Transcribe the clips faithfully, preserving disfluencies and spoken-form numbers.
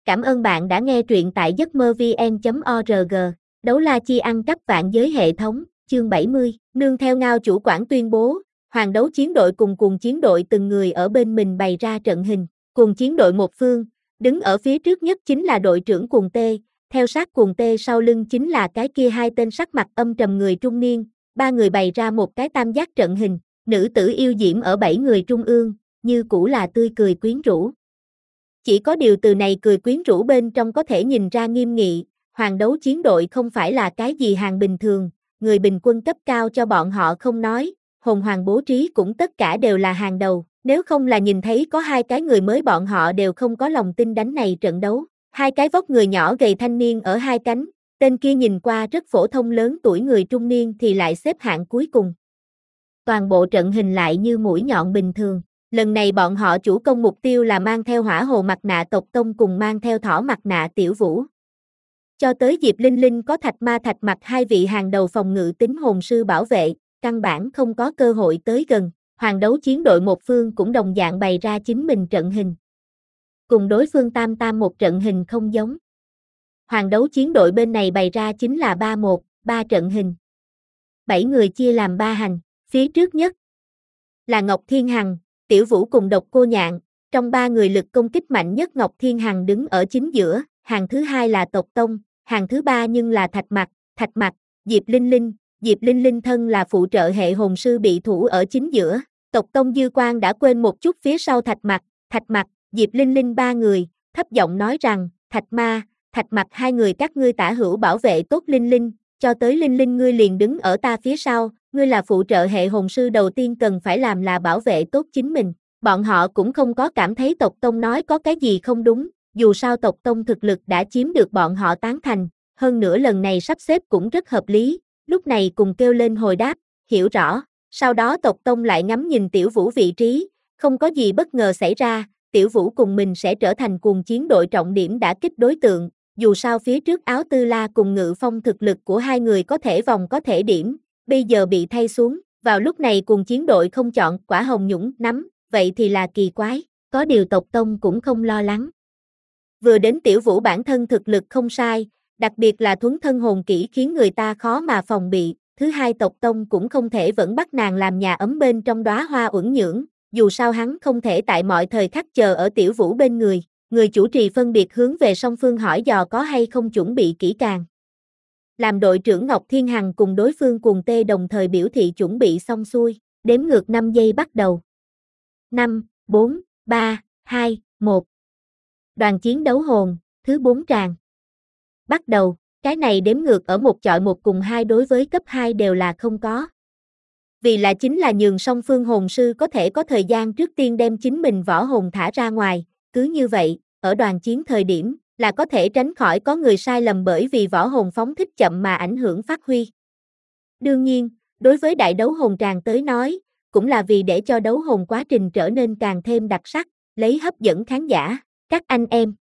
Cảm ơn bạn đã nghe truyện tại giấc mơ vn chấm org. Đấu la chi ăn cắp vạn giới hệ thống, chương bảy mươi. Nương theo ngao chủ quản tuyên bố, hoàng đấu chiến đội cùng cuồng chiến đội từng người ở bên mình bày ra trận hình. Cuồng chiến đội một phương, đứng ở phía trước nhất chính là đội trưởng Cuồng Tê, theo sát Cuồng Tê sau lưng chính là cái kia hai tên sắc mặt âm trầm người trung niên, ba người bày ra một cái tam giác trận hình, nữ tử yêu diễm ở bảy người trung ương, như cũ là tươi cười quyến rũ. Chỉ có điều từ này cười quyến rũ bên trong có thể nhìn ra nghiêm nghị, hoàng đấu chiến đội không phải là cái gì hàng bình thường, người bình quân cấp cao cho bọn họ không nói, hồn hoàng bố trí cũng tất cả đều là hàng đầu, nếu không là nhìn thấy có hai cái người mới bọn họ đều không có lòng tin đánh này trận đấu. Hai cái vóc người nhỏ gầy thanh niên ở hai cánh, tên kia nhìn qua rất phổ thông lớn tuổi người trung niên thì lại xếp hạng cuối cùng. Toàn bộ trận hình lại như mũi nhọn bình thường. Lần này bọn họ chủ công mục tiêu là mang theo hỏa hồ mặt nạ tộc tông cùng mang theo thỏ mặt nạ tiểu vũ. Cho tới Diệp Linh Linh có thạch ma thạch mặt hai vị hàng đầu phòng ngự tính hồn sư bảo vệ, căn bản không có cơ hội tới gần. Hoàng đấu chiến đội một phương cũng đồng dạng bày ra chính mình trận hình. Cùng đối phương tam tam một trận hình không giống. Hoàng đấu chiến đội bên này bày ra chính là ba một, ba trận hình. Bảy người chia làm ba hành, phía trước nhất là Ngọc Thiên Hằng, Tiểu Vũ cùng Độc Cô Nhạn, trong ba người lực công kích mạnh nhất Ngọc Thiên Hằng đứng ở chính giữa, hàng thứ hai là Tộc Tông, hàng thứ ba nhưng là Thạch Mặc, Thạch Mặc, Diệp Linh Linh, Diệp Linh Linh thân là phụ trợ hệ hồn sư bị thủ ở chính giữa, Tộc Tông dư quan đã quên một chút phía sau Thạch Mặc, Thạch Mặc, Diệp Linh Linh ba người, thấp giọng nói rằng, Thạch Ma, Thạch Mặc hai người các ngươi tả hữu bảo vệ tốt Linh Linh, cho tới Linh Linh ngươi liền đứng ở ta phía sau, ngươi là phụ trợ hệ hồn sư đầu tiên cần phải làm là bảo vệ tốt chính mình. Bọn họ cũng không có cảm thấy Tộc Tông nói có cái gì không đúng, dù sao Tộc Tông thực lực đã chiếm được bọn họ tán thành, hơn nữa lần này sắp xếp cũng rất hợp lý, lúc này cùng kêu lên hồi đáp, hiểu rõ, sau đó Tộc Tông lại ngắm nhìn Tiểu Vũ vị trí, không có gì bất ngờ xảy ra, Tiểu Vũ cùng mình sẽ trở thành cuồng chiến đội trọng điểm đả kích đối tượng, dù sao phía trước Áo Tư La cùng Ngự Phong thực lực của hai người có thể vòng có thể điểm, bây giờ bị thay xuống, vào lúc này cuồng chiến đội không chọn quả hồng nhũng nắm, vậy thì là kỳ quái, có điều Tộc Tông cũng không lo lắng. Vừa đến Tiểu Vũ bản thân thực lực không sai, đặc biệt là thuấn thân hồn kỹ khiến người ta khó mà phòng bị, thứ hai Tộc Tông cũng không thể vẫn bắt nàng làm nhà ấm bên trong đóa hoa uẩn nhưỡng, dù sao hắn không thể tại mọi thời khắc chờ ở Tiểu Vũ bên người, người chủ trì phân biệt hướng về song phương hỏi dò có hay không chuẩn bị kỹ càng. Làm đội trưởng Ngọc Thiên Hằng cùng đối phương Cuồng Tê đồng thời biểu thị chuẩn bị xong xuôi, đếm ngược năm giây bắt đầu. năm, bốn, ba, hai, một. Đoàn chiến đấu hồn, thứ bốn tràng. Bắt đầu, cái này đếm ngược ở một chọi một cùng hai đối với cấp hai đều là không có. Vì là chính là nhường song phương hồn sư có thể có thời gian trước tiên đem chính mình võ hồn thả ra ngoài, cứ như vậy, ở đoàn chiến thời điểm, là có thể tránh khỏi có người sai lầm bởi vì võ hồn phóng thích chậm mà ảnh hưởng phát huy. Đương nhiên, đối với đại đấu hồn tràng tới nói, cũng là vì để cho đấu hồn quá trình trở nên càng thêm đặc sắc, lấy hấp dẫn khán giả, các anh em.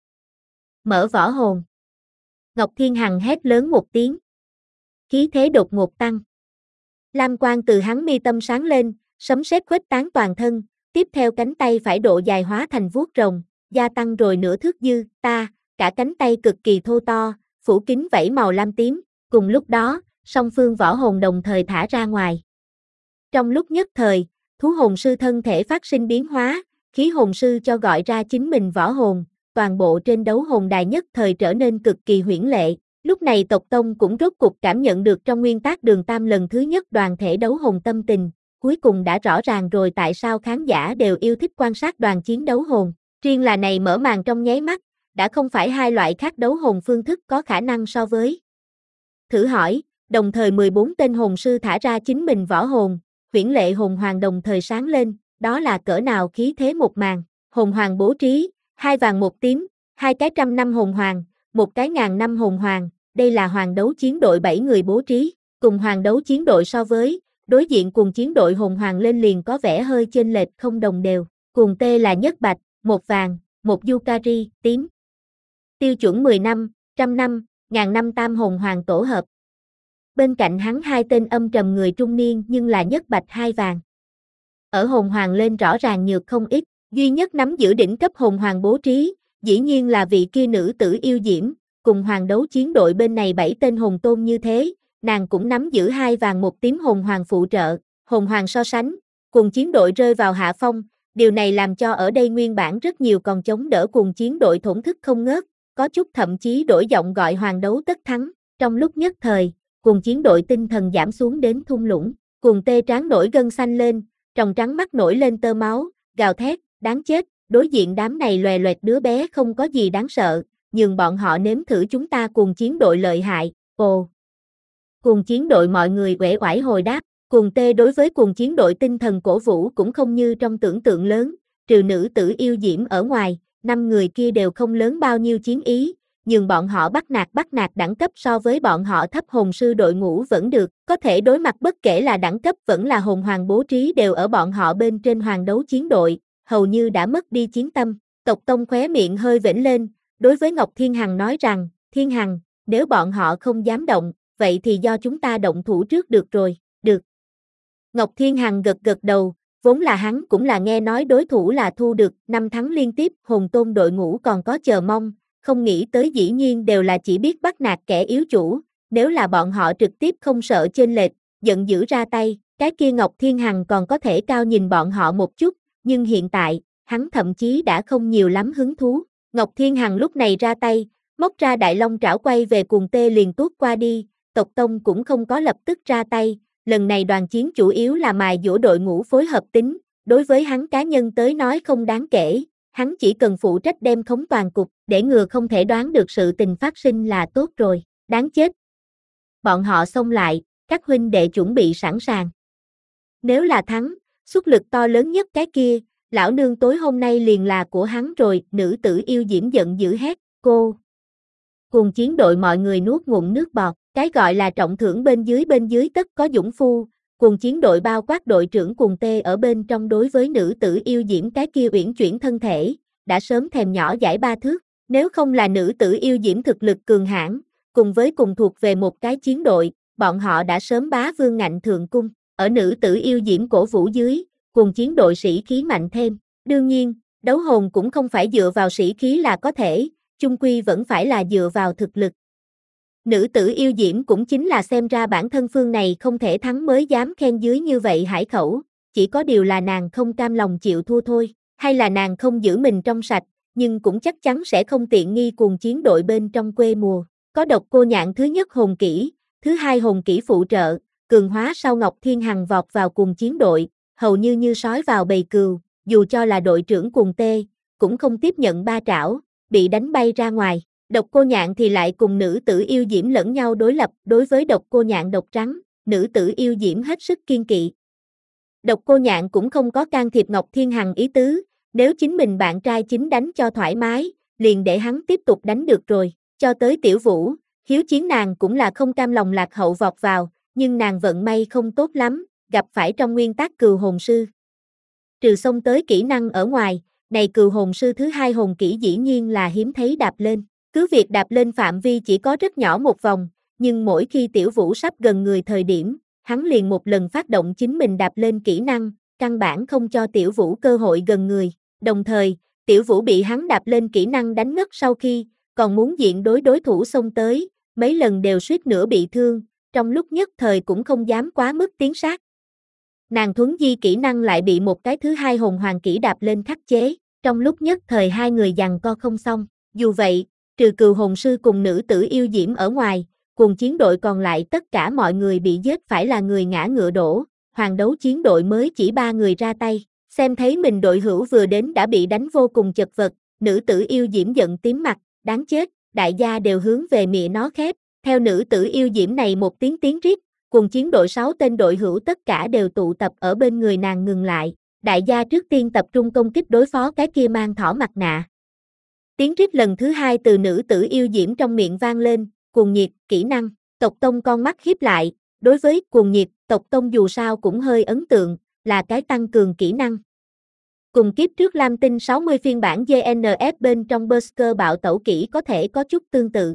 Mở võ hồn. Ngọc Thiên Hằng hét lớn một tiếng. Khí thế đột ngột tăng. Lam quang từ hắn mi tâm sáng lên, sấm sét khuếch tán toàn thân, tiếp theo cánh tay phải độ dài hóa thành vuốt rồng, gia tăng rồi nửa thước dư, ta, cả cánh tay cực kỳ thô to, phủ kín vảy màu lam tím, cùng lúc đó, song phương võ hồn đồng thời thả ra ngoài. Trong lúc nhất thời, thú hồn sư thân thể phát sinh biến hóa, khí hồn sư cho gọi ra chính mình võ hồn, toàn bộ trên đấu hồn đài nhất thời trở nên cực kỳ huyễn lệ. Lúc này Tộc Tông cũng rốt cục cảm nhận được trong nguyên tắc đường tam lần thứ nhất đoàn thể đấu hồn tâm tình, cuối cùng đã rõ ràng rồi tại sao khán giả đều yêu thích quan sát đoàn chiến đấu hồn. Riêng là này mở màn trong nháy mắt, đã không phải hai loại khác đấu hồn phương thức có khả năng so với. Thử hỏi, đồng thời mười bốn tên hồn sư thả ra chính mình võ hồn, huyễn lệ hồn hoàng đồng thời sáng lên, đó là cỡ nào khí thế một màn. Hồn hoàng bố trí, hai vàng một tím, hai cái trăm năm hồn hoàng, một cái ngàn năm hồn hoàng, đây là hoàng đấu chiến đội bảy người bố trí, cùng hoàng đấu chiến đội so với, đối diện cùng chiến đội hồn hoàng lên liền có vẻ hơi chênh lệch không đồng đều, Cuồng Tê là nhất bạch, một vàng, một Yukari, tím. Tiêu chuẩn mười năm, trăm năm, ngàn năm tam hồn hoàng tổ hợp. Bên cạnh hắn hai tên âm trầm người trung niên nhưng là nhất bạch hai vàng. Ở hồn hoàng lên rõ ràng nhược không ít, duy nhất nắm giữ đỉnh cấp hồn hoàng bố trí, dĩ nhiên là vị kia nữ tử yêu diễm, cùng hoàng đấu chiến đội bên này bảy tên hồn tôn như thế, nàng cũng nắm giữ hai vàng một tím hồn hoàng phụ trợ, hồn hoàng so sánh, cùng chiến đội rơi vào hạ phong, điều này làm cho ở đây nguyên bản rất nhiều còn chống đỡ cùng chiến đội thổn thức không ngớt, có chút thậm chí đổi giọng gọi hoàng đấu tất thắng, trong lúc nhất thời, cùng chiến đội tinh thần giảm xuống đến thung lũng, cùng tê tráng nổi gân xanh lên, tròng trắng mắt nổi lên tơ máu, gào thét, đáng chết, đối diện đám này loè loẹt đứa bé không có gì đáng sợ, nhường bọn họ nếm thử chúng ta cùng chiến đội lợi hại, ồ. Cùng chiến đội mọi người uể oải hồi đáp, cùng tê đối với cùng chiến đội tinh thần cổ vũ cũng không như trong tưởng tượng lớn, trừ nữ tử yêu diễm ở ngoài, năm người kia đều không lớn bao nhiêu chiến ý, nhưng bọn họ bắt nạt bắt nạt đẳng cấp so với bọn họ thấp hồn sư đội ngũ vẫn được, có thể đối mặt bất kể là đẳng cấp vẫn là hồn hoàng bố trí đều ở bọn họ bên trên hoàng đấu chiến đội, hầu như đã mất đi chiến tâm. Tộc Tông khóe miệng hơi vểnh lên, đối với Ngọc Thiên Hằng nói rằng, Thiên Hằng, nếu bọn họ không dám động, vậy thì do chúng ta động thủ trước được rồi, được. Ngọc Thiên Hằng gật gật đầu, vốn là hắn cũng là nghe nói đối thủ là thu được năm thắng liên tiếp, hồn tôn đội ngũ còn có chờ mong, không nghĩ tới dĩ nhiên đều là chỉ biết bắt nạt kẻ yếu chủ, nếu là bọn họ trực tiếp không sợ chênh lệch, giận dữ ra tay, cái kia Ngọc Thiên Hằng còn có thể cao nhìn bọn họ một chút, nhưng hiện tại, hắn thậm chí đã không nhiều lắm hứng thú. Ngọc Thiên Hằng lúc này ra tay, móc ra đại long trảo quay về cùng tê liền tuốt qua đi, tộc Tông cũng không có lập tức ra tay, lần này đoàn chiến chủ yếu là mài dũa đội ngũ phối hợp tính, đối với hắn cá nhân tới nói không đáng kể, hắn chỉ cần phụ trách đem khống toàn cục, để ngừa không thể đoán được sự tình phát sinh là tốt rồi, đáng chết. Bọn họ xông lại, các huynh đệ chuẩn bị sẵn sàng. Nếu là thắng, xuất lực to lớn nhất cái kia, lão nương tối hôm nay liền là của hắn rồi, nữ tử yêu diễm giận dữ hét, cô. Cùng chiến đội mọi người nuốt ngụm nước bọt, cái gọi là trọng thưởng bên dưới bên dưới tất có dũng phu, cùng chiến đội bao quát đội trưởng cùng tê ở bên trong đối với nữ tử yêu diễm cái kia uyển chuyển thân thể, đã sớm thèm nhỏ giải ba thước, nếu không là nữ tử yêu diễm thực lực cường hãn, cùng với cùng thuộc về một cái chiến đội, bọn họ đã sớm bá vương ngạnh thượng cung, ở nữ tử yêu diễm cổ vũ dưới, cùng chiến đội sĩ khí mạnh thêm, đương nhiên, đấu hồn cũng không phải dựa vào sĩ khí là có thể, chung quy vẫn phải là dựa vào thực lực. Nữ tử yêu diễm cũng chính là xem ra bản thân phương này không thể thắng mới dám khen dưới như vậy hải khẩu, chỉ có điều là nàng không cam lòng chịu thua thôi, hay là nàng không giữ mình trong sạch, nhưng cũng chắc chắn sẽ không tiện nghi cùng chiến đội bên trong quê mùa. Có độc cô nhạn thứ nhất hồn kỹ, thứ hai hồn kỹ phụ trợ, cường hóa sau Ngọc Thiên Hằng vọt vào cùng chiến đội, hầu như như sói vào bầy cừu, dù cho là đội trưởng cùng tê, cũng không tiếp nhận ba trảo, bị đánh bay ra ngoài. Độc cô nhạn thì lại cùng nữ tử yêu diễm lẫn nhau đối lập, đối với độc cô nhạn độc trắng, nữ tử yêu diễm hết sức kiên kỵ. Độc cô nhạn cũng không có can thiệp Ngọc Thiên Hằng ý tứ, nếu chính mình bạn trai chính đánh cho thoải mái, liền để hắn tiếp tục đánh được rồi, cho tới Tiểu Vũ, hiếu chiến nàng cũng là không cam lòng lạc hậu vọt vào, nhưng nàng vận may không tốt lắm, gặp phải trong nguyên tắc cừu hồn sư. Trừ xông tới kỹ năng ở ngoài, này cừu hồn sư thứ hai hồn kỹ dĩ nhiên là hiếm thấy đạp lên. Cứ việc đạp lên phạm vi chỉ có rất nhỏ một vòng, nhưng mỗi khi Tiểu Vũ sắp gần người thời điểm, hắn liền một lần phát động chính mình đạp lên kỹ năng, căn bản không cho Tiểu Vũ cơ hội gần người. Đồng thời, Tiểu Vũ bị hắn đạp lên kỹ năng đánh ngất sau khi, còn muốn diện đối đối thủ xông tới, mấy lần đều suýt nữa bị thương, trong lúc nhất thời cũng không dám quá mức tiến sát. Nàng thuấn di kỹ năng lại bị một cái thứ hai hồn hoàng kỹ đạp lên khắc chế, trong lúc nhất thời hai người giằng co không xong, dù vậy, trừ cừu hồn sư cùng nữ tử yêu diễm ở ngoài, cùng chiến đội còn lại tất cả mọi người bị giết phải là người ngã ngựa đổ, hoàng đấu chiến đội mới chỉ ba người ra tay, xem thấy mình đội hữu vừa đến đã bị đánh vô cùng chật vật, nữ tử yêu diễm giận tím mặt, đáng chết, đại gia đều hướng về mịa nó khép, theo nữ tử yêu diễm này một tiếng tiếng rít, cùng chiến đội sáu tên đội hữu tất cả đều tụ tập ở bên người nàng ngừng lại, đại gia trước tiên tập trung công kích đối phó cái kia mang thỏ mặt nạ. Tiếng rít lần thứ hai từ nữ tử yêu diễm trong miệng vang lên, cuồng nhiệt, kỹ năng, tộc Tông con mắt híp lại, đối với cuồng nhiệt, tộc Tông dù sao cũng hơi ấn tượng, là cái tăng cường kỹ năng. Cùng kiếp trước Lam Tinh sáu mươi phiên bản giê en ép bên trong Berserker bạo tẩu kỹ có thể có chút tương tự.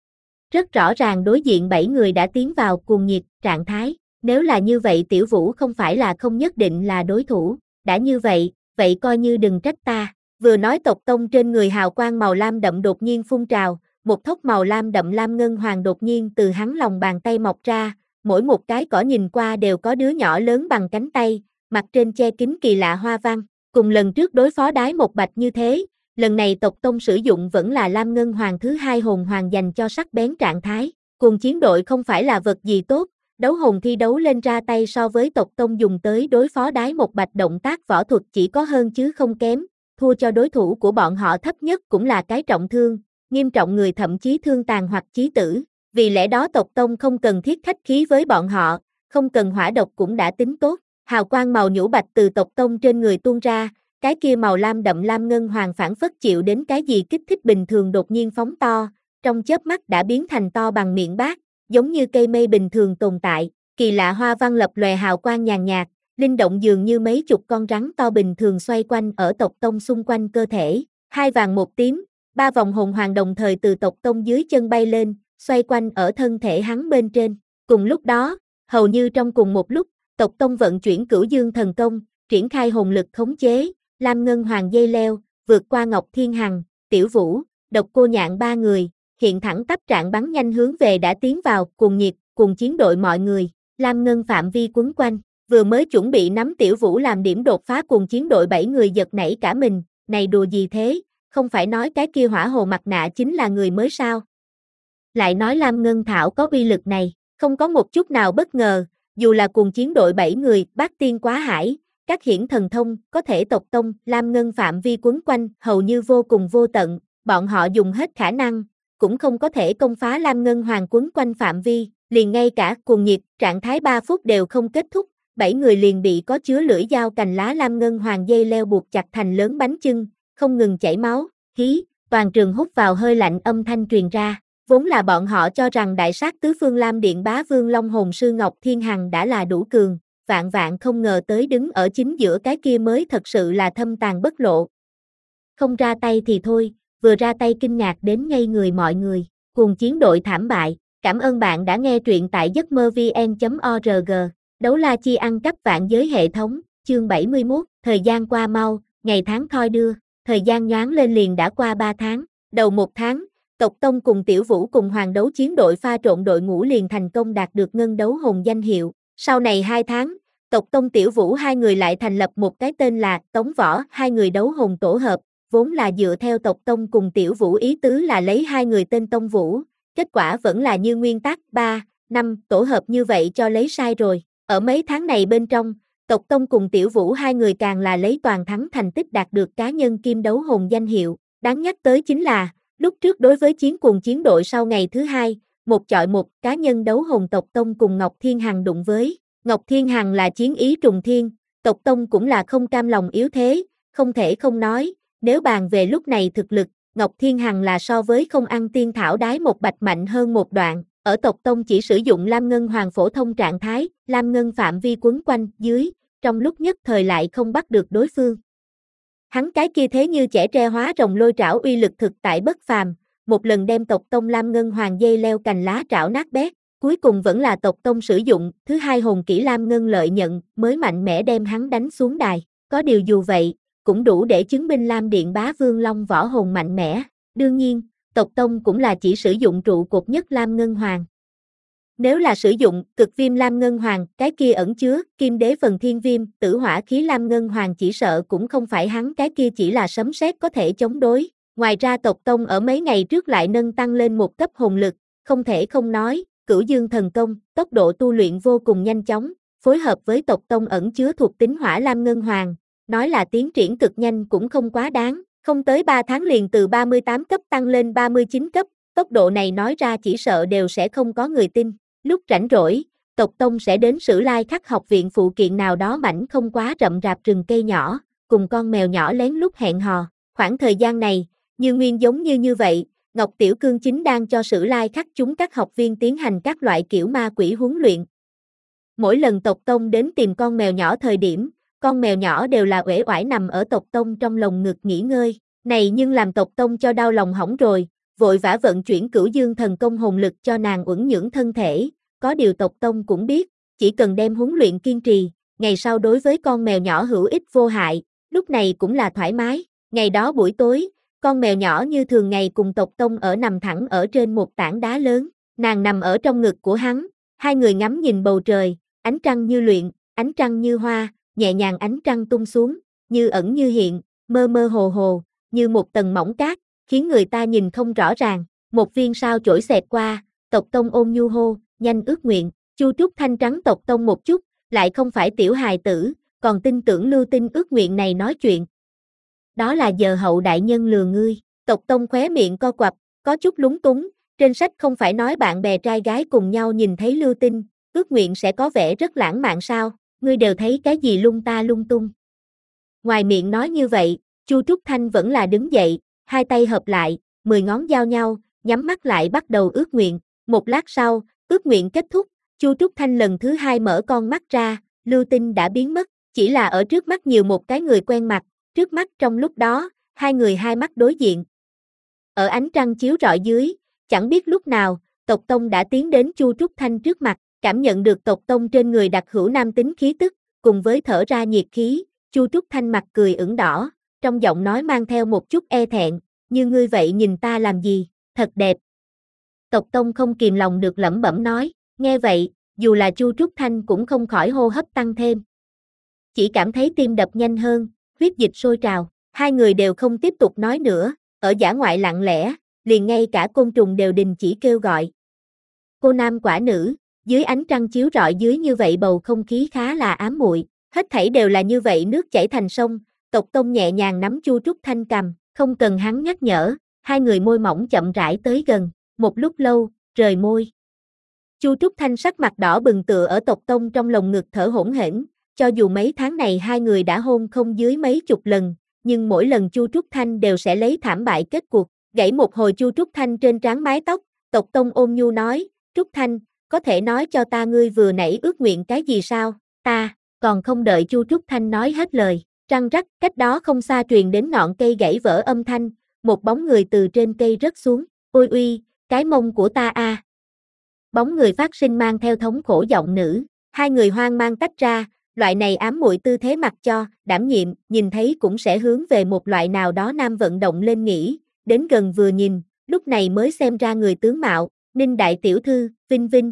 Rất rõ ràng đối diện bảy người đã tiến vào cuồng nhiệt, trạng thái, nếu là như vậy Tiểu Vũ không phải là không nhất định là đối thủ, đã như vậy, vậy coi như đừng trách ta. Vừa nói tộc tông trên người hào quang màu lam đậm đột nhiên phun trào, một thốc màu lam đậm lam ngân hoàng đột nhiên từ hắn lòng bàn tay mọc ra, mỗi một cái cỏ nhìn qua đều có đứa nhỏ lớn bằng cánh tay, mặt trên che kín kỳ lạ hoa văn, cùng lần trước đối phó đái một bạch như thế, lần này tộc tông sử dụng vẫn là lam ngân hoàng thứ hai hồn hoàng dành cho sắc bén trạng thái, cùng chiến đội không phải là vật gì tốt, đấu hồn thi đấu lên ra tay so với tộc tông dùng tới đối phó đái một bạch động tác võ thuật chỉ có hơn chứ không kém, thua cho đối thủ của bọn họ thấp nhất cũng là cái trọng thương, nghiêm trọng người thậm chí thương tàn hoặc chí tử, vì lẽ đó tộc tông không cần thiết khách khí với bọn họ, không cần hỏa độc cũng đã tính tốt, hào quang màu nhũ bạch từ tộc tông trên người tuôn ra, cái kia màu lam đậm lam ngân hoàng phản phất chịu đến cái gì kích thích bình thường đột nhiên phóng to, trong chớp mắt đã biến thành to bằng miệng bát, giống như cây mây bình thường tồn tại, kỳ lạ hoa văn lập lòe hào quang nhàn nhạt, linh động dường như mấy chục con rắn to bình thường xoay quanh ở tộc tông xung quanh cơ thể, hai vàng một tím, ba vòng hồn hoàng đồng thời từ tộc tông dưới chân bay lên, xoay quanh ở thân thể hắn bên trên. Cùng lúc đó, hầu như trong cùng một lúc, tộc tông vận chuyển cửu dương thần công, triển khai hồn lực khống chế, lam ngân hoàng dây leo, vượt qua Ngọc Thiên Hằng, Tiểu Vũ, Độc Cô Nhạn ba người, hiện thẳng tắp trạng bắn nhanh hướng về đã tiến vào, cùng nhiệt, cùng chiến đội mọi người, lam ngân phạm vi quấn quanh, vừa mới chuẩn bị nắm Tiểu Vũ làm điểm đột phá cùng chiến đội bảy người giật nảy cả mình, này đùa gì thế, không phải nói cái kia hỏa hồ mặt nạ chính là người mới sao? Lại nói lam ngân thảo có uy lực này, không có một chút nào bất ngờ, dù là cùng chiến đội bảy người, bát tiên quá hải, các hiển thần thông, có thể tộc tông, lam ngân phạm vi quấn quanh, hầu như vô cùng vô tận, bọn họ dùng hết khả năng, cũng không có thể công phá lam ngân hoàng quấn quanh phạm vi, liền ngay cả cuồng nhiệt, trạng thái ba phút đều không kết thúc, bảy người liền bị có chứa lưỡi dao cành lá lam ngân hoàng dây leo buộc chặt thành lớn bánh chưng, không ngừng chảy máu, hí, toàn trường hút vào hơi lạnh âm thanh truyền ra. Vốn là bọn họ cho rằng đại sát tứ phương Lam Điện Bá Vương Long Hồn Sư Ngọc Thiên Hằng đã là đủ cường, vạn vạn không ngờ tới đứng ở chính giữa cái kia mới thật sự là thâm tàn bất lộ. Không ra tay thì thôi, vừa ra tay kinh ngạc đến ngây người mọi người, cùng chiến đội thảm bại, cảm ơn bạn đã nghe truyện tại giấc mơ vn chấm org, đấu la chi ăn cắp vạn giới hệ thống, chương bảy mươi mốt, thời gian qua mau, ngày tháng thoi đưa, thời gian nhoáng lên liền đã qua ba tháng, đầu một tháng, tộc tông cùng Tiểu Vũ cùng hoàng đấu chiến đội pha trộn đội ngũ liền thành công đạt được ngân đấu hồn danh hiệu, sau này hai tháng, tộc tông Tiểu Vũ hai người lại thành lập một cái tên là Tống Võ hai người đấu hồn tổ hợp, vốn là dựa theo tộc tông cùng Tiểu Vũ ý tứ là lấy hai người tên Tông Vũ, kết quả vẫn là như nguyên tắc ba, năm tổ hợp như vậy cho lấy sai rồi, ở mấy tháng này bên trong, tộc tông cùng Tiểu Vũ hai người càng là lấy toàn thắng thành tích đạt được cá nhân kim đấu hồn danh hiệu, đáng nhắc tới chính là lúc trước đối với chiến cùng chiến đội sau ngày thứ hai, một chọi một cá nhân đấu hồn tộc tông cùng Ngọc Thiên Hằng đụng với. Ngọc Thiên Hằng là chiến ý trùng thiên, tộc tông cũng là không cam lòng yếu thế, không thể không nói, nếu bàn về lúc này thực lực, Ngọc Thiên Hằng là so với không ăn tiên thảo đái một bạch mạnh hơn một đoạn, ở tộc tông chỉ sử dụng lam ngân hoàng phổ thông trạng thái, lam ngân phạm vi quấn quanh dưới, trong lúc nhất thời lại không bắt được đối phương. Hắn cái kia thế như trẻ tre hóa rồng lôi trảo uy lực thực tại bất phàm, một lần đem tộc tông lam ngân hoàng dây leo cành lá trảo nát bét, cuối cùng vẫn là tộc tông sử dụng thứ hai hồn kỹ lam ngân lợi nhận mới mạnh mẽ đem hắn đánh xuống đài, có điều dù vậy, cũng đủ để chứng minh Lam Điện Bá Vương Long võ hồn mạnh mẽ, đương nhiên, tộc tông cũng là chỉ sử dụng trụ cột nhất lam ngân hoàng. Nếu là sử dụng cực viêm lam ngân hoàng, cái kia ẩn chứa kim đế phần thiên viêm, tử hỏa khí lam ngân hoàng chỉ sợ cũng không phải hắn cái kia chỉ là sấm sét có thể chống đối. Ngoài ra tộc tông ở mấy ngày trước lại nâng tăng lên một cấp hồn lực, không thể không nói, cửu dương thần công, tốc độ tu luyện vô cùng nhanh chóng, phối hợp với tộc tông ẩn chứa thuộc tính hỏa lam ngân hoàng, nói là tiến triển cực nhanh cũng không quá đáng, không tới ba tháng liền từ ba mươi tám cấp tăng lên ba mươi chín cấp, tốc độ này nói ra chỉ sợ đều sẽ không có người tin. Lúc rảnh rỗi, tộc tông sẽ đến Sử Lai Khắc học viện phụ kiện nào đó mảnh không quá rậm rạp rừng cây nhỏ, cùng con mèo nhỏ lén lút hẹn hò. Khoảng thời gian này, như nguyên giống như như vậy, Ngọc Tiểu Cương chính đang cho Sử Lai Khắc chúng các học viên tiến hành các loại kiểu ma quỷ huấn luyện. Mỗi lần tộc tông đến tìm con mèo nhỏ thời điểm, con mèo nhỏ đều là uể oải nằm ở tộc tông trong lồng ngực nghỉ ngơi. Này nhưng làm tộc tông cho đau lòng hỏng rồi, vội vã vận chuyển cửu dương thần công hồn lực cho nàng uẩn nhưỡng thân thể, có điều tộc tông cũng biết, chỉ cần đem huấn luyện kiên trì, ngày sau đối với con mèo nhỏ hữu ích vô hại, lúc này cũng là thoải mái, Ngày đó buổi tối, con mèo nhỏ như thường ngày cùng Tộc Tông ở nằm thẳng ở trên một tảng đá lớn, nàng nằm ở trong ngực của hắn, hai người ngắm nhìn bầu trời, ánh trăng như luyện, ánh trăng như hoa, nhẹ nhàng ánh trăng tung xuống, như ẩn như hiện, mơ mơ hồ hồ, như một tầng mỏng cát, khiến người ta nhìn không rõ ràng. Một viên sao chổi xẹt qua, Tộc Tông ôm nhu hô, nhanh ước nguyện. Chu Trúc Thanh trắng Tộc Tông một chút, lại không phải tiểu hài tử, còn tin tưởng Lưu Tinh ước nguyện này nói chuyện. Đó là giờ hậu đại nhân lừa ngươi. Tộc Tông khóe miệng co quặp, có chút lúng túng, trên sách không phải nói bạn bè trai gái cùng nhau nhìn thấy Lưu Tinh, ước nguyện sẽ có vẻ rất lãng mạn sao, ngươi đều thấy cái gì lung ta lung tung. Ngoài miệng nói như vậy, Chu Trúc Thanh vẫn là đứng dậy, hai tay hợp lại, mười ngón giao nhau, nhắm mắt lại bắt đầu ước nguyện. Một lát sau, ước nguyện kết thúc, Chu Trúc Thanh lần thứ hai mở con mắt ra, Lưu Tinh đã biến mất, chỉ là ở trước mắt nhiều một cái người quen mặt, trước mắt trong lúc đó, hai người hai mắt đối diện. Ở ánh trăng chiếu rọi dưới, chẳng biết lúc nào, Tộc Tông đã tiến đến Chu Trúc Thanh trước mặt, cảm nhận được Tộc Tông trên người đặc hữu nam tính khí tức, cùng với thở ra nhiệt khí, Chu Trúc Thanh mặt cười ửng đỏ, trong giọng nói mang theo một chút e thẹn, như ngươi vậy nhìn ta làm gì, thật đẹp. Tộc Tông không kìm lòng được lẩm bẩm nói, nghe vậy, dù là Chu Trúc Thanh cũng không khỏi hô hấp tăng thêm. Chỉ cảm thấy tim đập nhanh hơn, huyết dịch sôi trào, hai người đều không tiếp tục nói nữa, ở dã ngoại lặng lẽ, liền ngay cả côn trùng đều đình chỉ kêu gọi. Cô nam quả nữ, dưới ánh trăng chiếu rọi dưới như vậy bầu không khí khá là ám muội, hết thảy đều là như vậy nước chảy thành sông. Tộc Tông nhẹ nhàng nắm Chu Trúc Thanh cầm, không cần hắn nhắc nhở, hai người môi mỏng chậm rãi tới gần, một lúc lâu, rời môi. Chu Trúc Thanh sắc mặt đỏ bừng tựa ở Tộc Tông trong lồng ngực thở hổn hển, cho dù mấy tháng này hai người đã hôn không dưới mấy chục lần, nhưng mỗi lần Chu Trúc Thanh đều sẽ lấy thảm bại kết cuộc. Gãy một hồi Chu Trúc Thanh trên trán mái tóc, Tộc Tông ôm nhu nói, Trúc Thanh, có thể nói cho ta ngươi vừa nãy ước nguyện cái gì sao? Ta, còn không đợi Chu Trúc Thanh nói hết lời, răng rắc, cách đó không xa truyền đến ngọn cây gãy vỡ âm thanh, một bóng người từ trên cây rớt xuống, ôi uy, cái mông của ta a. Bóng người phát sinh mang theo thống khổ giọng nữ, hai người hoang mang tách ra, loại này ám muội tư thế mặc cho, đảm nhiệm, nhìn thấy cũng sẽ hướng về một loại nào đó nam vận động lên nghĩ, đến gần vừa nhìn, lúc này mới xem ra người tướng mạo, Ninh đại tiểu thư, Vinh Vinh.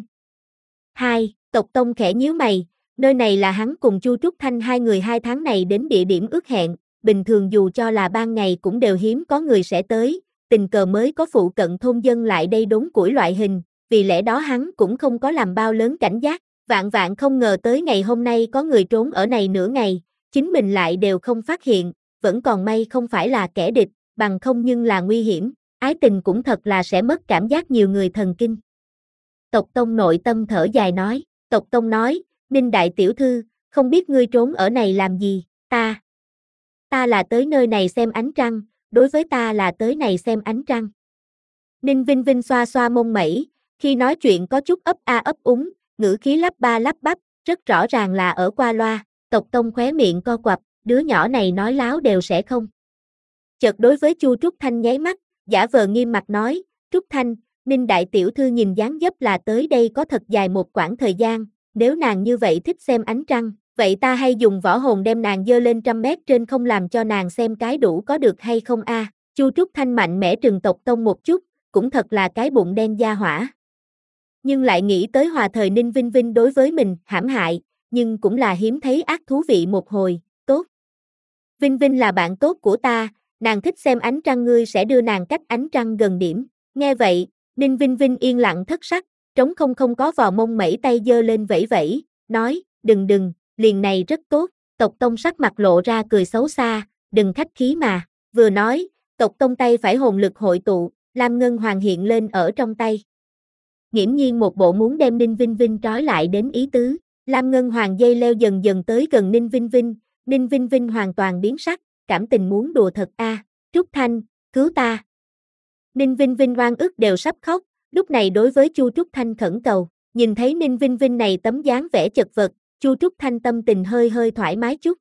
Hai, Tộc Tông khẽ nhíu mày, nơi này là hắn cùng Chu Trúc Thanh hai người hai tháng này đến địa điểm ước hẹn, bình thường dù cho là ban ngày cũng đều hiếm có người sẽ tới, tình cờ mới có phụ cận thôn dân lại đây đốn củi loại hình, vì lẽ đó hắn cũng không có làm bao lớn cảnh giác, vạn vạn không ngờ tới ngày hôm nay có người trốn ở này nửa ngày, chính mình lại đều không phát hiện, vẫn còn may không phải là kẻ địch, bằng không nhưng là nguy hiểm, ái tình cũng thật là sẽ mất cảm giác nhiều người thần kinh. Tộc Tông nội tâm thở dài nói, Tộc Tông nói, Ninh đại tiểu thư, không biết ngươi trốn ở này làm gì, ta. Ta là tới nơi này xem ánh trăng, đối với ta là tới này xem ánh trăng. Ninh Vinh Vinh xoa xoa mông mẩy, khi nói chuyện có chút ấp a ấp úng, ngữ khí lắp ba lắp bắp, rất rõ ràng là ở qua loa. Tộc Tông khóe miệng co quặp, đứa nhỏ này nói láo đều sẽ không. Chợt đối với Chu Trúc Thanh nháy mắt, giả vờ nghiêm mặt nói, Trúc Thanh, Ninh đại tiểu thư nhìn dáng dấp là tới đây có thật dài một quãng thời gian, nếu nàng như vậy thích xem ánh trăng, vậy ta hay dùng võ hồn đem nàng dơ lên trăm mét trên không làm cho nàng xem cái đủ có được hay không a? À? Chu Trúc Thanh mạnh mẽ trừng Tộc Tông một chút, cũng thật là cái bụng đen da hỏa. Nhưng lại nghĩ tới hòa thời Ninh Vinh Vinh đối với mình hãm hại, nhưng cũng là hiếm thấy ác thú vị một hồi, tốt. Vinh Vinh là bạn tốt của ta, nàng thích xem ánh trăng ngươi sẽ đưa nàng cách ánh trăng gần điểm. Nghe vậy, Ninh Vinh Vinh yên lặng thất sắc, trống không không có vò mông mẩy tay giơ lên vẫy vẫy, nói, đừng đừng, liền này rất tốt. Tộc Tông sắc mặt lộ ra cười xấu xa, đừng khách khí mà, vừa nói, Tộc Tông tay phải hồn lực hội tụ, Lam Ngân Hoàng hiện lên ở trong tay. Nghiễm nhiên một bộ muốn đem Ninh Vinh Vinh trói lại đến ý tứ, Lam Ngân Hoàng dây leo dần dần tới gần Ninh Vinh Vinh, Ninh Vinh Vinh hoàn toàn biến sắc, cảm tình muốn đùa thật a, à. Trúc Thanh, cứu ta. Ninh Vinh Vinh oan ức đều sắp khóc, lúc này đối với Chu Trúc Thanh khẩn cầu, nhìn thấy Ninh Vinh Vinh này tấm dáng vẻ chật vật, Chu Trúc Thanh tâm tình hơi hơi thoải mái chút.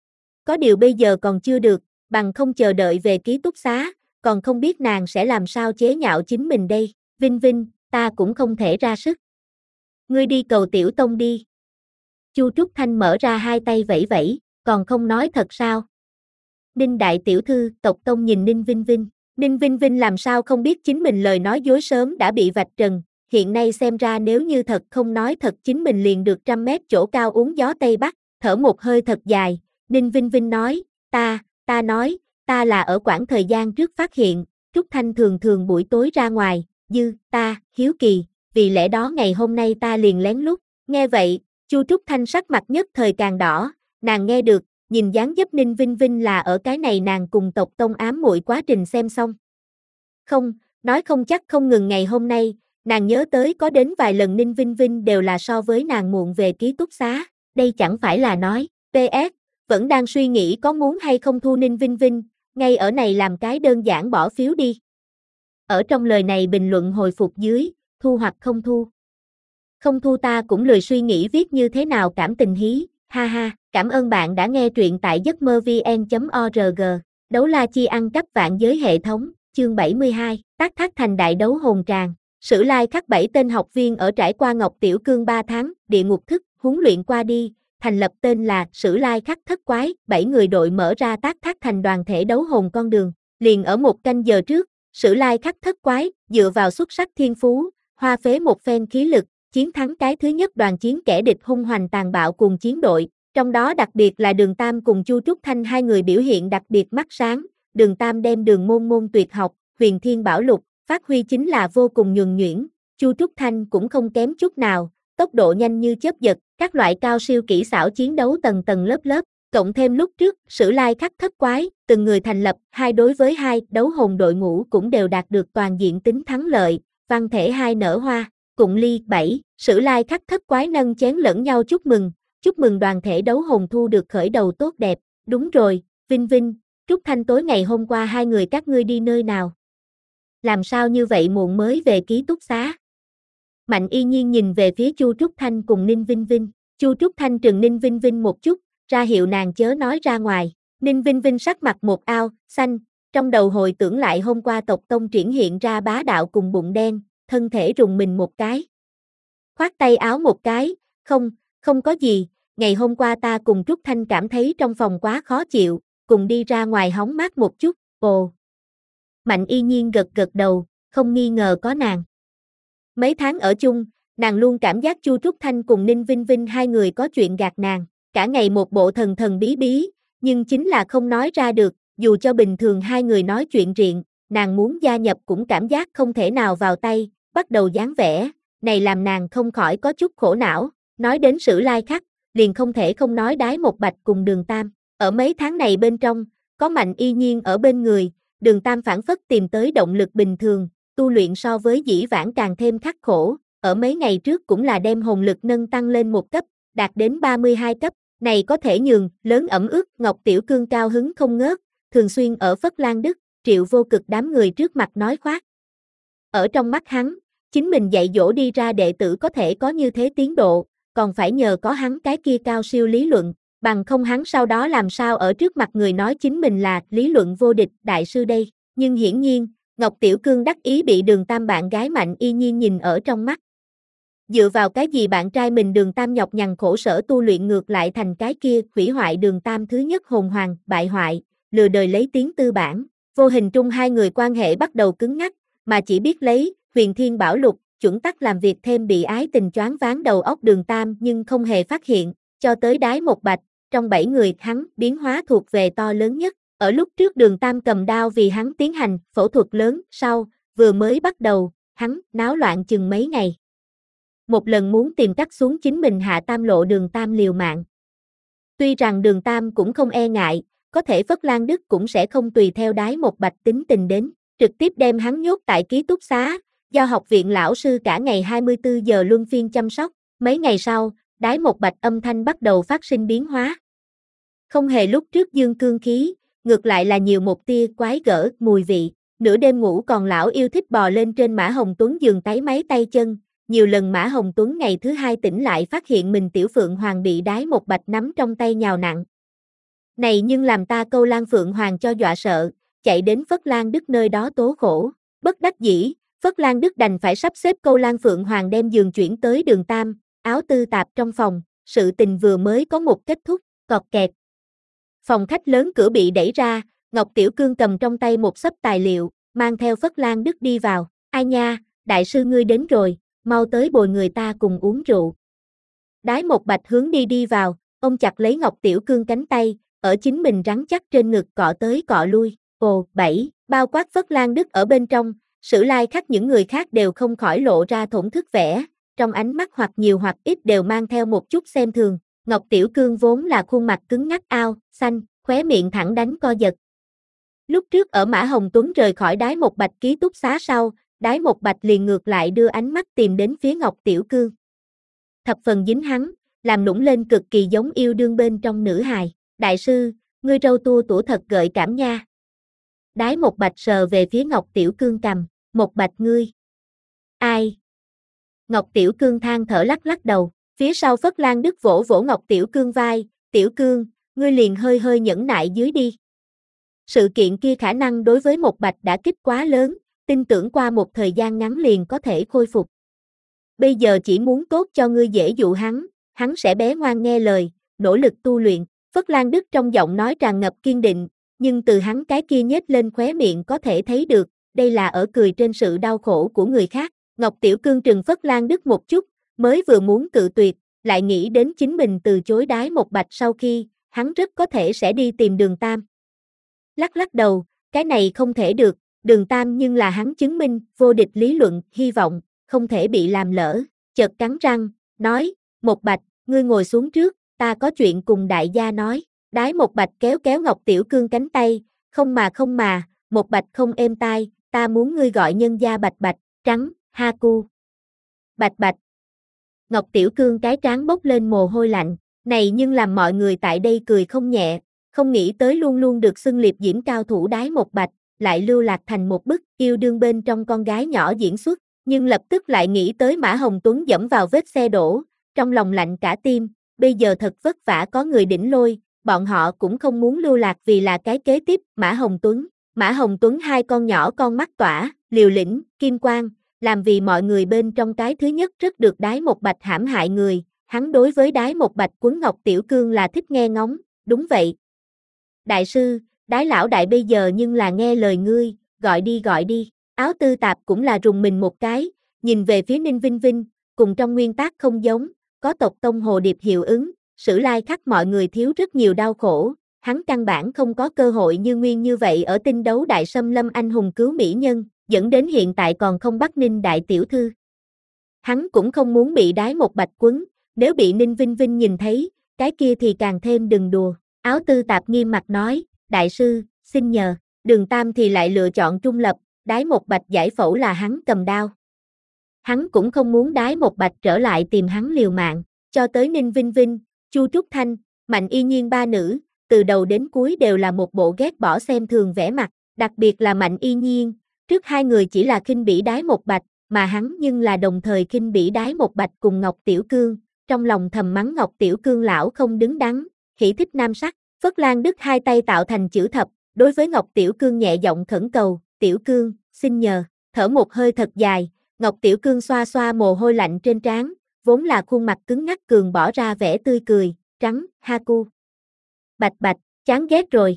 Có điều bây giờ còn chưa được, bằng không chờ đợi về ký túc xá, còn không biết nàng sẽ làm sao chế nhạo chính mình đây, Vinh Vinh, ta cũng không thể ra sức. Ngươi đi cầu Tiểu Tông đi. Chu Trúc Thanh mở ra hai tay vẫy vẫy, còn không nói thật sao? Ninh đại tiểu thư, tộc tông nhìn Ninh Vinh Vinh. Ninh Vinh Vinh làm sao không biết chính mình lời nói dối sớm đã bị vạch trần, hiện nay xem ra nếu như thật không nói thật chính mình liền được trăm mét chỗ cao uống gió Tây Bắc, thở một hơi thật dài, Ninh Vinh Vinh nói, ta, ta nói, ta là ở quãng thời gian trước phát hiện, Trúc Thanh thường thường buổi tối ra ngoài, dư, ta, hiếu kỳ, vì lẽ đó ngày hôm nay ta liền lén lút, nghe vậy, Chu Trúc Thanh sắc mặt nhất thời càng đỏ, nàng nghe được, nhìn dáng dấp Ninh Vinh Vinh là ở cái này nàng cùng tộc tông ám muội quá trình xem xong. Không, nói không chắc không ngừng ngày hôm nay, nàng nhớ tới có đến vài lần Ninh Vinh Vinh đều là so với nàng muộn về ký túc xá, đây chẳng phải là nói, pê ét, vẫn đang suy nghĩ có muốn hay không thu Ninh Vinh Vinh, ngay ở này làm cái đơn giản bỏ phiếu đi. Ở trong lời này bình luận hồi phục dưới, thu hoặc không thu. Không thu ta cũng lười suy nghĩ viết như thế nào cảm tình hí, ha ha, cảm ơn bạn đã nghe truyện tại giấc mơ vn chấm org, đấu la chi ăn cắp vạn giới hệ thống, chương bảy mươi hai, tác thác thành đại đấu hồn tràng. Sử lai khắc bảy tên học viên ở trải qua Ngọc Tiểu Cương ba tháng, địa ngục thức, huấn luyện qua đi, thành lập tên là Sử lai khắc thất quái, bảy người đội mở ra tác thác thành đoàn thể đấu hồn con đường. Liền ở một canh giờ trước, Sử lai khắc thất quái, dựa vào xuất sắc thiên phú, hoa phế một phen khí lực, chiến thắng cái thứ nhất đoàn chiến kẻ địch hung hoành tàn bạo cùng chiến đội. Trong đó đặc biệt là Đường Tam cùng Chu Trúc Thanh hai người biểu hiện đặc biệt mắt sáng, Đường Tam đem đường môn môn tuyệt học, huyền thiên bảo lục, phát huy chính là vô cùng nhuần nhuyễn, Chu Trúc Thanh cũng không kém chút nào, tốc độ nhanh như chớp giật, các loại cao siêu kỹ xảo chiến đấu tầng tầng lớp lớp, cộng thêm lúc trước, Sử lai khắc thất quái, từng người thành lập, hai đối với hai, đấu hồn đội ngũ cũng đều đạt được toàn diện tính thắng lợi, văn thể hai nở hoa, cụng ly, bảy, Sử lai khắc thất quái nâng chén lẫn nhau chúc mừng, chúc mừng đoàn thể đấu hồn thu được khởi đầu tốt đẹp, đúng rồi, Vinh Vinh, Trúc Thanh tối ngày hôm qua hai người các ngươi đi nơi nào? Làm sao như vậy muộn mới về ký túc xá? Mạnh Y Nhiên nhìn về phía Chu Trúc Thanh cùng Ninh Vinh Vinh, Chu Trúc Thanh trừng Ninh Vinh Vinh một chút, ra hiệu nàng chớ nói ra ngoài, Ninh Vinh Vinh sắc mặt một ao, xanh, trong đầu hồi tưởng lại hôm qua tộc tông triển hiện ra bá đạo cùng bụng đen, thân thể rùng mình một cái. Khoát tay áo một cái, không, không có gì, ngày hôm qua ta cùng Trúc Thanh cảm thấy trong phòng quá khó chịu, cùng đi ra ngoài hóng mát một chút, ồ. Mạnh Y Nhiên gật gật đầu, không nghi ngờ có nàng. Mấy tháng ở chung, nàng luôn cảm giác Chu Trúc Thanh cùng Ninh Vinh Vinh hai người có chuyện gạt nàng, cả ngày một bộ thần thần bí bí, nhưng chính là không nói ra được, dù cho bình thường hai người nói chuyện riện, nàng muốn gia nhập cũng cảm giác không thể nào vào tay, bắt đầu dáng vẻ, này làm nàng không khỏi có chút khổ não, nói đến Sử lai khắc, liền không thể không nói Đái Một Bạch cùng Đường Tam, ở mấy tháng này bên trong, có Mạnh Y Nhiên ở bên người, Đường Tam phản phất tìm tới động lực bình thường, tu luyện so với dĩ vãng càng thêm khắc khổ, ở mấy ngày trước cũng là đem hồn lực nâng tăng lên một cấp, đạt đến ba mươi hai cấp, này có thể nhường, lớn ẩm ướt, Ngọc Tiểu Cương cao hứng không ngớt, thường xuyên ở Phất Lan Đức, Triệu Vô Cực đám người trước mặt nói khoác. Ở trong mắt hắn, chính mình dạy dỗ đi ra đệ tử có thể có như thế tiến độ, còn phải nhờ có hắn cái kia cao siêu lý luận, bằng không hắn sau đó làm sao ở trước mặt người nói chính mình là lý luận vô địch đại sư đây, nhưng hiển nhiên, Ngọc Tiểu Cương đắc ý bị Đường Tam bạn gái Mạnh Y Nhiên nhìn ở trong mắt. Dựa vào cái gì bạn trai mình Đường Tam nhọc nhằn khổ sở tu luyện ngược lại thành cái kia hủy hoại Đường Tam thứ nhất hồn hoàng, bại hoại, lừa đời lấy tiếng tư bản, vô hình trung hai người quan hệ bắt đầu cứng ngắc, mà chỉ biết lấy huyền thiên bảo lục, chuẩn tắc làm việc thêm bị ái tình choáng váng đầu óc Đường Tam nhưng không hề phát hiện, cho tới Đái Một Bạch, trong bảy người hắn biến hóa thuộc về to lớn nhất, ở lúc trước Đường Tam cầm đao vì hắn tiến hành phẫu thuật lớn, sau, vừa mới bắt đầu, hắn náo loạn chừng mấy ngày. Một lần muốn tìm cắt xuống chính mình hạ tam lộ Đường Tam liều mạng. Tuy rằng Đường Tam cũng không e ngại, có thể Phất Lan Đức cũng sẽ không tùy theo Đái Một Bạch tính tình đến, trực tiếp đem hắn nhốt tại ký túc xá, do học viện lão sư cả ngày hai mươi tư giờ luân phiên chăm sóc, mấy ngày sau, Đái Một Bạch âm thanh bắt đầu phát sinh biến hóa. Không hề lúc trước dương cương khí, ngược lại là nhiều một tia quái gở, mùi vị, nửa đêm ngủ còn lão yêu thích bò lên trên Mã Hồng Tuấn giường táy máy tay chân, nhiều lần Mã Hồng Tuấn ngày thứ hai tỉnh lại phát hiện mình tiểu Phượng Hoàng bị Đái Một Bạch nắm trong tay nhào nặng. Này nhưng làm ta Câu Lan Phượng Hoàng cho dọa sợ, chạy đến Phất Lan Đức nơi đó tố khổ, bất đắc dĩ, Phất Lan Đức đành phải sắp xếp Câu Lan Phượng Hoàng đem giường chuyển tới Đường Tam, áo tư tạp trong phòng, sự tình vừa mới có một kết thúc, cọt kẹt. Phòng khách lớn cửa bị đẩy ra, Ngọc Tiểu Cương cầm trong tay một xấp tài liệu, mang theo Phất Lan Đức đi vào. Ai nha, đại sư ngươi đến rồi, mau tới bồi người ta cùng uống rượu. Đái Một Bạch hướng đi đi vào, ông chặt lấy Ngọc Tiểu Cương cánh tay, ở chính mình rắn chắc trên ngực cọ tới cọ lui. Ồ, bảy, bao quát Phất Lan Đức ở bên trong, Sử Lai Khắc những người khác đều không khỏi lộ ra thổn thức vẻ, trong ánh mắt hoặc nhiều hoặc ít đều mang theo một chút xem thường. Ngọc Tiểu Cương vốn là khuôn mặt cứng ngắc ao, xanh, khóe miệng thẳng đánh co giật. Lúc trước ở Mã Hồng Tuấn rời khỏi Đái Một Bạch ký túc xá sau, Đái Một Bạch liền ngược lại đưa ánh mắt tìm đến phía Ngọc Tiểu Cương. Thập phần dính hắn, làm nũng lên cực kỳ giống yêu đương bên trong nữ hài. Đại sư, ngươi râu tua tủa thật gợi cảm nha. Đái Một Bạch sờ về phía Ngọc Tiểu Cương cằm, Một Bạch ngươi. Ai? Ngọc Tiểu Cương than thở lắc lắc đầu, phía sau Phất Lan Đức vỗ vỗ Ngọc Tiểu Cương vai, Tiểu Cương, ngươi liền hơi hơi nhẫn nại dưới đi. Sự kiện kia khả năng đối với Một Bạch đã kích quá lớn, tin tưởng qua một thời gian ngắn liền có thể khôi phục. Bây giờ chỉ muốn tốt cho ngươi dễ dụ hắn, hắn sẽ bé ngoan nghe lời, nỗ lực tu luyện. Phất Lan Đức trong giọng nói tràn ngập kiên định, nhưng từ hắn cái kia nhếch lên khóe miệng có thể thấy được, đây là ở cười trên sự đau khổ của người khác. Ngọc Tiểu Cương trừng Phất Lan Đức một chút, mới vừa muốn cự tuyệt, lại nghĩ đến chính mình từ chối Đái Một Bạch sau khi, hắn rất có thể sẽ đi tìm Đường Tam. Lắc lắc đầu, cái này không thể được, Đường Tam nhưng là hắn chứng minh, vô địch lý luận, hy vọng, không thể bị làm lỡ. Chợt cắn răng, nói, Một Bạch, ngươi ngồi xuống trước, ta có chuyện cùng đại gia nói. Đái Một Bạch kéo kéo Ngọc Tiểu Cương cánh tay, không mà không mà, Một Bạch không êm tai, ta muốn ngươi gọi nhân gia Bạch Bạch, trắng, ha cu. Bạch Bạch. Ngọc Tiểu Cương cái trán bốc lên mồ hôi lạnh, này nhưng làm mọi người tại đây cười không nhẹ, không nghĩ tới luôn luôn được xưng liệp diễm cao thủ Đái Một Bạch, lại lưu lạc thành một bức yêu đương bên trong con gái nhỏ diễn xuất, nhưng lập tức lại nghĩ tới Mã Hồng Tuấn dẫm vào vết xe đổ, trong lòng lạnh cả tim, bây giờ thật vất vả có người đỉnh lôi, bọn họ cũng không muốn lưu lạc vì là cái kế tiếp, Mã Hồng Tuấn. Mã Hồng Tuấn hai con nhỏ con mắt tỏa, liều lĩnh, kim quang, làm vì mọi người bên trong cái thứ nhất rất được Đái Một Bạch hãm hại người, hắn đối với Đái Một Bạch quấn Ngọc Tiểu Cương là thích nghe ngóng, đúng vậy. Đại sư, Đái lão đại bây giờ nhưng là nghe lời ngươi, gọi đi gọi đi, Áo Tư Tạp cũng là rùng mình một cái, nhìn về phía Ninh Vinh Vinh, cùng trong nguyên tác không giống, có tộc tông hồ điệp hiệu ứng, Sử Lai Khắc mọi người thiếu rất nhiều đau khổ, hắn căn bản không có cơ hội như nguyên như vậy ở tinh đấu đại xâm lâm anh hùng cứu mỹ nhân, dẫn đến hiện tại còn không bắt Ninh đại tiểu thư. Hắn cũng không muốn bị Đái Một Bạch quấn, nếu bị Ninh Vinh Vinh nhìn thấy, cái kia thì càng thêm đừng đùa. Áo Tư Tạp nghiêm mặt nói, đại sư, xin nhờ, Đường Tam thì lại lựa chọn trung lập, Đái Một Bạch giải phẫu là hắn cầm đao. Hắn cũng không muốn Đái Một Bạch trở lại tìm hắn liều mạng, cho tới Ninh Vinh Vinh, Chu Trúc Thanh, Mạnh Y Nhiên ba nữ, từ đầu đến cuối đều là một bộ ghét bỏ xem thường vẻ mặt, đặc biệt là Mạnh Y Nhiên, trước hai người chỉ là khinh bỉ Đái Một Bạch, mà hắn nhưng là đồng thời khinh bỉ Đái Một Bạch cùng Ngọc Tiểu Cương, trong lòng thầm mắng Ngọc Tiểu Cương lão không đứng đắn, hỉ thích nam sắc. Phất Lan Đức hai tay tạo thành chữ thập, đối với Ngọc Tiểu Cương nhẹ giọng khẩn cầu, Tiểu Cương, xin nhờ, thở một hơi thật dài, Ngọc Tiểu Cương xoa xoa mồ hôi lạnh trên trán, vốn là khuôn mặt cứng ngắc cường bỏ ra vẻ tươi cười, trắng, ha cu. Bạch Bạch, chán ghét rồi.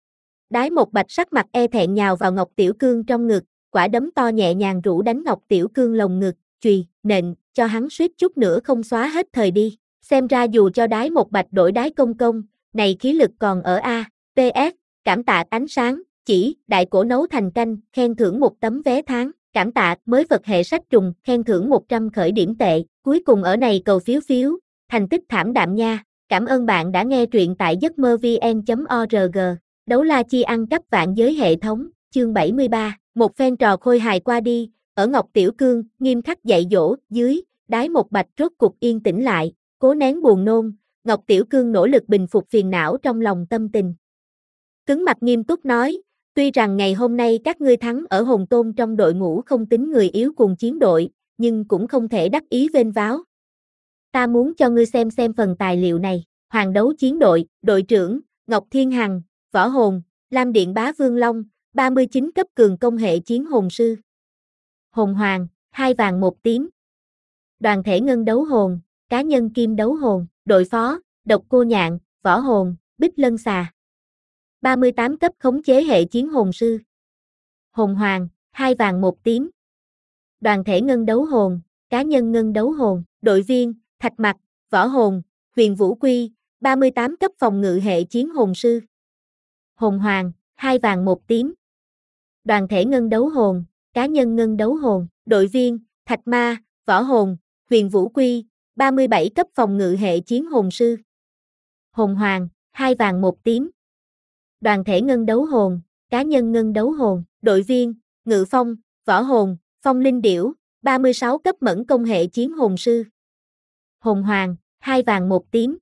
Đái Một Bạch sắc mặt e thẹn nhào vào Ngọc Tiểu Cương trong ngực, quả đấm to nhẹ nhàng rũ đánh Ngọc Tiểu Cương lồng ngực, chùy, nện, cho hắn suýt chút nữa không xóa hết thời đi, xem ra dù cho Đái Một Bạch đổi Đái Công Công, này khí lực còn ở A, pê ét, cảm tạ ánh sáng, chỉ, đại cổ nấu thành canh, khen thưởng một tấm vé tháng, cảm tạ mới vật hệ sách trùng, khen thưởng một trăm khởi điểm tệ, cuối cùng ở này cầu phiếu phiếu, thành tích thảm đạm nha, cảm ơn bạn đã nghe truyện tại giấc mơ vn chấm org, đấu la chi ăn cắp vạn giới hệ thống, chương bảy mươi ba, một phen trò khôi hài qua đi, ở Ngọc Tiểu Cương, nghiêm khắc dạy dỗ, dưới, Đái Một Bạch rốt cục yên tĩnh lại, cố nén buồn nôn, Ngọc Tiểu Cương nỗ lực bình phục phiền não trong lòng tâm tình. Cứng mặt nghiêm túc nói, tuy rằng ngày hôm nay các ngươi thắng ở Hồn Tôn trong đội ngũ không tính người yếu cùng chiến đội, nhưng cũng không thể đắc ý vênh váo. Ta muốn cho ngươi xem xem phần tài liệu này, Hoàng đấu chiến đội, đội trưởng, Ngọc Thiên Hằng, Võ Hồn, Lam Điện Bá Vương Long, ba mươi chín cấp cường công hệ chiến hồn sư. Hồn Hoàng, hai vàng một tím. Đoàn thể ngân đấu hồn, cá nhân kim đấu hồn, đội phó, Độc Cô Nhạn, Võ Hồn, Bích Lân Xà. ba mươi tám cấp khống chế hệ chiến hồn sư. Hồn hoàng, hai vàng một tím. Đoàn thể ngân đấu hồn, cá nhân ngân đấu hồn, đội viên, thạch mặc, võ hồn, huyền vũ quy, ba mươi tám cấp phòng ngự hệ chiến hồn sư. Hồn hoàng, hai vàng một tím. Đoàn thể ngân đấu hồn, cá nhân ngân đấu hồn, đội viên, thạch ma, võ hồn, huyền vũ quy, ba mươi bảy cấp phòng ngự hệ chiến hồn sư. Hồn hoàng, hai vàng một tím. Đoàn thể ngân đấu hồn, cá nhân ngân đấu hồn, đội viên, ngự phong, võ hồn, phong linh điểu, ba mươi sáu cấp mẫn công hệ chiến hồn sư. Hồn hoàng, hai vàng một tím.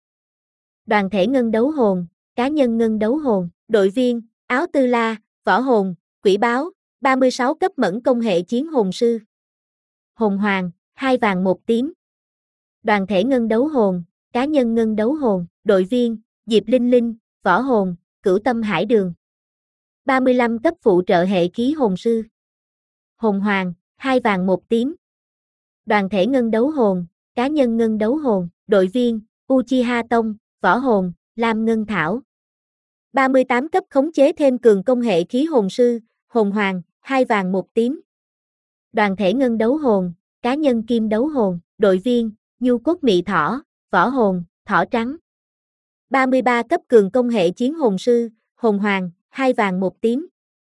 Đoàn thể ngân đấu hồn, cá nhân ngân đấu hồn, đội viên, áo tư la, võ hồn, quỷ báo, ba mươi sáu cấp mẫn công hệ chiến hồn sư. Hồn hoàng, hai vàng một tím. Đoàn thể ngân đấu hồn, cá nhân ngân đấu hồn, đội viên, Diệp Linh Linh, võ hồn, cửu tâm hải đường. ba mươi lăm cấp phụ trợ hệ khí hồn sư. Hồn hoàng, hai vàng một tím. Đoàn thể ngân đấu hồn, cá nhân ngân đấu hồn, đội viên, Uchiha Tông, võ hồn, Lam Ngân Thảo. ba mươi tám cấp khống chế thêm cường công hệ khí hồn sư, hồn hoàng, hai vàng một tím. Đoàn thể ngân đấu hồn, cá nhân kim đấu hồn, đội viên, Nhu Cốt Mị Thỏ, võ hồn, thỏ trắng. ba mươi ba cấp cường công hệ chiến hồn sư, hồn hoàng, hai vàng một tím.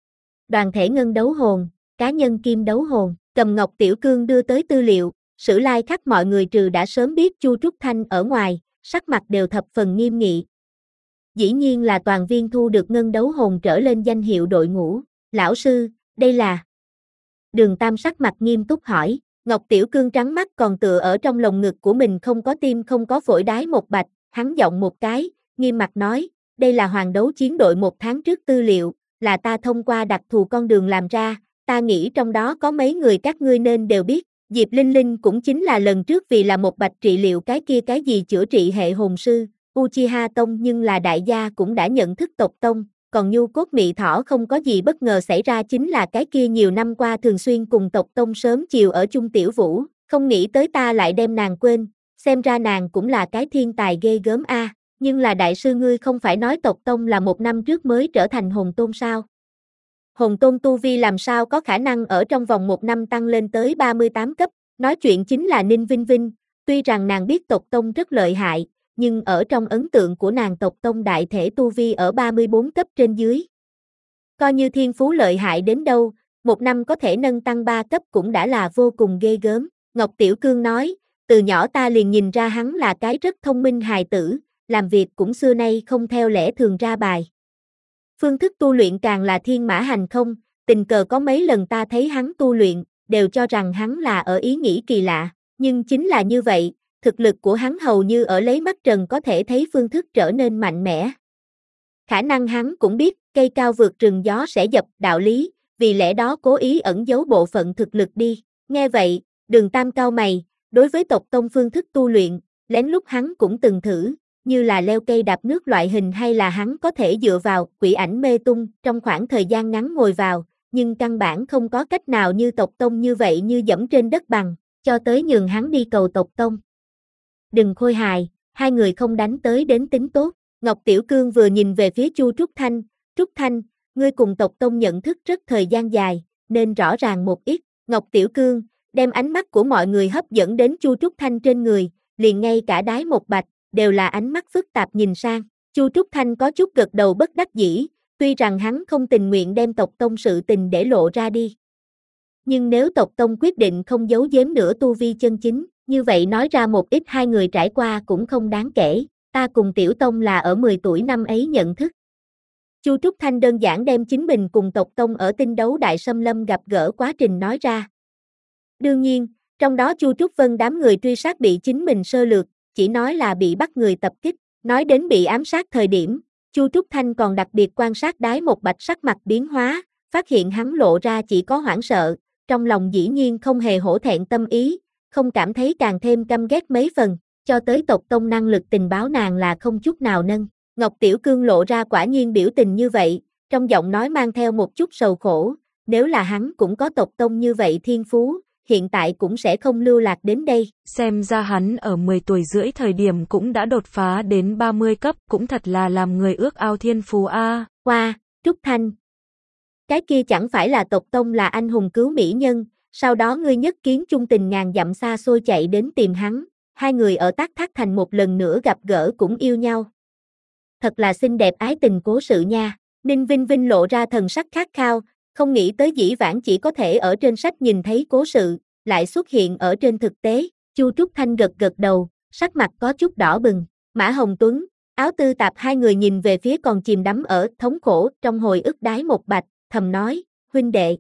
Đoàn thể ngân đấu hồn, cá nhân kim đấu hồn, Cầm Ngọc Tiểu Cương đưa tới tư liệu, sử lai khắc mọi người trừ đã sớm biết Chu Trúc Thanh ở ngoài, sắc mặt đều thập phần nghiêm nghị. Dĩ nhiên là toàn viên thu được ngân đấu hồn trở lên danh hiệu đội ngũ. Lão sư, đây là... Đường Tam sắc mặt nghiêm túc hỏi, Ngọc Tiểu Cương trắng mắt còn tựa ở trong lồng ngực của mình không có tim không có phổi đái một bạch, hắn giọng một cái, nghiêm mặt nói, đây là hoàng đấu chiến đội một tháng trước tư liệu, là ta thông qua đặc thù con đường làm ra, ta nghĩ trong đó có mấy người các ngươi nên đều biết, Diệp Linh Linh cũng chính là lần trước vì là một bạch trị liệu cái kia cái gì chữa trị hệ hồn sư, Uchiha Tông nhưng là đại gia cũng đã nhận thức tộc tông, còn Nhu Cốt Mị Thỏ không có gì bất ngờ xảy ra chính là cái kia nhiều năm qua thường xuyên cùng tộc tông sớm chiều ở chung tiểu vũ, không nghĩ tới ta lại đem nàng quên, xem ra nàng cũng là cái thiên tài ghê gớm a. À. Nhưng là đại sư ngươi không phải nói tộc tông là một năm trước mới trở thành hồn tôn sao? Hồn tôn tu vi làm sao có khả năng ở trong vòng một năm tăng lên tới ba mươi tám cấp, nói chuyện chính là Ninh Vinh Vinh, tuy rằng nàng biết tộc tông rất lợi hại, nhưng ở trong ấn tượng của nàng tộc tông đại thể tu vi ở ba mươi bốn cấp trên dưới. Coi như thiên phú lợi hại đến đâu, một năm có thể nâng tăng ba cấp cũng đã là vô cùng ghê gớm. Ngọc Tiểu Cương nói, từ nhỏ ta liền nhìn ra hắn là cái rất thông minh hài tử, làm việc cũng xưa nay không theo lẽ thường ra bài. Phương thức tu luyện càng là thiên mã hành không, tình cờ có mấy lần ta thấy hắn tu luyện, đều cho rằng hắn là ở ý nghĩ kỳ lạ, nhưng chính là như vậy, thực lực của hắn hầu như ở lấy mắt trần có thể thấy phương thức trở nên mạnh mẽ. Khả năng hắn cũng biết, cây cao vượt rừng gió sẽ dập đạo lý, vì lẽ đó cố ý ẩn giấu bộ phận thực lực đi. Nghe vậy, Đường Tam cau mày, đối với tộc tông phương thức tu luyện, lén lút hắn cũng từng thử, như là leo cây đạp nước loại hình hay là hắn có thể dựa vào quỷ ảnh mê tung trong khoảng thời gian ngắn ngồi vào, nhưng căn bản không có cách nào như tộc tông như vậy như dẫm trên đất bằng, cho tới nhường hắn đi cầu tộc tông. Đừng khôi hài, hai người không đánh tới đến tính tốt. Ngọc Tiểu Cương vừa nhìn về phía Chu Trúc Thanh, Trúc Thanh, ngươi cùng tộc tông nhận thức rất thời gian dài, nên rõ ràng một ít. Ngọc Tiểu Cương đem ánh mắt của mọi người hấp dẫn đến Chu Trúc Thanh trên người, liền ngay cả đái một bạch, đều là ánh mắt phức tạp nhìn sang. Chu Trúc Thanh có chút gật đầu bất đắc dĩ, tuy rằng hắn không tình nguyện đem tộc tông sự tình để lộ ra đi. Nhưng nếu tộc tông quyết định không giấu giếm nữa tu vi chân chính, như vậy nói ra một ít hai người trải qua cũng không đáng kể, ta cùng Tiểu Tông là ở mười tuổi năm ấy nhận thức. Chu Trúc Thanh đơn giản đem chính mình cùng tộc tông ở tinh đấu đại xâm lâm gặp gỡ quá trình nói ra. Đương nhiên, trong đó Chu Trúc Vân đám người truy sát bị chính mình sơ lược, chỉ nói là bị bắt người tập kích, nói đến bị ám sát thời điểm, Chu Trúc Thanh còn đặc biệt quan sát đái một bạch sắc mặt biến hóa, phát hiện hắn lộ ra chỉ có hoảng sợ, trong lòng dĩ nhiên không hề hổ thẹn tâm ý, không cảm thấy càng thêm căm ghét mấy phần, cho tới tộc tông năng lực tình báo nàng là không chút nào nâng. Ngọc Tiểu Cương lộ ra quả nhiên biểu tình như vậy, trong giọng nói mang theo một chút sầu khổ, nếu là hắn cũng có tộc tông như vậy thiên phú, hiện tại cũng sẽ không lưu lạc đến đây. Xem ra hắn ở mười tuổi rưỡi thời điểm cũng đã đột phá đến ba mươi cấp, cũng thật là làm người ước ao thiên phú a. Hoa, Trúc Thanh. Cái kia chẳng phải là tộc tông là anh hùng cứu mỹ nhân, sau đó ngươi nhất kiến chung tình ngàn dặm xa xôi chạy đến tìm hắn, hai người ở Tác Thác Thành một lần nữa gặp gỡ cũng yêu nhau. Thật là xinh đẹp ái tình cố sự nha. Ninh Vinh Vinh lộ ra thần sắc khát khao, không nghĩ tới dĩ vãng chỉ có thể ở trên sách nhìn thấy cố sự, lại xuất hiện ở trên thực tế. Chu Trúc Thanh gật gật đầu, sắc mặt có chút đỏ bừng. Mã Hồng Tuấn, Áo Tư Tạp hai người nhìn về phía còn chìm đắm ở thống khổ trong hồi ức Đái Một Bạch, thầm nói, huynh đệ.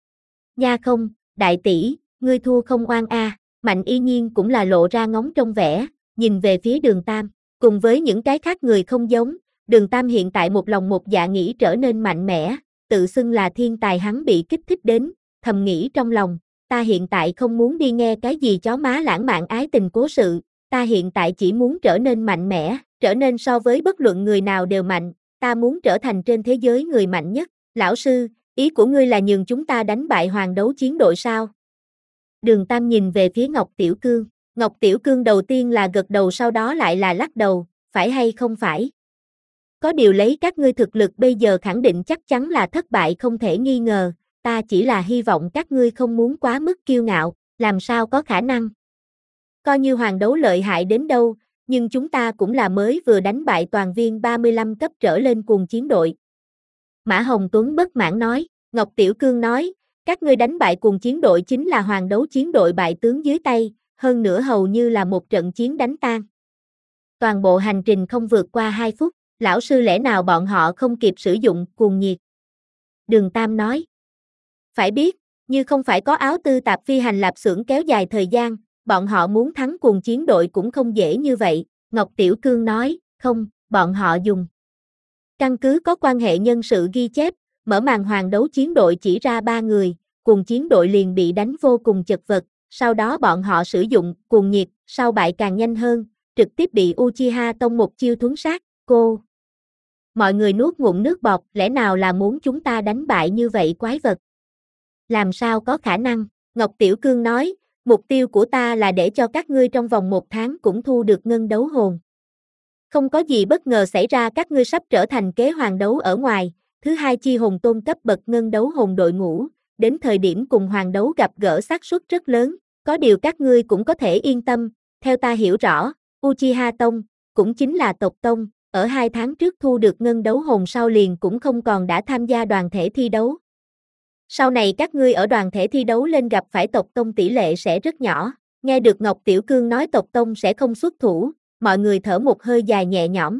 Nha không, đại tỷ, ngươi thua không oan a. Mạnh Y Nhiên cũng là lộ ra ngóng trong vẻ, nhìn về phía Đường Tam, cùng với những cái khác người không giống, Đường Tam hiện tại một lòng một dạ nghĩ trở nên mạnh mẽ, tự xưng là thiên tài hắn bị kích thích đến, thầm nghĩ trong lòng, ta hiện tại không muốn đi nghe cái gì chó má lãng mạn ái tình cố sự, ta hiện tại chỉ muốn trở nên mạnh mẽ, trở nên so với bất luận người nào đều mạnh, ta muốn trở thành trên thế giới người mạnh nhất. Lão sư, ý của ngươi là nhường chúng ta đánh bại Hoàng Đấu Chiến đội sao? Đường Tam nhìn về phía Ngọc Tiểu Cương, Ngọc Tiểu Cương đầu tiên là gật đầu sau đó lại là lắc đầu, phải hay không phải? Có điều lấy các ngươi thực lực bây giờ khẳng định chắc chắn là thất bại không thể nghi ngờ, ta chỉ là hy vọng các ngươi không muốn quá mức kiêu ngạo, làm sao có khả năng. Coi như Hoàng Đấu lợi hại đến đâu, nhưng chúng ta cũng là mới vừa đánh bại toàn viên ba mươi lăm cấp trở lên Cuồng Chiến đội. Mã Hồng Tuấn bất mãn nói, Ngọc Tiểu Cương nói, các ngươi đánh bại Cuồng Chiến đội chính là Hoàng Đấu Chiến đội bại tướng dưới tay, hơn nữa hầu như là một trận chiến đánh tan. Toàn bộ hành trình không vượt qua hai phút, lão sư lẽ nào bọn họ không kịp sử dụng cuồng nhiệt? Đường Tam nói, phải biết, như không phải có Áo Tư Tạp phi hành lạp xưởng kéo dài thời gian, bọn họ muốn thắng Cuồng Chiến đội cũng không dễ như vậy. Ngọc Tiểu Cương nói, không, bọn họ dùng. Căn cứ có quan hệ nhân sự ghi chép, mở màn Hoàng Đấu Chiến đội chỉ ra ba người, Cuồng Chiến đội liền bị đánh vô cùng chật vật, sau đó bọn họ sử dụng cuồng nhiệt, sau bại càng nhanh hơn, trực tiếp bị Uchiha Tông một chiêu thuấn sát, cô. Mọi người nuốt ngụm nước bọt, lẽ nào là muốn chúng ta đánh bại như vậy quái vật? Làm sao có khả năng? Ngọc Tiểu Cương nói, mục tiêu của ta là để cho các ngươi trong vòng một tháng cũng thu được ngân đấu hồn. Không có gì bất ngờ xảy ra các ngươi sắp trở thành kế hoàng đấu ở ngoài, thứ hai chi hồn tôn cấp bậc ngân đấu hồn đội ngũ, đến thời điểm cùng hoàng đấu gặp gỡ xác suất rất lớn, có điều các ngươi cũng có thể yên tâm, theo ta hiểu rõ, Uchiha Tông, cũng chính là tộc tông, ở hai tháng trước thu được ngân đấu hồn sau liền cũng không còn đã tham gia đoàn thể thi đấu. Sau này các ngươi ở đoàn thể thi đấu lên gặp phải tộc tông tỷ lệ sẽ rất nhỏ, nghe được Ngọc Tiểu Cương nói tộc tông sẽ không xuất thủ, mọi người thở một hơi dài nhẹ nhõm.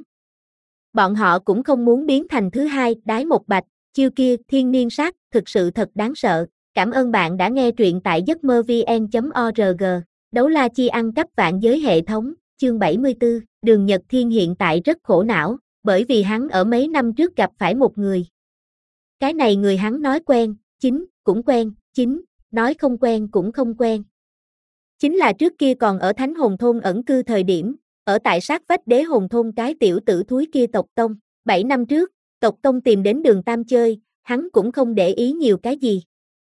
Bọn họ cũng không muốn biến thành thứ hai, Đái Một Bạch, chiêu kia thiên niên sát, thực sự thật đáng sợ. Cảm ơn bạn đã nghe truyện tại giấc mơ vn chấm org. Đấu la chi ăn cắp vạn giới hệ thống, chương bảy mươi tư, Đường Nhật Thiên hiện tại rất khổ não, bởi vì hắn ở mấy năm trước gặp phải một người. Cái này người hắn nói quen, chính, cũng quen, chính, nói không quen cũng không quen. Chính là trước kia còn ở Thánh Hồn Thôn ẩn cư thời điểm, ở tại sát vách Đế Hồn Thôn cái tiểu tử thúi kia tộc tông, bảy năm trước, tộc tông tìm đến Đường Tam chơi, hắn cũng không để ý nhiều cái gì.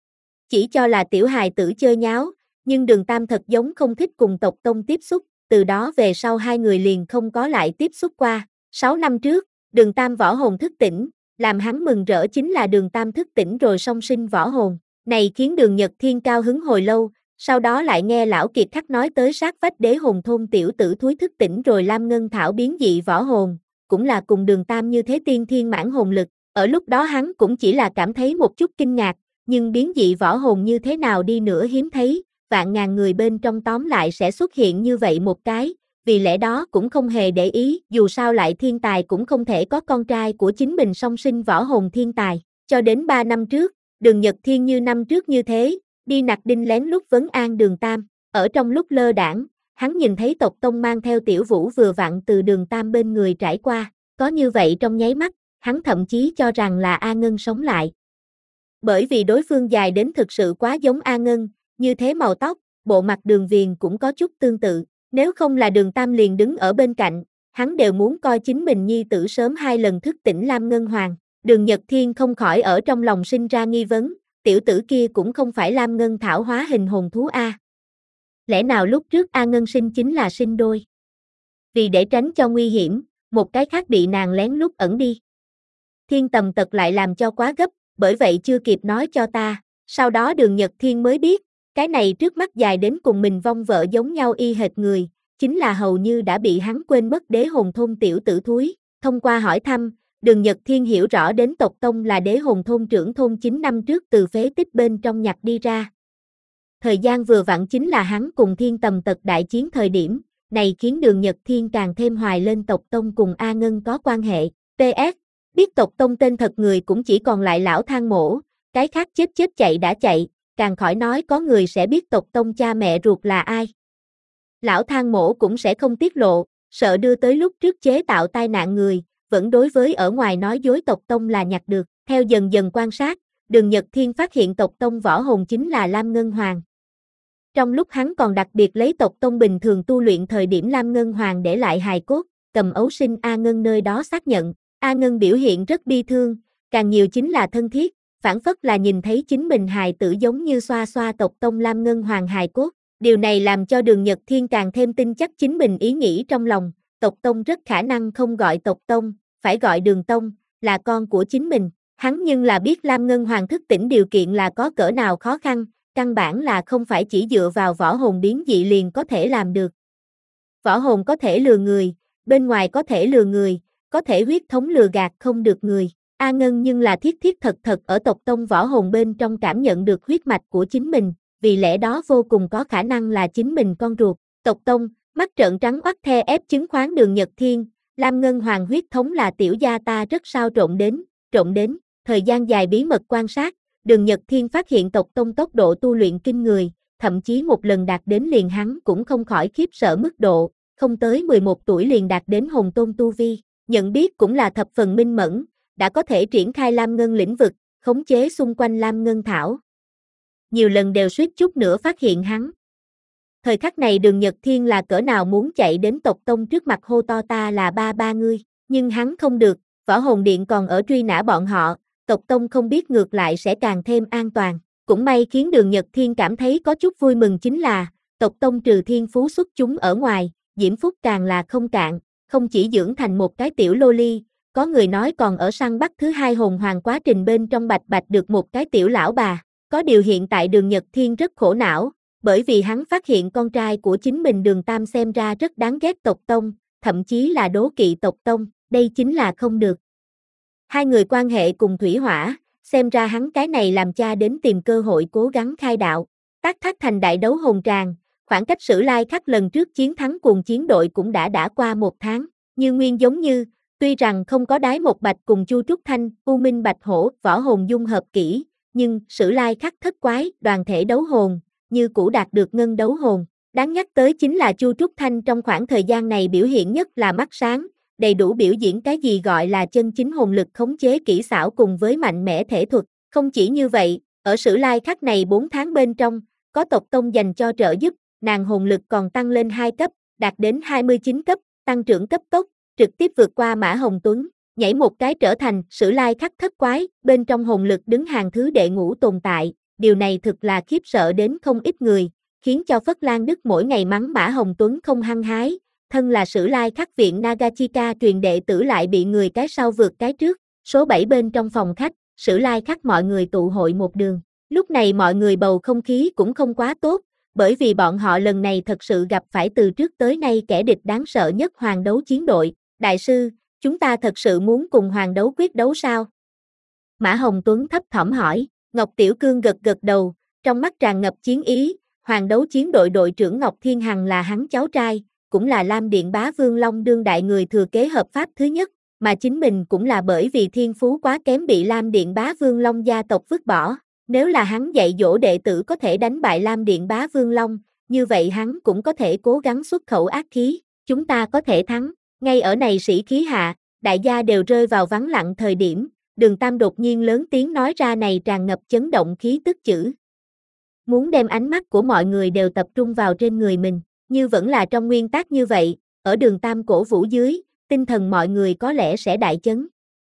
Chỉ cho là tiểu hài tử chơi nháo, nhưng Đường Tam thật giống không thích cùng tộc tông tiếp xúc, từ đó về sau hai người liền không có lại tiếp xúc qua. Sáu năm trước, Đường Tam võ hồn thức tỉnh, làm hắn mừng rỡ chính là Đường Tam thức tỉnh rồi song sinh võ hồn, này khiến Đường Nhật Thiên cao hứng hồi lâu, sau đó lại nghe lão Kiệt Khắc nói tới sát vách Đế Hồn Thôn tiểu tử thúi thức tỉnh rồi Lam Ngân Thảo biến dị võ hồn, cũng là cùng Đường Tam như thế tiên thiên mãn hồn lực, ở lúc đó hắn cũng chỉ là cảm thấy một chút kinh ngạc, nhưng biến dị võ hồn như thế nào đi nữa hiếm thấy, vạn ngàn người bên trong tóm lại sẽ xuất hiện như vậy một cái, vì lẽ đó cũng không hề để ý, dù sao lại thiên tài cũng không thể có con trai của chính mình song sinh võ hồn thiên tài, cho đến ba năm trước, Đường Nhật Thiên như năm trước như thế, đi nặc đinh lén lút vấn an Đường Tam, ở trong lúc lơ đãng, hắn nhìn thấy tộc tông mang theo tiểu vũ vừa vặn từ Đường Tam bên người trải qua, có như vậy trong nháy mắt, hắn thậm chí cho rằng là A Ngân sống lại. Bởi vì đối phương dài đến thực sự quá giống A Ngân, như thế màu tóc, bộ mặt đường viền cũng có chút tương tự, nếu không là Đường Tam liền đứng ở bên cạnh, hắn đều muốn coi chính mình nhi tử sớm hai lần thức tỉnh Lam Ngân Hoàng. Đường Nhật Thiên không khỏi ở trong lòng sinh ra nghi vấn, tiểu tử kia cũng không phải Lam Ngân Thảo hóa hình hồn thú A. Lẽ nào lúc trước A Ngân sinh chính là sinh đôi? Vì để tránh cho nguy hiểm, một cái khác bị nàng lén lút ẩn đi. Thiên Tầm Tật lại làm cho quá gấp, bởi vậy chưa kịp nói cho ta. Sau đó Đường Nhật Thiên mới biết, cái này trước mắt dài đến cùng mình vong vợ giống nhau y hệt người, chính là hầu như đã bị hắn quên mất Đế Hồn Thôn tiểu tử thúi. Thông qua hỏi thăm, Đường Nhật Thiên hiểu rõ đến tộc tông là Đế Hồn Thôn trưởng thôn chín năm trước từ phế tích bên trong nhặt đi ra. Thời gian vừa vặn chính là hắn cùng Thiên Tầm Tật đại chiến thời điểm, này khiến Đường Nhật Thiên càng thêm hoài lên tộc tông cùng A Ngân có quan hệ. pê ét. Biết tộc tông tên thật người cũng chỉ còn lại lão Thang Mổ, cái khác chết chết chạy đã chạy, càng khỏi nói có người sẽ biết tộc tông cha mẹ ruột là ai. Lão Thang Mổ cũng sẽ không tiết lộ, sợ đưa tới lúc trước chế tạo tai nạn người, vẫn đối với ở ngoài nói dối tộc tông là nhặt được. Theo dần dần quan sát, Đường Nhật Thiên phát hiện tộc tông võ hồn chính là Lam Ngân Hoàng. Trong lúc hắn còn đặc biệt lấy tộc tông bình thường tu luyện thời điểm Lam Ngân Hoàng để lại hài cốt, cầm ấu sinh A Ngân nơi đó xác nhận, A Ngân biểu hiện rất bi thương, càng nhiều chính là thân thiết, phản phất là nhìn thấy chính mình hài tử giống như xoa xoa tộc tông Lam Ngân Hoàng hài cốt. Điều này làm cho Đường Nhật Thiên càng thêm tin chắc chính mình ý nghĩ trong lòng, tộc tông rất khả năng không gọi tộc tông, phải gọi Đường Tông, là con của chính mình. Hắn nhưng là biết Lam Ngân Hoàng thức tỉnh điều kiện là có cỡ nào khó khăn, căn bản là không phải chỉ dựa vào võ hồn biến dị liền có thể làm được. Võ hồn có thể lừa người, bên ngoài có thể lừa người, có thể huyết thống lừa gạt không được người. A Ngân nhưng là thiết thiết thật thật ở tộc tông võ hồn bên trong cảm nhận được huyết mạch của chính mình, vì lẽ đó vô cùng có khả năng là chính mình con ruột. Tộc tông, mắt trợn trắng oắt the ép chứng khoán Đường Nhật Thiên, Lam Ngân Hoàng huyết thống là tiểu gia ta rất sao trộn đến, trộn đến, thời gian dài bí mật quan sát, Đường Nhật Thiên phát hiện tộc tông tốc độ tu luyện kinh người, thậm chí một lần đạt đến liền hắn cũng không khỏi khiếp sợ mức độ, không tới mười một tuổi liền đạt đến hồn tôn tu vi, nhận biết cũng là thập phần minh mẫn, đã có thể triển khai Lam Ngân lĩnh vực, khống chế xung quanh Lam Ngân Thảo. Nhiều lần đều suýt chút nữa phát hiện hắn. Thời khắc này Đường Nhật Thiên là cỡ nào muốn chạy đến tộc tông trước mặt hô to ta là ba ba ngươi, nhưng hắn không được, võ hồn điện còn ở truy nã bọn họ, tộc tông không biết ngược lại sẽ càng thêm an toàn. Cũng may khiến Đường Nhật Thiên cảm thấy có chút vui mừng chính là, tộc tông trừ thiên phú xuất chúng ở ngoài, diễm phúc càng là không cạn, không chỉ dưỡng thành một cái tiểu lô ly, có người nói còn ở săn bắt thứ hai hồn hoàng quá trình bên trong bạch bạch được một cái tiểu lão bà. Có điều hiện tại Đường Nhật Thiên rất khổ não, bởi vì hắn phát hiện con trai của chính mình Đường Tam xem ra rất đáng ghét tộc tông, thậm chí là đố kỵ tộc tông, đây chính là không được. Hai người quan hệ cùng thủy hỏa, xem ra hắn cái này làm cha đến tìm cơ hội cố gắng khai đạo. Tác Thác Thành đại đấu hồn tràng, khoảng cách Sử Lai Khắc lần trước chiến thắng cuồng chiến đội cũng đã đã qua một tháng, như nguyên giống như, tuy rằng không có Đái Một Bạch cùng Chu Trúc Thanh, U Minh Bạch Hổ, võ hồn dung hợp kỹ, nhưng Sử Lai Khắc thất quái, đoàn thể đấu hồn, như cũ đạt được ngân đấu hồn. Đáng nhắc tới chính là Chu Trúc Thanh trong khoảng thời gian này biểu hiện nhất là mắt sáng, đầy đủ biểu diễn cái gì gọi là chân chính hồn lực khống chế kỹ xảo cùng với mạnh mẽ thể thuật. Không chỉ như vậy, ở Sử Lai Khắc này bốn tháng bên trong, có tộc tông dành cho trợ giúp, nàng hồn lực còn tăng lên hai cấp, đạt đến hai mươi chín cấp, tăng trưởng cấp tốc, trực tiếp vượt qua Mã Hồng Tuấn, nhảy một cái trở thành Sử Lai Khắc thất quái, bên trong hồn lực đứng hàng thứ đệ ngũ tồn tại. Điều này thực là khiếp sợ đến không ít người, khiến cho Phất Lan Đức mỗi ngày mắng Mã Hồng Tuấn không hăng hái, thân là Sử Lai Khắc viện Nagachika truyền đệ tử lại bị người cái sau vượt cái trước. Số bảy bên trong phòng khách, Sử Lai Khắc mọi người tụ hội một đường. Lúc này mọi người bầu không khí cũng không quá tốt, bởi vì bọn họ lần này thật sự gặp phải từ trước tới nay kẻ địch đáng sợ nhất Hoàng Đấu chiến đội. Đại sư, chúng ta thật sự muốn cùng Hoàng Đấu quyết đấu sao? Mã Hồng Tuấn thấp thỏm hỏi. Ngọc Tiểu Cương gật gật đầu, trong mắt tràn ngập chiến ý, Hoàng Đấu chiến đội đội trưởng Ngọc Thiên Hằng là hắn cháu trai, cũng là Lam Điện Bá Vương Long đương đại người thừa kế hợp pháp thứ nhất, mà chính mình cũng là bởi vì thiên phú quá kém bị Lam Điện Bá Vương Long gia tộc vứt bỏ. Nếu là hắn dạy dỗ đệ tử có thể đánh bại Lam Điện Bá Vương Long, như vậy hắn cũng có thể cố gắng xuất khẩu ác khí, chúng ta có thể thắng. Ngay ở này sĩ khí hạ, đại gia đều rơi vào vắng lặng thời điểm. Đường Tam đột nhiên lớn tiếng nói ra này tràn ngập chấn động khí tức chữ. Muốn đem ánh mắt của mọi người đều tập trung vào trên người mình, như vẫn là trong nguyên tắc như vậy, ở Đường Tam cổ vũ dưới, tinh thần mọi người có lẽ sẽ đại chấn.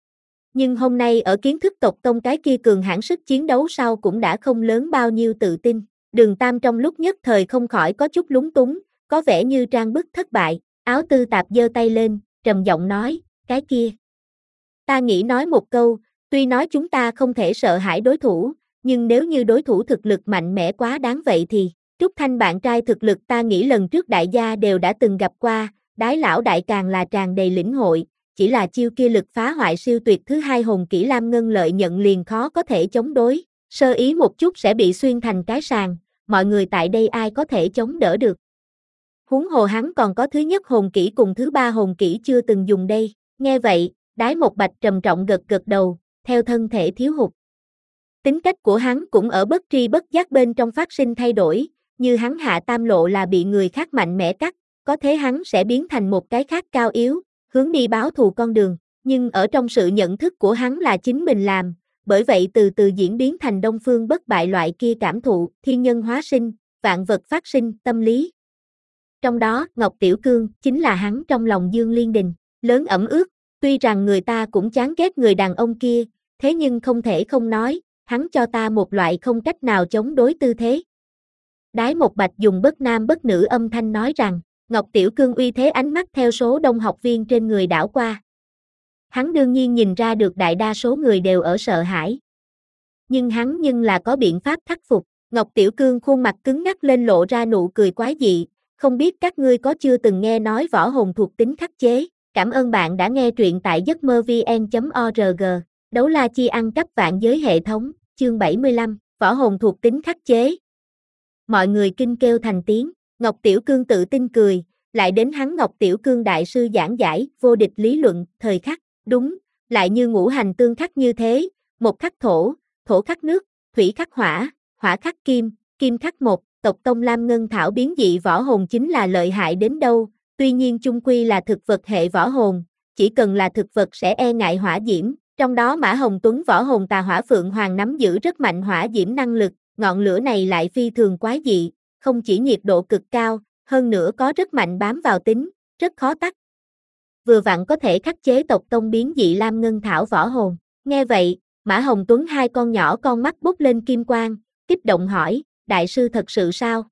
Nhưng hôm nay ở kiến thức tộc tông cái kia cường hãn sức chiến đấu sau cũng đã không lớn bao nhiêu tự tin. Đường Tam trong lúc nhất thời không khỏi có chút lúng túng, có vẻ như trang bức thất bại, Áo Tư Tạp giơ tay lên, trầm giọng nói, cái kia. Ta nghĩ nói một câu, tuy nói chúng ta không thể sợ hãi đối thủ, nhưng nếu như đối thủ thực lực mạnh mẽ quá đáng vậy thì, Trúc Thanh bạn trai thực lực ta nghĩ lần trước đại gia đều đã từng gặp qua, Đái lão đại càng là tràn đầy lĩnh hội, chỉ là chiêu kia lực phá hoại siêu tuyệt thứ hai hồn kỹ Lam Ngân lợi nhận liền khó có thể chống đối, sơ ý một chút sẽ bị xuyên thành cái sàng, mọi người tại đây ai có thể chống đỡ được. Huống hồ hắn còn có thứ nhất hồn kỹ cùng thứ ba hồn kỹ chưa từng dùng đây, nghe vậy, Đái Một Bạch trầm trọng gật gật đầu, theo thân thể thiếu hụt. Tính cách của hắn cũng ở bất tri bất giác bên trong phát sinh thay đổi, như hắn hạ tam lộ là bị người khác mạnh mẽ cắt, có thế hắn sẽ biến thành một cái khác cao yếu, hướng đi báo thù con đường, nhưng ở trong sự nhận thức của hắn là chính mình làm, bởi vậy từ từ diễn biến thành Đông Phương bất bại loại kia cảm thụ, thiên nhân hóa sinh, vạn vật phát sinh, tâm lý. Trong đó, Ngọc Tiểu Cương chính là hắn trong lòng Dương Liên Đình, lớn ẩm ướt, tuy rằng người ta cũng chán ghét người đàn ông kia, thế nhưng không thể không nói, hắn cho ta một loại không cách nào chống đối tư thế. Đái Một Bạch dùng bất nam bất nữ âm thanh nói rằng, Ngọc Tiểu Cương uy thế ánh mắt theo số đông học viên trên người đảo qua. Hắn đương nhiên nhìn ra được đại đa số người đều ở sợ hãi. Nhưng hắn nhưng là có biện pháp khắc phục, Ngọc Tiểu Cương khuôn mặt cứng ngắc lên lộ ra nụ cười quái dị, không biết các ngươi có chưa từng nghe nói võ hồn thuộc tính khắc chế, cảm ơn bạn đã nghe truyện tại giấc mơ vn chấm org, đấu la chi ăn cắp vạn giới hệ thống, chương bảy mươi lăm, võ hồn thuộc tính khắc chế. Mọi người kinh kêu thành tiếng, Ngọc Tiểu Cương tự tin cười, lại đến hắn Ngọc Tiểu Cương đại sư giảng giải, vô địch lý luận, thời khắc, đúng, lại như ngũ hành tương khắc như thế, một khắc thổ, thổ khắc nước, thủy khắc hỏa, hỏa khắc kim, kim khắc một, tộc tông Lam Ngân Thảo biến dị võ hồn chính là lợi hại đến đâu, tuy nhiên chung quy là thực vật hệ võ hồn, chỉ cần là thực vật sẽ e ngại hỏa diễm, trong đó Mã Hồng Tuấn võ hồn Tà Hỏa Phượng Hoàng nắm giữ rất mạnh hỏa diễm năng lực, ngọn lửa này lại phi thường quái dị, không chỉ nhiệt độ cực cao, hơn nữa có rất mạnh bám vào tính, rất khó tắt. Vừa vặn có thể khắc chế tộc tông biến dị Lam Ngân Thảo võ hồn. Nghe vậy, Mã Hồng Tuấn hai con nhỏ con mắt bốc lên kim quang, kích động hỏi, đại sư thật sự sao?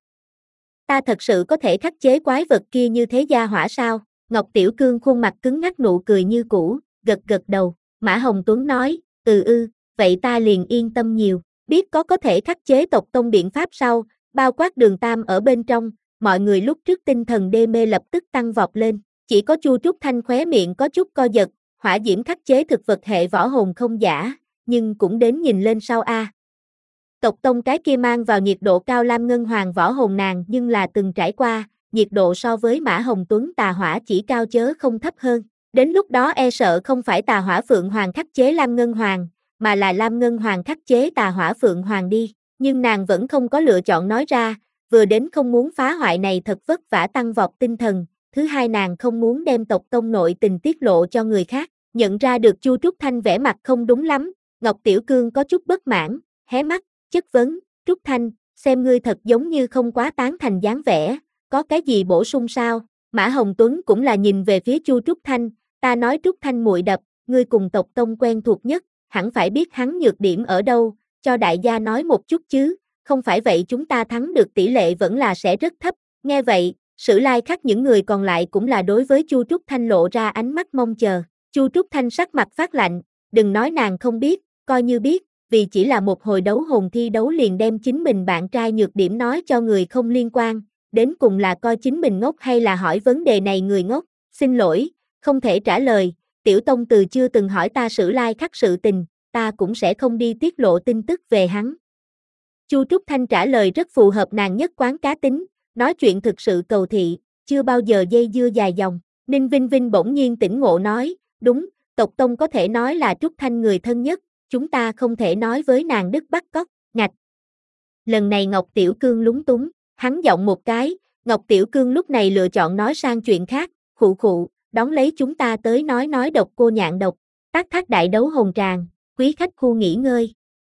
Ta thật sự có thể khắc chế quái vật kia như thế gia hỏa sao? Ngọc Tiểu Cương khuôn mặt cứng ngắc nụ cười như cũ, gật gật đầu. Mã Hồng Tuấn nói, ừ ư, vậy ta liền yên tâm nhiều, biết có có thể khắc chế tộc tông biện pháp sau, bao quát Đường Tam ở bên trong, mọi người lúc trước tinh thần đê mê lập tức tăng vọt lên, chỉ có Chu Trúc Thanh khóe miệng có chút co giật, hỏa diễm khắc chế thực vật hệ võ hồn không giả, nhưng cũng đến nhìn lên sau a. Tộc tông cái kia mang vào nhiệt độ cao Lam Ngân Hoàng võ hồn nàng nhưng là từng trải qua, nhiệt độ so với Mã Hồng Tuấn tà hỏa chỉ cao chớ không thấp hơn. Đến lúc đó e sợ không phải tà hỏa Phượng Hoàng khắc chế Lam Ngân Hoàng, mà là Lam Ngân Hoàng khắc chế tà hỏa Phượng Hoàng đi, nhưng nàng vẫn không có lựa chọn nói ra, vừa đến không muốn phá hoại này thật vất vả tăng vọt tinh thần, thứ hai nàng không muốn đem tộc tông nội tình tiết lộ cho người khác, nhận ra được Chu Trúc Thanh vẻ mặt không đúng lắm, Ngọc Tiểu Cương có chút bất mãn, hé mắt, chất vấn, Trúc Thanh, xem ngươi thật giống như không quá tán thành dáng vẻ, có cái gì bổ sung sao? Mã Hồng Tuấn cũng là nhìn về phía Chu Trúc Thanh, ta nói Trúc Thanh muội đập, ngươi cùng tộc tông quen thuộc nhất, hẳn phải biết hắn nhược điểm ở đâu, cho đại gia nói một chút chứ, không phải vậy chúng ta thắng được tỷ lệ vẫn là sẽ rất thấp. Nghe vậy, Sử Lai Khắc những người còn lại cũng là đối với Chu Trúc Thanh lộ ra ánh mắt mong chờ. Chu Trúc Thanh sắc mặt phát lạnh, đừng nói nàng không biết, coi như biết, vì chỉ là một hồi đấu hồn thi đấu liền đem chính mình bạn trai nhược điểm nói cho người không liên quan, đến cùng là coi chính mình ngốc hay là hỏi vấn đề này người ngốc, xin lỗi, không thể trả lời, tiểu tông từ chưa từng hỏi ta Sử Lai Khắc sự tình, ta cũng sẽ không đi tiết lộ tin tức về hắn. Chu Trúc Thanh trả lời rất phù hợp nàng nhất quán cá tính, nói chuyện thực sự cầu thị, chưa bao giờ dây dưa dài dòng. Ninh Vinh Vinh bỗng nhiên tỉnh ngộ nói, đúng, tộc tông có thể nói là Trúc Thanh người thân nhất, chúng ta không thể nói với nàng đứt bắt cóc, ngạch. Lần này Ngọc Tiểu Cương lúng túng, hắn giọng một cái, Ngọc Tiểu Cương lúc này lựa chọn nói sang chuyện khác, khụ khụ, đón lấy chúng ta tới nói nói độc cô nhạn độc, tác thác đại đấu hồn tràng, quý khách khu nghỉ ngơi.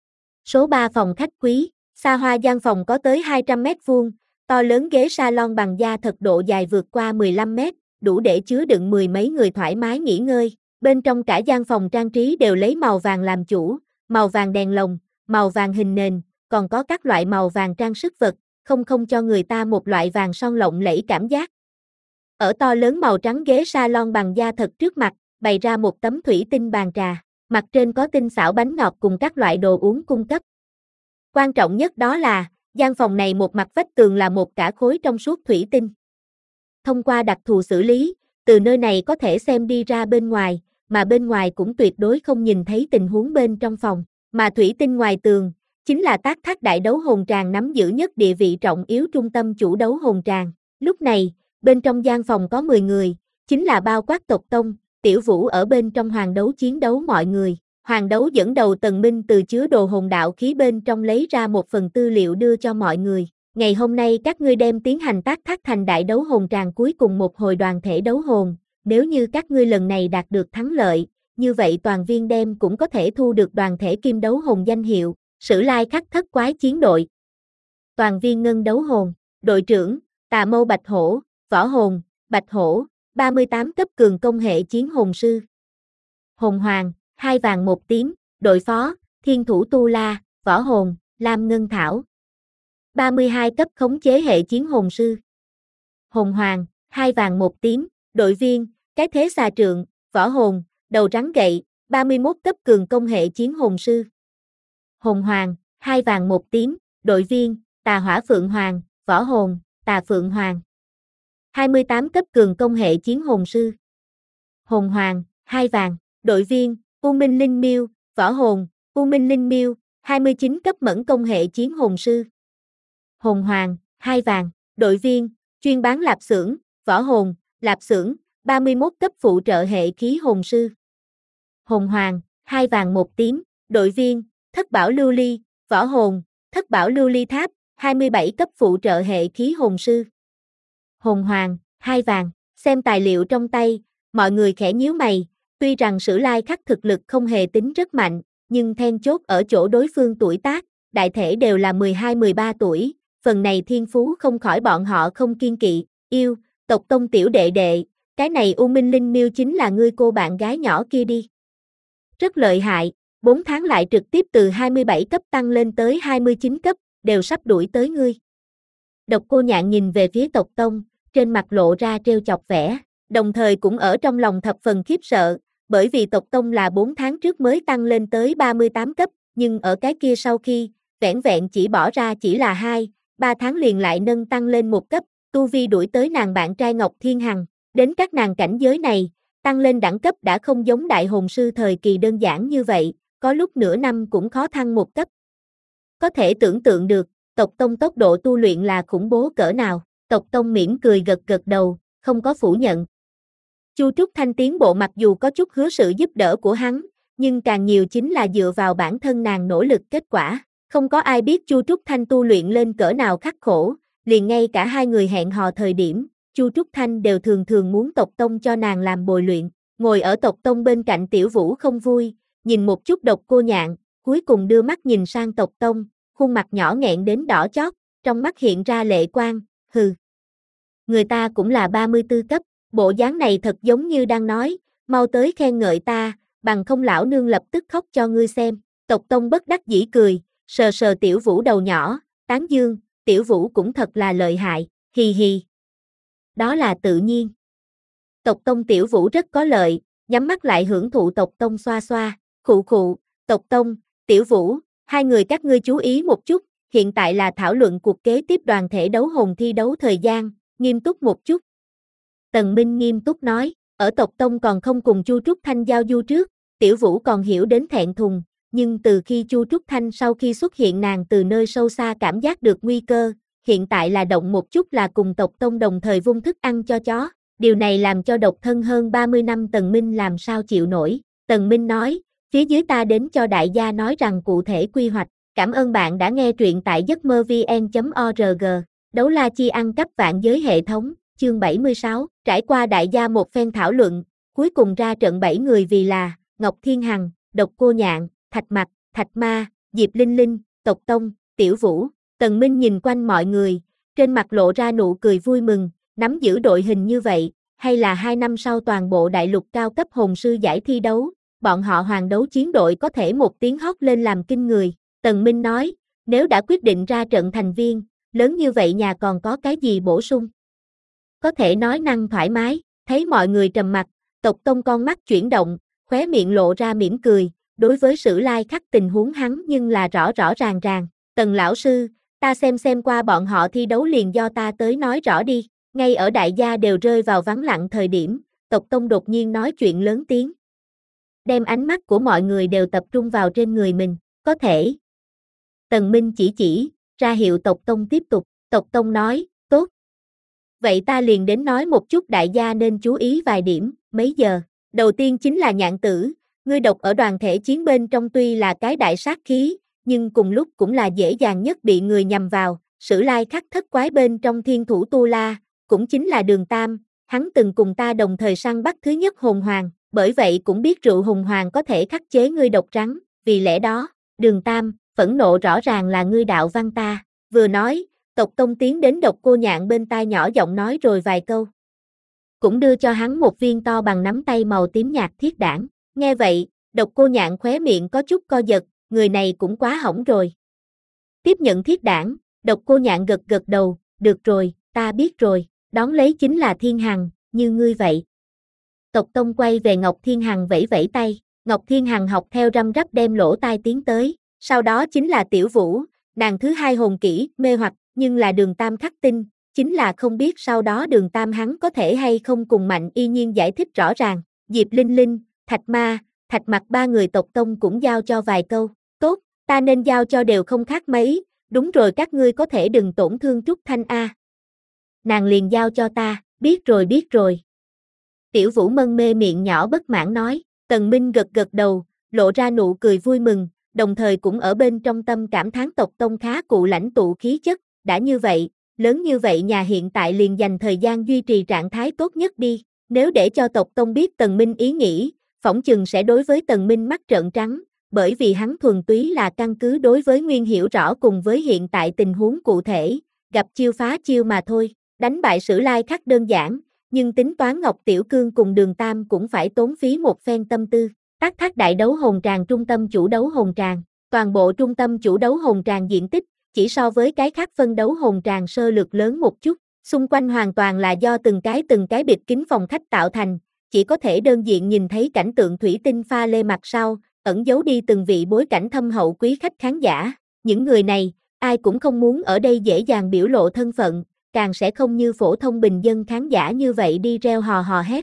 Số ba phòng khách quý, xa hoa gian phòng có tới hai trăm mét vuông, to lớn ghế salon bằng da thật độ dài vượt qua mười lăm mét, đủ để chứa đựng mười mấy người thoải mái nghỉ ngơi. Bên trong cả gian phòng trang trí đều lấy màu vàng làm chủ, màu vàng đèn lồng, màu vàng hình nền, còn có các loại màu vàng trang sức vật, không không cho người ta một loại vàng son lộng lẫy cảm giác. Ở to lớn màu trắng ghế salon bằng da thật trước mặt, bày ra một tấm thủy tinh bàn trà, mặt trên có tinh xảo bánh ngọt cùng các loại đồ uống cung cấp. Quan trọng nhất đó là, gian phòng này một mặt vách tường là một cả khối trong suốt thủy tinh. Thông qua đặc thù xử lý, từ nơi này có thể xem đi ra bên ngoài, mà bên ngoài cũng tuyệt đối không nhìn thấy tình huống bên trong phòng, mà thủy tinh ngoài tường, chính là Tác Thác Đại Đấu Hồn Tràng nắm giữ nhất địa vị trọng yếu trung tâm chủ đấu hồn tràng. Lúc này, bên trong gian phòng có mười người, chính là bao quát tộc tông, Tiểu Vũ ở bên trong hoàng đấu chiến đấu mọi người. Hoàng đấu dẫn đầu Tần Minh từ chứa đồ hồn đạo khí bên trong lấy ra một phần tư liệu đưa cho mọi người. Ngày hôm nay các ngươi đem tiến hành Tác Thác thành đại đấu hồn tràng cuối cùng một hồi đoàn thể đấu hồn. Nếu như các ngươi lần này đạt được thắng lợi, như vậy toàn viên đem cũng có thể thu được đoàn thể kim đấu hồn danh hiệu, Sử Lai Khắc Thất Quái chiến đội. Toàn viên ngân đấu hồn, đội trưởng, Tà Mâu Bạch Hổ, võ hồn, Bạch Hổ, ba mươi tám cấp cường công hệ chiến hồn sư. Hồn Hoàng, hai vàng một tím, đội phó, Thiên Thủ Tu La, võ hồn, Lam Ngân Thảo. ba mươi hai cấp khống chế hệ chiến hồn sư. Hồn Hoàng, hai vàng một tím, đội viên, Cái Thế Xà Trượng, võ hồn, Đầu Rắn Gậy, ba mươi mốt cấp cường công hệ chiến hồn sư. Hồn Hoàng, hai vàng một tím, đội viên, Tà Hỏa Phượng Hoàng, võ hồn, Tà Phượng Hoàng. hai mươi tám cấp cường công hệ chiến hồn sư. Hồn Hoàng, hai vàng, đội viên, U Minh Linh Miêu, võ hồn, U Minh Linh Miêu, hai mươi chín cấp mẫn công hệ chiến hồn sư. Hồn Hoàng, hai vàng, đội viên, chuyên bán lạp xưởng, võ hồn, lạp xưởng, ba mươi mốt cấp phụ trợ hệ khí hồn sư. Hồn Hoàng, hai vàng một tím, đội viên, Thất Bảo Lưu Ly, võ hồn, Thất Bảo Lưu Ly Tháp, hai mươi bảy cấp phụ trợ hệ khí hồn sư. Hồn Hoàng, hai vàng, xem tài liệu trong tay, mọi người khẽ nhíu mày, tuy rằng Sử Lai Khắc thực lực không hề tính rất mạnh, nhưng then chốt ở chỗ đối phương tuổi tác, đại thể đều là mười hai mười ba tuổi, phần này thiên phú không khỏi bọn họ không kiên kỵ, yêu, tộc tông tiểu đệ đệ, cái này U Minh Linh Miêu chính là ngươi cô bạn gái nhỏ kia đi. Rất lợi hại, bốn tháng lại trực tiếp từ hai mươi bảy cấp tăng lên tới hai mươi chín cấp, đều sắp đuổi tới ngươi. Độc Cô Nhạn nhìn về phía tộc tông, trên mặt lộ ra trêu chọc vẻ, đồng thời cũng ở trong lòng thập phần khiếp sợ, bởi vì tộc tông là bốn tháng trước mới tăng lên tới ba mươi tám cấp, nhưng ở cái kia sau khi, vẻn vẹn chỉ bỏ ra chỉ là hai, ba tháng liền lại nâng tăng lên một cấp, tu vi đuổi tới nàng bạn trai Ngọc Thiên Hằng, đến các nàng cảnh giới này, tăng lên đẳng cấp đã không giống đại hồn sư thời kỳ đơn giản như vậy, có lúc nửa năm cũng khó thăng một cấp. Có thể tưởng tượng được, tộc tông tốc độ tu luyện là khủng bố cỡ nào, tộc tông mỉm cười gật gật đầu, không có phủ nhận. Chu Trúc Thanh tiến bộ mặc dù có chút hứa sự giúp đỡ của hắn, nhưng càng nhiều chính là dựa vào bản thân nàng nỗ lực kết quả. Không có ai biết Chu Trúc Thanh tu luyện lên cỡ nào khắc khổ, liền ngay cả hai người hẹn hò thời điểm, Chu Trúc Thanh đều thường thường muốn tộc tông cho nàng làm bồi luyện. Ngồi ở tộc tông bên cạnh Tiểu Vũ không vui, nhìn một chút Độc Cô Nhạn, cuối cùng đưa mắt nhìn sang tộc tông, khuôn mặt nhỏ nghẹn đến đỏ chót, trong mắt hiện ra lệ quang, hừ. Người ta cũng là ba mươi tư cấp, bộ dáng này thật giống như đang nói, mau tới khen ngợi ta, bằng không lão nương lập tức khóc cho ngươi xem. Tộc tông bất đắc dĩ cười, sờ sờ Tiểu Vũ đầu nhỏ, tán dương, Tiểu Vũ cũng thật là lợi hại, hì hì. Đó là tự nhiên. Tộc tông Tiểu Vũ rất có lợi, nhắm mắt lại hưởng thụ tộc tông xoa xoa, khụ khụ, tộc tông, Tiểu Vũ, hai người các ngươi chú ý một chút, hiện tại là thảo luận cuộc kế tiếp đoàn thể đấu hồn thi đấu thời gian, nghiêm túc một chút. Tần Minh nghiêm túc nói, ở tộc tông còn không cùng Chu Trúc Thanh giao du trước, Tiểu Vũ còn hiểu đến thẹn thùng, nhưng từ khi Chu Trúc Thanh sau khi xuất hiện nàng từ nơi sâu xa cảm giác được nguy cơ, hiện tại là động một chút là cùng tộc tông đồng thời vung thức ăn cho chó, điều này làm cho độc thân hơn ba mươi năm Tần Minh làm sao chịu nổi. Tần Minh nói, phía dưới ta đến cho đại gia nói rằng cụ thể quy hoạch, cảm ơn bạn đã nghe truyện tại giấc mơ vn chấm org, đấu la chi ăn cắp vạn giới hệ thống, chương bảy mươi sáu, trải qua đại gia một phen thảo luận, cuối cùng ra trận bảy người vì là, Ngọc Thiên Hằng, Độc Cô Nhạn, Thạch Mặc, Thạch Ma, Diệp Linh Linh, tộc tông, Tiểu Vũ. Tần Minh nhìn quanh mọi người, trên mặt lộ ra nụ cười vui mừng, nắm giữ đội hình như vậy, hay là hai năm sau toàn bộ đại lục cao cấp hồn sư giải thi đấu, bọn họ hoàng đấu chiến đội có thể một tiếng hót lên làm kinh người. Tần Minh nói, nếu đã quyết định ra trận thành viên, lớn như vậy nhà còn có cái gì bổ sung? Có thể nói năng thoải mái, thấy mọi người trầm mặc, Tộc Tông con mắt chuyển động, khóe miệng lộ ra mỉm cười, đối với Sử Lai Khắc tình huống hắn nhưng là rõ rõ ràng ràng. Tần lão sư, ta xem xem qua bọn họ thi đấu liền do ta tới nói rõ đi. Ngay ở đại gia đều rơi vào vắng lặng thời điểm, Tộc Tông đột nhiên nói chuyện lớn tiếng. Đem ánh mắt của mọi người đều tập trung vào trên người mình, có thể. Tần Minh chỉ chỉ, ra hiệu Tộc Tông tiếp tục. Tộc Tông nói, tốt. Vậy ta liền đến nói một chút đại gia nên chú ý vài điểm, mấy giờ. Đầu tiên chính là Nhạn Tử, ngươi độc ở đoàn thể chiến bên trong tuy là cái đại sát khí, nhưng cùng lúc cũng là dễ dàng nhất bị người nhầm vào. Sử Lai Khắc thất quái bên trong thiên thủ Tu La, cũng chính là Đường Tam, hắn từng cùng ta đồng thời săn bắt thứ nhất hồn hoàng, bởi vậy cũng biết rượu hùng hoàng có thể khắc chế ngươi độc rắn, vì lẽ đó, Đường Tam, phẫn nộ rõ ràng là ngươi đạo văn ta. Vừa nói, Tộc Tông tiến đến Độc Cô Nhạn bên tai nhỏ giọng nói rồi vài câu. Cũng đưa cho hắn một viên to bằng nắm tay màu tím nhạt thiết đảng. Nghe vậy, Độc Cô Nhạn khóe miệng có chút co giật, người này cũng quá hỏng rồi. Tiếp nhận thiết đảng, Độc Cô Nhạn gật gật đầu, được rồi, ta biết rồi, đón lấy chính là Thiên Hằng, như ngươi vậy. Tộc Tông quay về Ngọc Thiên Hằng vẫy vẫy tay, Ngọc Thiên Hằng học theo răm rắp đem lỗ tai tiến tới, sau đó chính là Tiểu Vũ, nàng thứ hai hồn kỹ, mê hoặc, nhưng là Đường Tam khắc tinh, chính là không biết sau đó Đường Tam hắn có thể hay không cùng Mạnh Y Nhiên giải thích rõ ràng. Diệp Linh Linh, Thạch Ma, Thạch Mặc ba người Tộc Tông cũng giao cho vài câu, tốt, ta nên giao cho đều không khác mấy, đúng rồi các ngươi có thể đừng tổn thương Trúc Thanh A. Nàng liền giao cho ta, biết rồi biết rồi. Tiểu Vũ mân mê miệng nhỏ bất mãn nói, Tần Minh gật gật đầu, lộ ra nụ cười vui mừng, đồng thời cũng ở bên trong tâm cảm thán Tộc Tông khá cụ lãnh tụ khí chất, đã như vậy, lớn như vậy nhà hiện tại liền dành thời gian duy trì trạng thái tốt nhất đi, nếu để cho Tộc Tông biết Tần Minh ý nghĩ, phỏng chừng sẽ đối với Tần Minh mắt trợn trắng, bởi vì hắn thuần túy là căn cứ đối với Nguyên hiểu rõ cùng với hiện tại tình huống cụ thể, gặp chiêu phá chiêu mà thôi, đánh bại Sử Lai Khắc đơn giản, nhưng tính toán Ngọc Tiểu Cương cùng Đường Tam cũng phải tốn phí một phen tâm tư. Tác Thác đại đấu hồn tràng trung tâm chủ đấu hồn tràng, toàn bộ trung tâm chủ đấu hồn tràng diện tích, chỉ so với cái khác phân đấu hồn tràng sơ lược lớn một chút, xung quanh hoàn toàn là do từng cái từng cái bịt kính phòng khách tạo thành, chỉ có thể đơn diện nhìn thấy cảnh tượng thủy tinh pha lê mặt sau, ẩn giấu đi từng vị bối cảnh thâm hậu quý khách khán giả, những người này, ai cũng không muốn ở đây dễ dàng biểu lộ thân phận, càng sẽ không như phổ thông bình dân khán giả như vậy đi reo hò hò hét.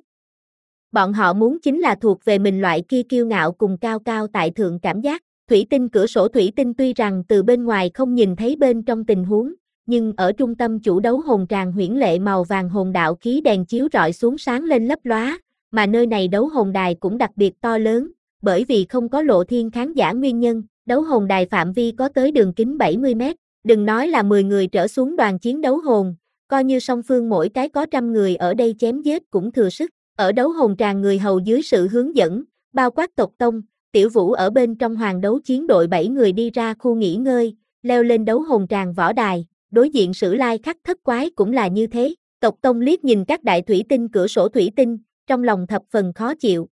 Bọn họ muốn chính là thuộc về mình loại kia kiêu ngạo cùng cao cao tại thượng cảm giác. Thủy tinh cửa sổ thủy tinh tuy rằng từ bên ngoài không nhìn thấy bên trong tình huống, nhưng ở trung tâm chủ đấu hồn tràng huyễn lệ màu vàng hồn đạo khí đèn chiếu rọi xuống sáng lên lấp lóa, mà nơi này đấu hồn đài cũng đặc biệt to lớn, bởi vì không có lộ thiên khán giả nguyên nhân, đấu hồn đài phạm vi có tới đường kính bảy mươi mét, đừng nói là mười người trở xuống đoàn chiến đấu hồn, coi như song phương mỗi cái có trăm người ở đây chém giết cũng thừa sức. Ở đấu hồn tràng người hầu dưới sự hướng dẫn, bao quát Tộc Tông, Tiểu Vũ ở bên trong hoàng đấu chiến đội bảy người đi ra khu nghỉ ngơi, leo lên đấu hồn tràng võ đài, đối diện Sử Lai Khắc thất quái cũng là như thế. Tộc Tông liếc nhìn các đại thủy tinh cửa sổ thủy tinh, trong lòng thập phần khó chịu.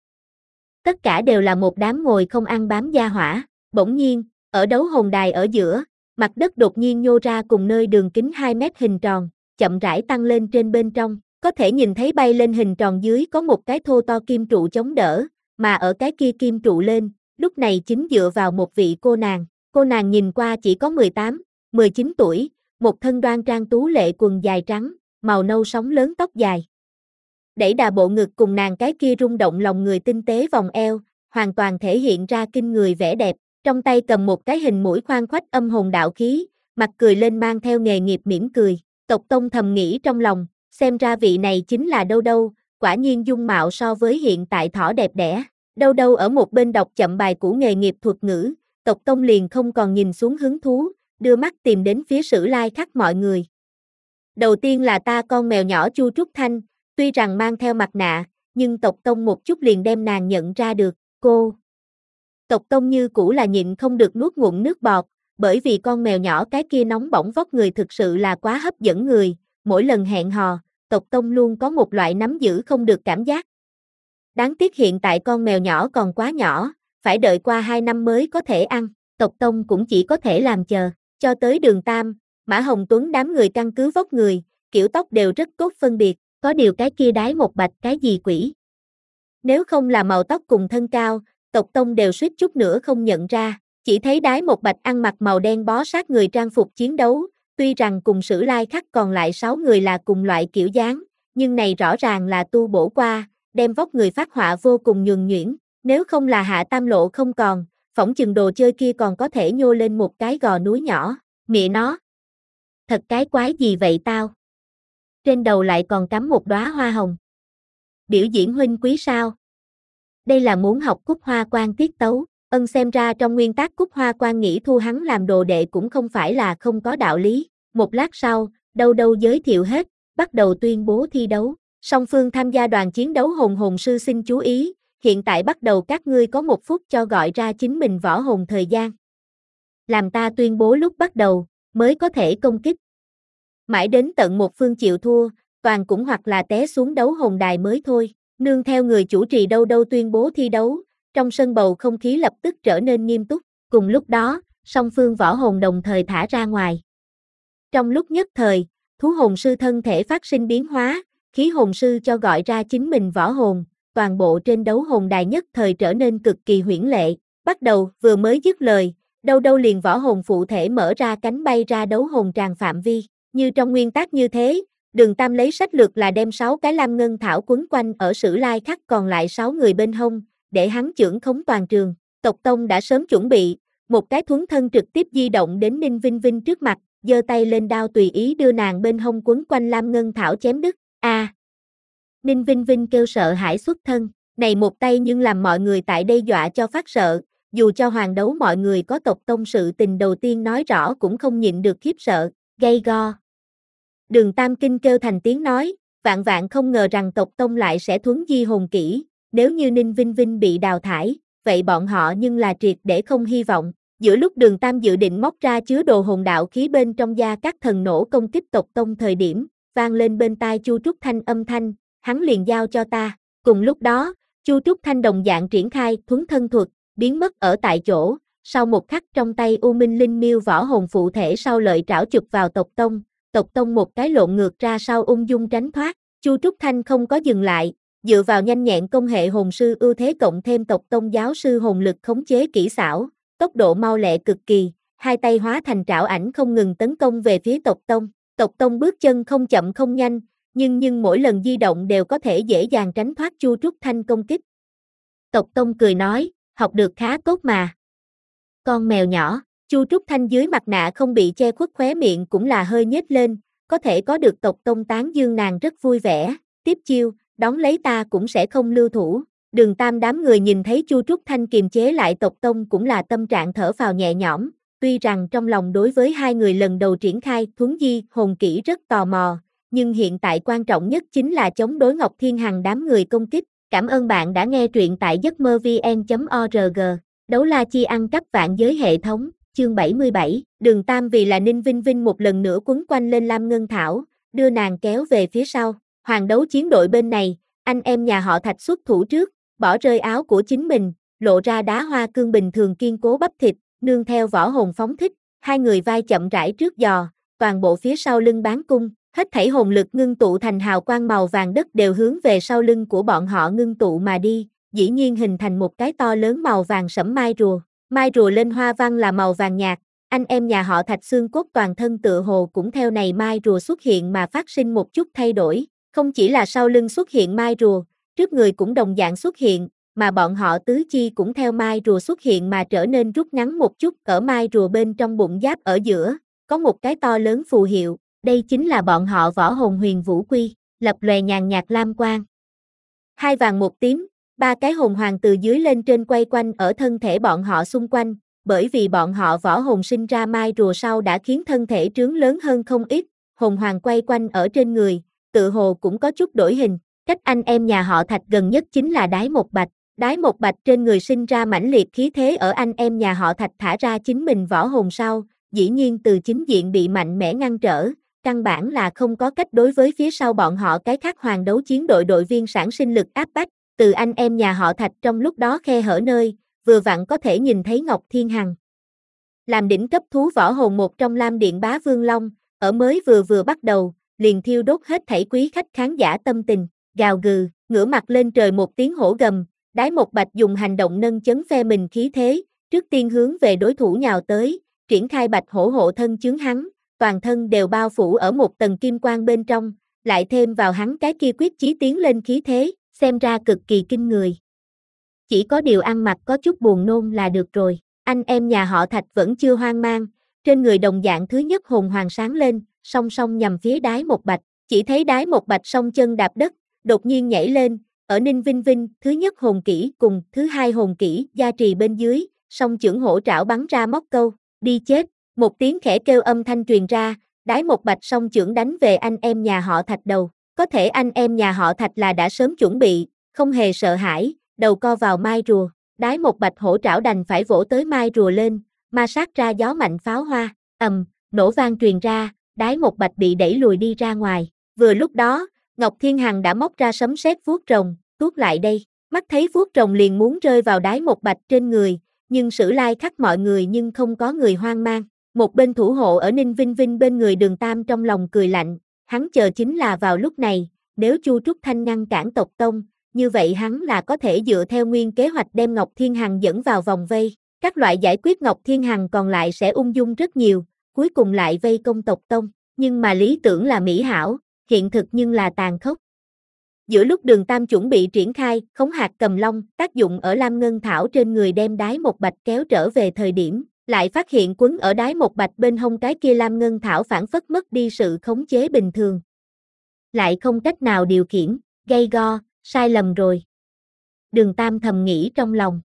Tất cả đều là một đám ngồi không ăn bám gia hỏa, bỗng nhiên, ở đấu hồn đài ở giữa, mặt đất đột nhiên nhô ra cùng nơi đường kính hai mét hình tròn, chậm rãi tăng lên trên bên trong, có thể nhìn thấy bay lên hình tròn dưới có một cái thô to kim trụ chống đỡ, mà ở cái kia kim trụ lên, lúc này chính dựa vào một vị cô nàng, cô nàng nhìn qua chỉ có mười tám, mười chín tuổi, một thân đoan trang tú lệ quần dài trắng, màu nâu sóng lớn tóc dài. Đẩy đà bộ ngực cùng nàng cái kia rung động lòng người tinh tế vòng eo, hoàn toàn thể hiện ra kinh người vẻ đẹp, trong tay cầm một cái hình mũi khoan khoách âm hồn đạo khí, mặt cười lên mang theo nghề nghiệp mỉm cười. Tộc Tông thầm nghĩ trong lòng, xem ra vị này chính là Đâu Đâu, quả nhiên dung mạo so với hiện tại thỏ đẹp đẽ. Đâu Đâu ở một bên đọc chậm bài cũ nghề nghiệp thuật ngữ, Tộc Tông liền không còn nhìn xuống hứng thú, đưa mắt tìm đến phía Sử Lai Khắc mọi người. Đầu tiên là ta con mèo nhỏ Chu Trúc Thanh, tuy rằng mang theo mặt nạ, nhưng Tộc Tông một chút liền đem nàng nhận ra được, cô. Tộc Tông như cũ là nhịn không được nuốt ngụm nước bọt, bởi vì con mèo nhỏ cái kia nóng bỏng vóc người thực sự là quá hấp dẫn người, mỗi lần hẹn hò, Tộc Tông luôn có một loại nắm giữ không được cảm giác. Đáng tiếc hiện tại con mèo nhỏ còn quá nhỏ, phải đợi qua hai năm mới có thể ăn, Tộc Tông cũng chỉ có thể làm chờ, cho tới Đường Tam, Mã Hồng Tuấn đám người căn cứ vóc người, kiểu tóc đều rất tốt phân biệt, có điều cái kia đái một bạch cái gì quỷ. nếu không là màu tóc cùng thân cao, tộc tông đều suýt chút nữa không nhận ra, chỉ thấy đái một bạch ăn mặc màu đen bó sát người trang phục chiến đấu, tuy rằng cùng Sử Lai Khắc còn lại sáu người là cùng loại kiểu dáng, nhưng này rõ ràng là tu bổ qua, đem vóc người phát họa vô cùng nhuần nhuyễn, nếu không là Hạ Tam Lộ không còn, phỏng chừng đồ chơi kia còn có thể nhô lên một cái gò núi nhỏ, mẹ nó. Thật cái quái gì vậy tao? Trên đầu lại còn cắm một đóa hoa hồng. Biểu diễn huynh quý sao? Đây là muốn học Cúc Hoa Quan tiết tấu, ân xem ra trong nguyên tắc Cúc Hoa Quan nghĩ thu hắn làm đồ đệ cũng không phải là không có đạo lý. Một lát sau, đâu đâu giới thiệu hết, bắt đầu tuyên bố thi đấu. Song phương tham gia đoàn chiến đấu hồn hồn sư xin chú ý, hiện tại bắt đầu các ngươi có một phút cho gọi ra chính mình võ hồn thời gian. Làm ta tuyên bố lúc bắt đầu, mới có thể công kích. Mãi đến tận một phương chịu thua, toàn cũng hoặc là té xuống đấu hồn đài mới thôi. Nương theo người chủ trì đâu đâu tuyên bố thi đấu, trong sân bầu không khí lập tức trở nên nghiêm túc. Cùng lúc đó, song phương võ hồn đồng thời thả ra ngoài. Trong lúc nhất thời, thú hồn sư thân thể phát sinh biến hóa, khí hồn sư cho gọi ra chính mình võ hồn, toàn bộ trên đấu hồn đài nhất thời trở nên cực kỳ huyễn lệ. Bắt đầu, vừa mới dứt lời, đâu đâu liền võ hồn phụ thể mở ra cánh bay ra đấu hồn tràn phạm vi. Như trong nguyên tắc như thế, Đường Tam lấy sách lược là đem sáu cái lam ngân thảo quấn quanh ở Sử Lai Khắc còn lại sáu người bên hông, để hắn chưởng khống toàn trường. Tộc Tông đã sớm chuẩn bị, một cái thuấn thân trực tiếp di động đến Ninh Vinh Vinh trước mặt, giơ tay lên đao tùy ý đưa nàng bên hông quấn quanh lam ngân thảo chém đứt. A! À, Ninh Vinh Vinh kêu sợ hãi xuất thân, này một tay nhưng làm mọi người tại đây dọa cho phát sợ, dù cho hoàng đấu mọi người có tộc Tông sự tình đầu tiên nói rõ cũng không nhịn được khiếp sợ, gay go. Đường Tam Kinh kêu thành tiếng nói, vạn vạn không ngờ rằng tộc Tông lại sẽ thuấn di hồn kỹ, nếu như Ninh Vinh Vinh bị đào thải, vậy bọn họ nhưng là triệt để không hy vọng. Giữa lúc Đường Tam dự định móc ra chứa đồ hồn đạo khí bên trong da các thần nổ công kích tộc Tông thời điểm, vang lên bên tai Chu Trúc Thanh âm thanh, hắn liền giao cho ta. Cùng lúc đó, Chu Trúc Thanh đồng dạng triển khai thuấn thân thuật, biến mất ở tại chỗ, sau một khắc trong tay U Minh Linh Miêu võ hồn phụ thể sau lợi trảo chụp vào tộc Tông. Tộc Tông một cái lộn ngược ra sau ung dung tránh thoát, Chu Trúc Thanh không có dừng lại, dựa vào nhanh nhẹn công hệ hồn sư ưu thế cộng thêm tộc Tông giáo sư hồn lực khống chế kỹ xảo, tốc độ mau lẹ cực kỳ, hai tay hóa thành trảo ảnh không ngừng tấn công về phía tộc Tông. Tộc Tông bước chân không chậm không nhanh, nhưng nhưng mỗi lần di động đều có thể dễ dàng tránh thoát Chu Trúc Thanh công kích. Tộc Tông cười nói, học được khá tốt mà. Con mèo nhỏ. Chu Trúc Thanh dưới mặt nạ không bị che khuất khóe miệng cũng là hơi nhếch lên, có thể có được tộc Tông tán dương nàng rất vui vẻ, tiếp chiêu, đón lấy ta cũng sẽ không lưu thủ. Đường Tam đám người nhìn thấy Chu Trúc Thanh kiềm chế lại tộc Tông cũng là tâm trạng thở phào nhẹ nhõm, tuy rằng trong lòng đối với hai người lần đầu triển khai thuấn di hồn kỹ rất tò mò, nhưng hiện tại quan trọng nhất chính là chống đối Ngọc Thiên Hằng đám người công kích. Cảm ơn bạn đã nghe truyện tại giấc mơ vn chấm org, đấu la chi ăn cắp vạn giới hệ thống. Chương bảy mươi bảy, Đường Tam vì là Ninh Vinh Vinh một lần nữa quấn quanh lên Lam Ngân Thảo, đưa nàng kéo về phía sau. Hoàng đấu chiến đội bên này, anh em nhà họ Thạch xuất thủ trước, bỏ rơi áo của chính mình, lộ ra đá hoa cương bình thường kiên cố bắp thịt, nương theo võ hồn phóng thích, hai người vai chậm rãi trước giò, toàn bộ phía sau lưng bán cung, hết thảy hồn lực ngưng tụ thành hào quang màu vàng đất đều hướng về sau lưng của bọn họ ngưng tụ mà đi, dĩ nhiên hình thành một cái to lớn màu vàng sẫm mai rùa. Mai rùa lên hoa văn là màu vàng nhạt, anh em nhà họ Thạch xương cốt toàn thân tựa hồ cũng theo này mai rùa xuất hiện mà phát sinh một chút thay đổi, không chỉ là sau lưng xuất hiện mai rùa, trước người cũng đồng dạng xuất hiện, mà bọn họ tứ chi cũng theo mai rùa xuất hiện mà trở nên rút ngắn một chút, ở mai rùa bên trong bụng giáp ở giữa, có một cái to lớn phù hiệu, đây chính là bọn họ võ hồn huyền vũ quy, lập lòe nhàn nhạt lam quang. Hai vàng một tím. Ba cái hồn hoàng từ dưới lên trên quay quanh ở thân thể bọn họ xung quanh, bởi vì bọn họ võ hồn sinh ra mai rùa sau đã khiến thân thể trướng lớn hơn không ít, hồn hoàng quay quanh ở trên người, tự hồ cũng có chút đổi hình. Cách anh em nhà họ Thạch gần nhất chính là Đái Một Bạch, Đái Một Bạch trên người sinh ra mãnh liệt khí thế ở anh em nhà họ Thạch thả ra chính mình võ hồn sau, dĩ nhiên từ chính diện bị mạnh mẽ ngăn trở, căn bản là không có cách đối với phía sau bọn họ cái khác hoàng đấu chiến đội đội viên sản sinh lực áp bách. Từ anh em nhà họ Thạch trong lúc đó khe hở nơi, vừa vặn có thể nhìn thấy Ngọc Thiên Hằng. Làm đỉnh cấp thú võ hồn một trong Lam Điện Bá Vương Long, ở mới vừa vừa bắt đầu, liền thiêu đốt hết thảy quý khách khán giả tâm tình. gào gừ, ngửa mặt lên trời một tiếng hổ gầm, Đái Một Bạch dùng hành động nâng chấn phe mình khí thế, trước tiên hướng về đối thủ nhào tới, triển khai bạch hổ hộ thân chướng hắn, toàn thân đều bao phủ ở một tầng kim quang bên trong, lại thêm vào hắn cái kia quyết chí tiến lên khí thế, xem ra cực kỳ kinh người. Chỉ có điều ăn mặc có chút buồn nôn là được rồi, anh em nhà họ Thạch vẫn chưa hoang mang, trên người đồng dạng thứ nhất hồn hoàng sáng lên, song song nhằm phía Đái Một Bạch, chỉ thấy Đái Một Bạch song chân đạp đất, đột nhiên nhảy lên, ở Ninh Vinh Vinh, thứ nhất hồn kỹ cùng thứ hai hồn kỹ gia trì bên dưới, song chưởng hổ trảo bắn ra móc câu, đi chết, một tiếng khẽ kêu âm thanh truyền ra, Đái Một Bạch song chưởng đánh về anh em nhà họ Thạch đầu, có thể anh em nhà họ Thạch là đã sớm chuẩn bị, không hề sợ hãi, đầu co vào mai rùa, Đái Một Bạch hổ trảo đành phải vỗ tới mai rùa lên, ma sát ra gió mạnh pháo hoa, ầm, nổ vang truyền ra, Đái Một Bạch bị đẩy lùi đi ra ngoài, vừa lúc đó, Ngọc Thiên Hằng đã móc ra sấm sét vuốt rồng, tuốt lại đây, mắt thấy vuốt rồng liền muốn rơi vào Đái Một Bạch trên người, nhưng Sử Lai Khắc mọi người nhưng không có người hoang mang, một bên thủ hộ ở Ninh Vinh Vinh bên người Đường Tam trong lòng cười lạnh, hắn chờ chính là vào lúc này, nếu Chu Trúc Thanh ngăn cản tộc tông, như vậy hắn là có thể dựa theo nguyên kế hoạch đem Ngọc Thiên Hằng dẫn vào vòng vây, các loại giải quyết Ngọc Thiên Hằng còn lại sẽ ung dung rất nhiều, cuối cùng lại vây công tộc tông, nhưng mà lý tưởng là mỹ hảo, hiện thực nhưng là tàn khốc. Giữa lúc Đường Tam chuẩn bị triển khai, khống hạt cầm long, tác dụng ở Lam Ngân Thảo trên người đem Đái Một Bạch kéo trở về thời điểm, lại phát hiện quấn ở Đái Một Bạch bên hông cái kia Lam Ngân Thảo phản phất mất đi sự khống chế bình thường. Lại không cách nào điều khiển, gây go, sai lầm rồi. Đường Tam thầm nghĩ trong lòng.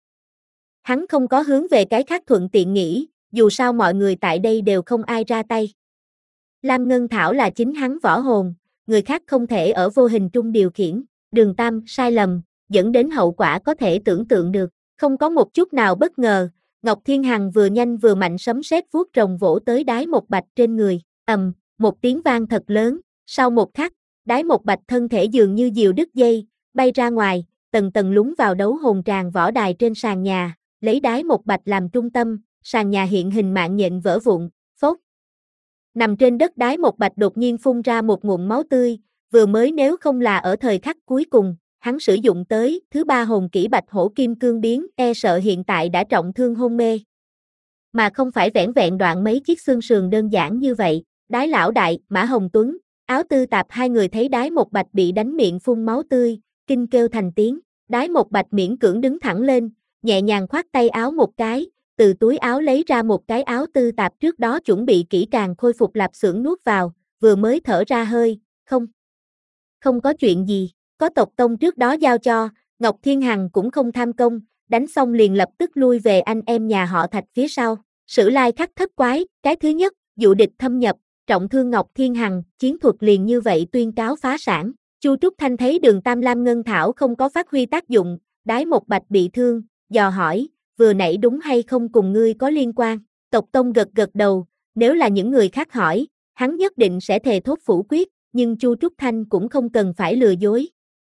Hắn không có hướng về cái khác thuận tiện nghĩ, dù sao mọi người tại đây đều không ai ra tay. Lam Ngân Thảo là chính hắn võ hồn, người khác không thể ở vô hình trung điều khiển, Đường Tam sai lầm, dẫn đến hậu quả có thể tưởng tượng được, không có một chút nào bất ngờ, Ngọc Thiên Hằng vừa nhanh vừa mạnh sấm sét vuốt rồng vỗ tới Đái Một Bạch trên người, ầm, một tiếng vang thật lớn, sau một khắc, Đái Một Bạch thân thể dường như diều đứt dây, bay ra ngoài, tầng tầng lún vào đấu hồn tràng võ đài trên sàn nhà, lấy Đái Một Bạch làm trung tâm, sàn nhà hiện hình mạng nhện vỡ vụn, phốt. Nằm trên đất Đái Một Bạch đột nhiên phun ra một ngụm máu tươi, vừa mới nếu không là ở thời khắc cuối cùng, hắn sử dụng tới thứ ba hồn kỹ Bạch Hổ Kim Cương Biến, e sợ hiện tại đã trọng thương hôn mê. Mà không phải vẻn vẹn đoạn mấy chiếc xương sườn đơn giản như vậy, Đái lão đại, Mã Hồng Tuấn, Áo Tư Tạp hai người thấy Đái Một Bạch bị đánh miệng phun máu tươi, kinh kêu thành tiếng, Đái Một Bạch miễn cưỡng đứng thẳng lên, nhẹ nhàng khoát tay áo một cái, từ túi áo lấy ra một cái áo tư tạp trước đó chuẩn bị kỹ càng khôi phục lạp xưởng nuốt vào, vừa mới thở ra hơi, không. Không có chuyện gì, có tộc tông trước đó giao cho, Ngọc Thiên Hằng cũng không tham công, đánh xong liền lập tức lui về anh em nhà họ Thạch phía sau, Sử Lai Khắc thất quái, cái thứ nhất, dụ địch thâm nhập, trọng thương Ngọc Thiên Hằng, chiến thuật liền như vậy tuyên cáo phá sản, Chu Trúc Thanh thấy Đường Tam Lam Ngân Thảo không có phát huy tác dụng, Đái Một Bạch bị thương, dò hỏi, vừa nãy đúng hay không cùng ngươi có liên quan, tộc tông gật gật đầu, nếu là những người khác hỏi, hắn nhất định sẽ thề thốt phủ quyết, nhưng Chu Trúc Thanh cũng không cần phải lừa dối.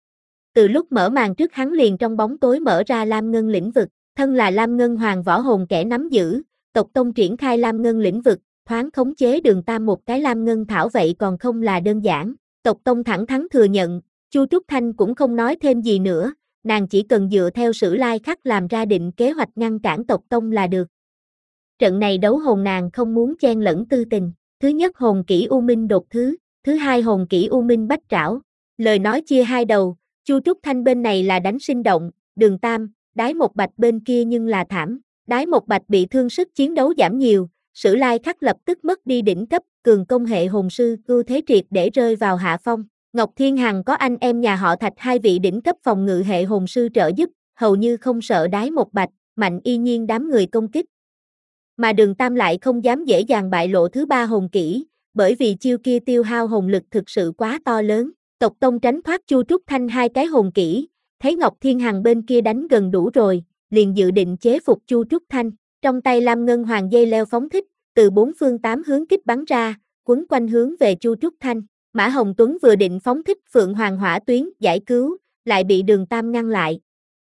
Từ lúc mở màn trước hắn liền trong bóng tối mở ra Lam Ngân lĩnh vực, thân là Lam Ngân Hoàng võ hồn kẻ nắm giữ, tộc tông triển khai Lam Ngân lĩnh vực, thoáng khống chế Đường Tam một cái Lam Ngân thảo vậy còn không là đơn giản, tộc tông thẳng thắn thừa nhận, Chu Trúc Thanh cũng không nói thêm gì nữa, nàng chỉ cần dựa theo Sử Lai Khắc làm ra định kế hoạch ngăn cản tộc tông là được. Trận này đấu hồn nàng không muốn chen lẫn tư tình, thứ nhất hồn kỹ U Minh đột thứ, thứ hai hồn kỹ U Minh bách trảo, lời nói chia hai đầu, Chu Trúc Thanh bên này là đánh sinh động, Đường Tam, Đái Một Bạch bên kia nhưng là thảm, Đái Một Bạch bị thương sức chiến đấu giảm nhiều, Sử Lai Khắc lập tức mất đi đỉnh cấp, cường công hệ hồn sư, ưu thế triệt để rơi vào hạ phong. Ngọc Thiên Hằng có anh em nhà họ Thạch hai vị đỉnh cấp phòng ngự hệ hồn sư trợ giúp, hầu như không sợ Đái Một Bạch, mạnh y nhiên đám người công kích. Mà Đường Tam lại không dám dễ dàng bại lộ thứ ba hồn kỹ, bởi vì chiêu kia tiêu hao hồn lực thực sự quá to lớn. Tộc tông tránh thoát Chu Trúc Thanh hai cái hồn kỹ, thấy Ngọc Thiên Hằng bên kia đánh gần đủ rồi, liền dự định chế phục Chu Trúc Thanh, trong tay Lam Ngân Hoàng dây leo phóng thích, từ bốn phương tám hướng kích bắn ra, quấn quanh hướng về Chu Trúc Thanh. Mã Hồng Tuấn vừa định phóng thích Phượng Hoàng hỏa tuyến giải cứu, lại bị Đường Tam ngăn lại.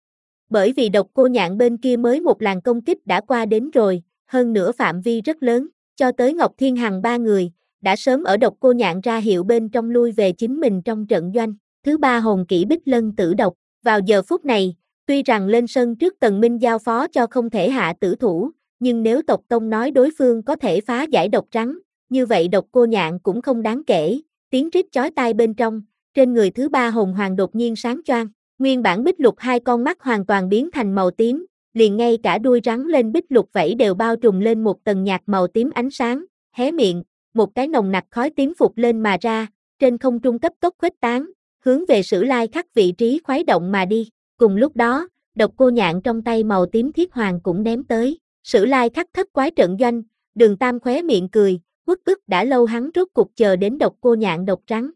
Bởi vì độc cô nhạn bên kia mới một làn công kích đã qua đến rồi, hơn nữa phạm vi rất lớn, cho tới Ngọc Thiên Hằng ba người, đã sớm ở độc cô nhạn ra hiệu bên trong lui về chính mình trong trận doanh. thứ ba hồn kỹ Bích Lân Tử Độc. Vào giờ phút này, tuy rằng lên sân trước Tần Minh giao phó cho không thể hạ tử thủ, nhưng nếu tộc tông nói đối phương có thể phá giải độc trắng, như vậy độc cô nhạn cũng không đáng kể. Tiếng rít chói tai bên trong, trên người thứ ba hồn hoàng đột nhiên sáng choang, nguyên bản bích lục hai con mắt hoàn toàn biến thành màu tím, liền ngay cả đuôi rắn lên bích lục vảy đều bao trùm lên một tầng nhạt màu tím ánh sáng, hé miệng, một cái nồng nặc khói tím phục lên mà ra, trên không trung cấp tốc khuếch tán, hướng về Sử Lai Khắc vị trí khuấy động mà đi. Cùng lúc đó, độc cô nhạn trong tay màu tím thiết hoàng cũng ném tới, Sử Lai Khắc thất quái trận doanh, Đường Tam khóe miệng cười, uất ức đã lâu hắn rốt cục chờ đến độc cô nhạn độc trắng.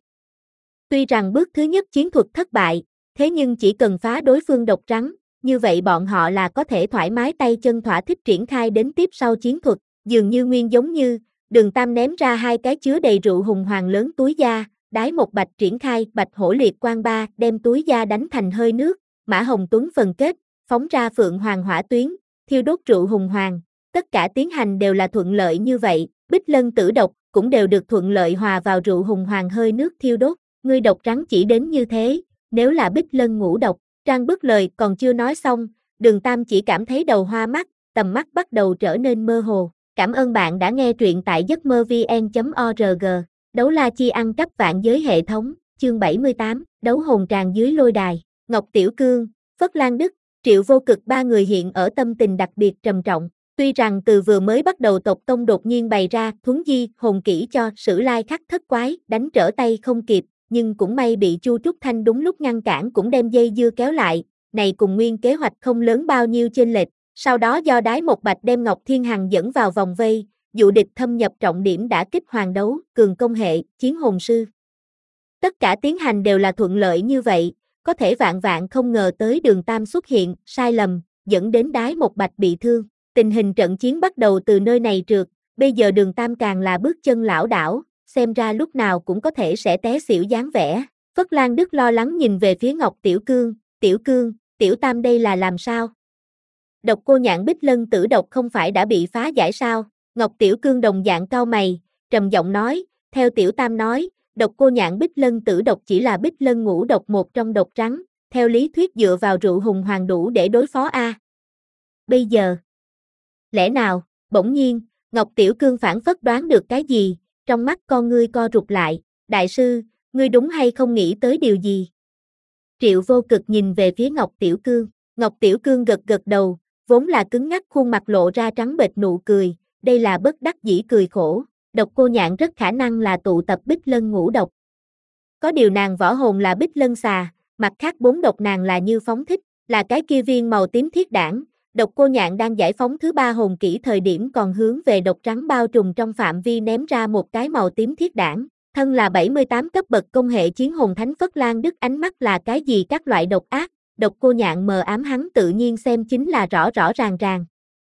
Tuy rằng bước thứ nhất chiến thuật thất bại, thế nhưng chỉ cần phá đối phương độc trắng, như vậy bọn họ là có thể thoải mái tay chân thỏa thích triển khai đến tiếp sau chiến thuật, dường như nguyên giống như, Đường Tam ném ra hai cái chứa đầy rượu hùng hoàng lớn túi da, đái một bạch triển khai bạch hổ liệt quang ba đem túi da đánh thành hơi nước, Mã Hồng Tuấn phần kết, phóng ra phượng hoàng hỏa tuyến, thiêu đốt rượu hùng hoàng, tất cả tiến hành đều là thuận lợi như vậy, Bích Lân Tử Độc cũng đều được thuận lợi hòa vào rượu hùng hoàng hơi nước thiêu đốt, ngươi độc trắng chỉ đến như thế, nếu là Bích Lân Ngũ Độc. Trang Bức lời còn chưa nói xong, Đường Tam chỉ cảm thấy đầu hoa mắt, tầm mắt bắt đầu trở nên mơ hồ. Cảm ơn bạn đã nghe truyện tại giấc mơ vn chấm org. Đấu la chi ăn cắp vạn giới hệ thống, chương bảy mươi tám, đấu hồn tràn dưới lôi đài. Ngọc Tiểu Cương, Phất Lan Đức, Triệu Vô Cực ba người hiện ở tâm tình đặc biệt trầm trọng. Tuy rằng từ vừa mới bắt đầu tộc tông đột nhiên bày ra thuấn di hồn kỹ cho Sử Lai Khắc thất quái đánh trở tay không kịp, nhưng cũng may bị Chu Trúc Thanh đúng lúc ngăn cản cũng đem dây dưa kéo lại, này cùng nguyên kế hoạch không lớn bao nhiêu chênh lệch. Sau đó do đái một bạch đem Ngọc Thiên Hằng dẫn vào vòng vây, dụ địch thâm nhập trọng điểm đã kích hoàng đấu, cường công hệ, chiến hồn sư. Tất cả tiến hành đều là thuận lợi như vậy, có thể vạn vạn không ngờ tới Đường Tam xuất hiện, sai lầm, dẫn đến đái một bạch bị thương. Tình hình trận chiến bắt đầu từ nơi này trượt, bây giờ Đường Tam càng là bước chân lảo đảo, xem ra lúc nào cũng có thể sẽ té xỉu dáng vẻ. Phất Lan Đức lo lắng nhìn về phía Ngọc Tiểu Cương, Tiểu Cương, Tiểu Tam đây là làm sao? Độc cô nhạn Bích Lân Tử Độc không phải đã bị phá giải sao? Ngọc Tiểu Cương đồng dạng cau mày, trầm giọng nói, theo Tiểu Tam nói, độc cô nhạn Bích Lân Tử Độc chỉ là Bích Lân Ngũ Độc một trong độc trắng, theo lý thuyết dựa vào rượu hùng hoàng đủ để đối phó a. Bây giờ, lẽ nào? Bỗng nhiên, Ngọc Tiểu Cương phản phất đoán được cái gì, trong mắt con ngươi co rụt lại, đại sư, ngươi đúng hay không nghĩ tới điều gì? Triệu Vô Cực nhìn về phía Ngọc Tiểu Cương, Ngọc Tiểu Cương gật gật đầu, vốn là cứng ngắc khuôn mặt lộ ra trắng bệch nụ cười, đây là bất đắc dĩ cười khổ, độc cô nhạn rất khả năng là tụ tập Bích Lân Ngũ Độc. Có điều nàng võ hồn là Bích Lân xà, mặt khác bốn độc nàng là như phóng thích, là cái kia viên màu tím thiết đảng. Độc cô nhạn đang giải phóng thứ ba hồn kỹ thời điểm còn hướng về độc trắng bao trùm trong phạm vi ném ra một cái màu tím thiết đảng. Thân là bảy mươi tám cấp bậc công hệ chiến hồn thánh Phất Lan Đức ánh mắt là cái gì các loại độc ác, độc cô nhạn mờ ám hắn tự nhiên xem chính là rõ rõ ràng ràng.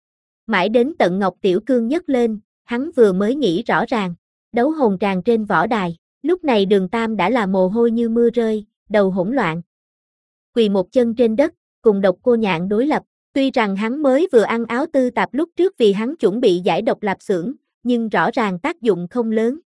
Mãi đến tận Ngọc Tiểu Cương nhấc lên, hắn vừa mới nghĩ rõ ràng, đấu hồn tràn trên võ đài, lúc này Đường Tam đã là mồ hôi như mưa rơi, đầu hỗn loạn. Quỳ một chân trên đất, cùng độc cô nhạn đối lập. Tuy rằng hắn mới vừa ăn áo tư tạp lúc trước vì hắn chuẩn bị giải độc lạp xưởng, nhưng rõ ràng tác dụng không lớn.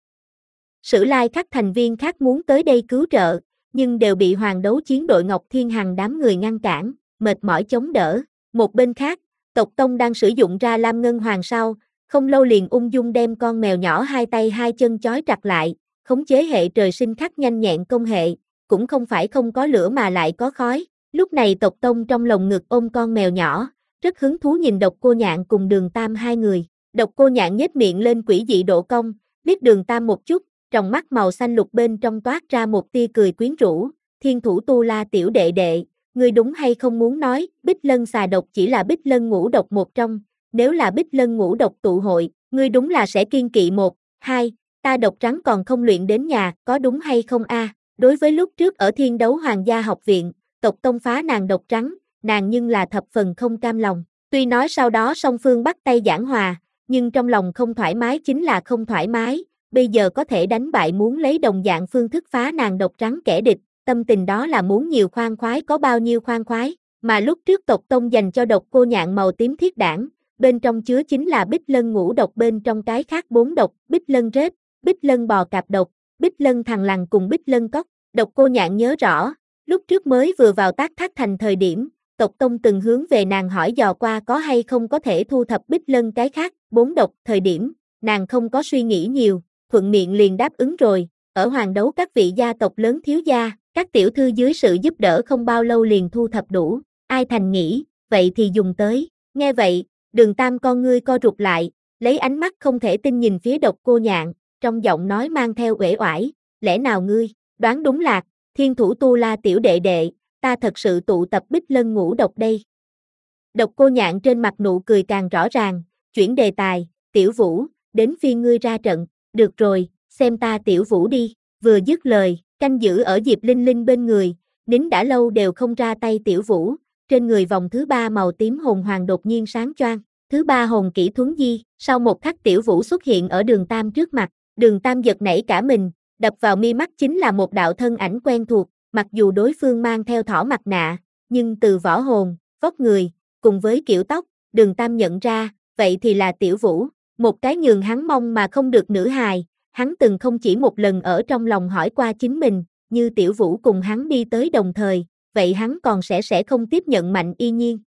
Sử Lai Khắc thành viên khác muốn tới đây cứu trợ, nhưng đều bị hoàng đấu chiến đội Ngọc Thiên Hằng đám người ngăn cản, mệt mỏi chống đỡ. Một bên khác, tộc Tông đang sử dụng ra Lam Ngân Hoàng sau, không lâu liền ung dung đem con mèo nhỏ hai tay hai chân chói chặt lại, khống chế hệ trời sinh khắc nhanh nhẹn công hệ, cũng không phải không có lửa mà lại có khói. Lúc này tộc Tông trong lồng ngực ôm con mèo nhỏ, rất hứng thú nhìn độc cô nhạn cùng Đường Tam hai người. Độc cô nhạn nhếch miệng lên quỷ dị độ cong, liếc Đường Tam một chút, trong mắt màu xanh lục bên trong toát ra một tia cười quyến rũ. Thiên thủ tu la tiểu đệ đệ, ngươi đúng hay không muốn nói, Bích Lân xà độc chỉ là Bích Lân Ngũ Độc một trong, nếu là Bích Lân Ngũ Độc tụ hội, ngươi đúng là sẽ kiên kỵ một, hai, ta độc trắng còn không luyện đến nhà, có đúng hay không a? Đối với lúc trước ở Thiên Đấu Hoàng gia học viện, tộc Tông phá nàng độc trắng, nàng nhưng là thập phần không cam lòng. Tuy nói sau đó song phương bắt tay giảng hòa, nhưng trong lòng không thoải mái chính là không thoải mái, bây giờ có thể đánh bại muốn lấy đồng dạng phương thức phá nàng độc trắng kẻ địch, tâm tình đó là muốn nhiều khoan khoái có bao nhiêu khoan khoái, mà lúc trước tộc Tông dành cho độc cô nhạn màu tím thiết đảng, bên trong chứa chính là Bích Lân Ngũ Độc bên trong cái khác bốn độc, Bích Lân rết, Bích Lân bò cạp độc, Bích Lân thằn lằn cùng Bích Lân cóc. Độc Cô Nhạn nhớ rõ, lúc trước mới vừa vào Tác Thác Thành thời điểm, tộc tông từng hướng về nàng hỏi dò qua có hay không có thể thu thập Bích Lân cái khác, bốn độc, thời điểm, nàng không có suy nghĩ nhiều, thuận miệng liền đáp ứng rồi, ở Hoàng Đấu các vị gia tộc lớn thiếu gia, các tiểu thư dưới sự giúp đỡ không bao lâu liền thu thập đủ, ai thành nghĩ, vậy thì dùng tới, nghe vậy, Đường Tam con ngươi co rụt lại, lấy ánh mắt không thể tin nhìn phía Độc Cô Nhạn, trong giọng nói mang theo uể oải, lẽ nào ngươi, đoán đúng lạc, Thiên Thủ Tu La tiểu đệ đệ, ta thật sự tụ tập Bích Lân ngũ độc đây. Độc Cô Nhạn trên mặt nụ cười càng rõ ràng, chuyển đề tài, Tiểu Vũ, đến phiên ngươi ra trận, được rồi, xem ta Tiểu Vũ đi, vừa dứt lời, canh giữ ở Diệp Linh Linh bên người, nín đã lâu đều không ra tay Tiểu Vũ, trên người vòng thứ ba màu tím hồn hoàng đột nhiên sáng choang, thứ ba hồn kỹ thuấn di, sau một khắc Tiểu Vũ xuất hiện ở Đường Tam trước mặt, Đường Tam giật nảy cả mình, đập vào mi mắt chính là một đạo thân ảnh quen thuộc, mặc dù đối phương mang theo thỏ mặt nạ, nhưng từ võ hồn, vóc người, cùng với kiểu tóc, Đường Tam nhận ra, vậy thì là Tiểu Vũ, một cái nhường hắn mong mà không được nữ hài, hắn từng không chỉ một lần ở trong lòng hỏi qua chính mình, như Tiểu Vũ cùng hắn đi tới đồng thời, vậy hắn còn sẽ sẽ không tiếp nhận Mạnh Y Nhiên.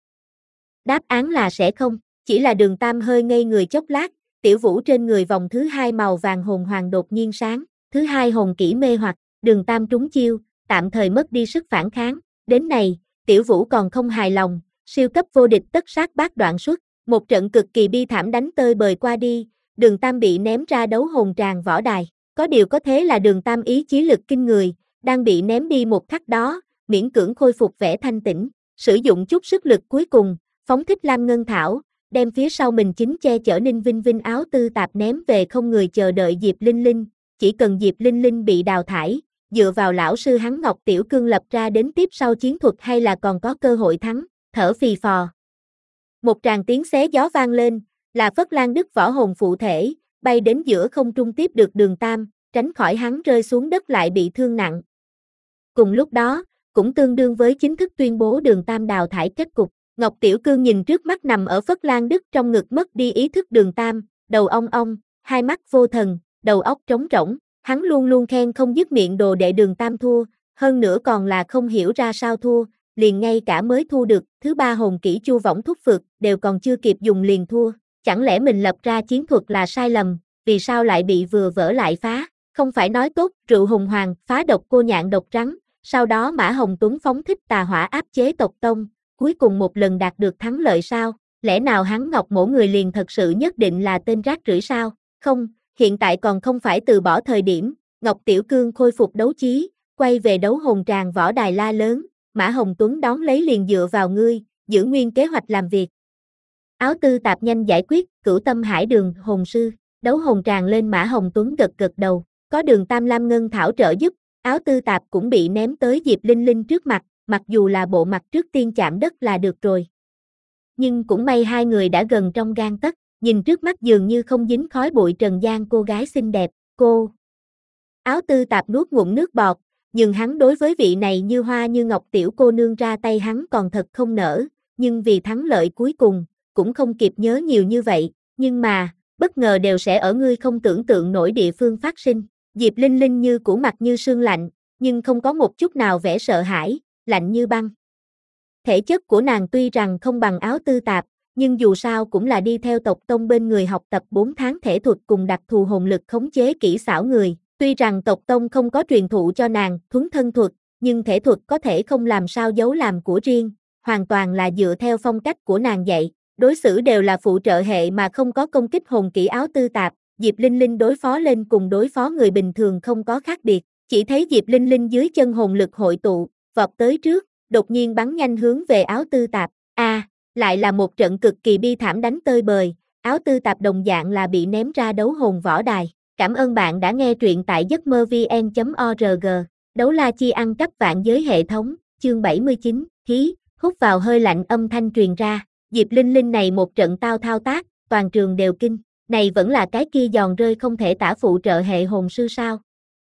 Đáp án là sẽ không, chỉ là Đường Tam hơi ngây người chốc lát, Tiểu Vũ trên người vòng thứ hai màu vàng hồn hoàng đột nhiên sáng, thứ hai hồn kỹ mê hoặc, Đường Tam trúng chiêu, tạm thời mất đi sức phản kháng, đến này, Tiểu Vũ còn không hài lòng, siêu cấp vô địch tất sát bát đoạn xuất, một trận cực kỳ bi thảm đánh tơi bời qua đi, Đường Tam bị ném ra đấu hồn tràng võ đài, có điều có thế là Đường Tam ý chí lực kinh người, đang bị ném đi một khắc đó, miễn cưỡng khôi phục vẻ thanh tĩnh, sử dụng chút sức lực cuối cùng, phóng thích Lam Ngân Thảo, đem phía sau mình chính che chở Ninh Vinh Vinh áo tư tạp ném về không người chờ đợi Diệp Linh Linh, chỉ cần Diệp Linh Linh bị đào thải, dựa vào lão sư hắn Ngọc Tiểu Cương lập ra đến tiếp sau chiến thuật hay là còn có cơ hội thắng, thở phì phò. Một tràng tiếng xé gió vang lên, là Phất Lan Đức võ hồn phụ thể, bay đến giữa không trung tiếp được Đường Tam, tránh khỏi hắn rơi xuống đất lại bị thương nặng. Cùng lúc đó, cũng tương đương với chính thức tuyên bố Đường Tam đào thải kết cục, Ngọc Tiểu Cương nhìn trước mắt nằm ở Phất Lan Đức trong ngực mất đi ý thức Đường Tam, đầu ong ong, hai mắt vô thần, đầu óc trống rỗng, hắn luôn luôn khen không dứt miệng đồ đệ Đường Tam thua, hơn nữa còn là không hiểu ra sao thua, liền ngay cả mới thu được thứ ba hồn kỹ Chu Võng Thúc Phược đều còn chưa kịp dùng liền thua, chẳng lẽ mình lập ra chiến thuật là sai lầm, vì sao lại bị vừa vỡ lại phá, không phải nói tốt rượu hùng hoàng phá Độc Cô Nhạn độc rắn, sau đó Mã Hồng Tuấn phóng thích tà hỏa áp chế tộc tông, cuối cùng một lần đạt được thắng lợi sao, lẽ nào hắn Ngọc Mỗ người liền thật sự nhất định là tên rác rưởi sao, không, hiện tại còn không phải từ bỏ thời điểm, Ngọc Tiểu Cương khôi phục đấu chí, quay về đấu hồn tràng võ đài la lớn, Mã Hồng Tuấn đón lấy liền dựa vào ngươi, giữ nguyên kế hoạch làm việc. Áo tư tạp nhanh giải quyết, Cửu Tâm Hải Đường hồn sư, đấu hồn tràng lên Mã Hồng Tuấn gật gật đầu, có Đường Tam Lam Ngân Thảo trợ giúp, áo tư tạp cũng bị ném tới Diệp Linh Linh trước mặt, mặc dù là bộ mặt trước tiên chạm đất là được rồi. Nhưng cũng may hai người đã gần trong gang tấc, nhìn trước mắt dường như không dính khói bụi trần gian cô gái xinh đẹp, cô. Áo tư tạp nuốt ngụm nước bọt, nhưng hắn đối với vị này như hoa như ngọc tiểu cô nương ra tay hắn còn thật không nỡ, nhưng vì thắng lợi cuối cùng, cũng không kịp nhớ nhiều như vậy, nhưng mà, bất ngờ đều sẽ ở ngươi không tưởng tượng nổi địa phương phát sinh. Diệp Linh Linh như củ mặt như sương lạnh, nhưng không có một chút nào vẻ sợ hãi, lạnh như băng. Thể chất của nàng tuy rằng không bằng áo tư tạp, nhưng dù sao cũng là đi theo tộc tông bên người học tập bốn tháng thể thuật cùng đặc thù hồn lực khống chế kỹ xảo người. Tuy rằng tộc tông không có truyền thụ cho nàng thuấn thân thuật, nhưng thể thuật có thể không làm sao giấu làm của riêng, hoàn toàn là dựa theo phong cách của nàng dạy. Đối xử đều là phụ trợ hệ mà không có công kích hồn kỹ áo tư tạp, Diệp Linh Linh đối phó lên cùng đối phó người bình thường không có khác biệt, chỉ thấy Diệp Linh Linh dưới chân hồn lực hội tụ, vọt tới trước, đột nhiên bắn nhanh hướng về áo tư tạp, a à, lại là một trận cực kỳ bi thảm đánh tơi bời, áo tư tạp đồng dạng là bị ném ra đấu hồn võ đài. Cảm ơn bạn đã nghe truyện tại giấc mơ vn chấm org, đấu la chi ăn cắp vạn giới hệ thống, chương bảy mươi chín, hí, hút vào hơi lạnh âm thanh truyền ra, Diệp Linh Linh này một trận tao thao tác, toàn trường đều kinh, này vẫn là cái kia giòn rơi không thể tả phụ trợ hệ hồn sư sao.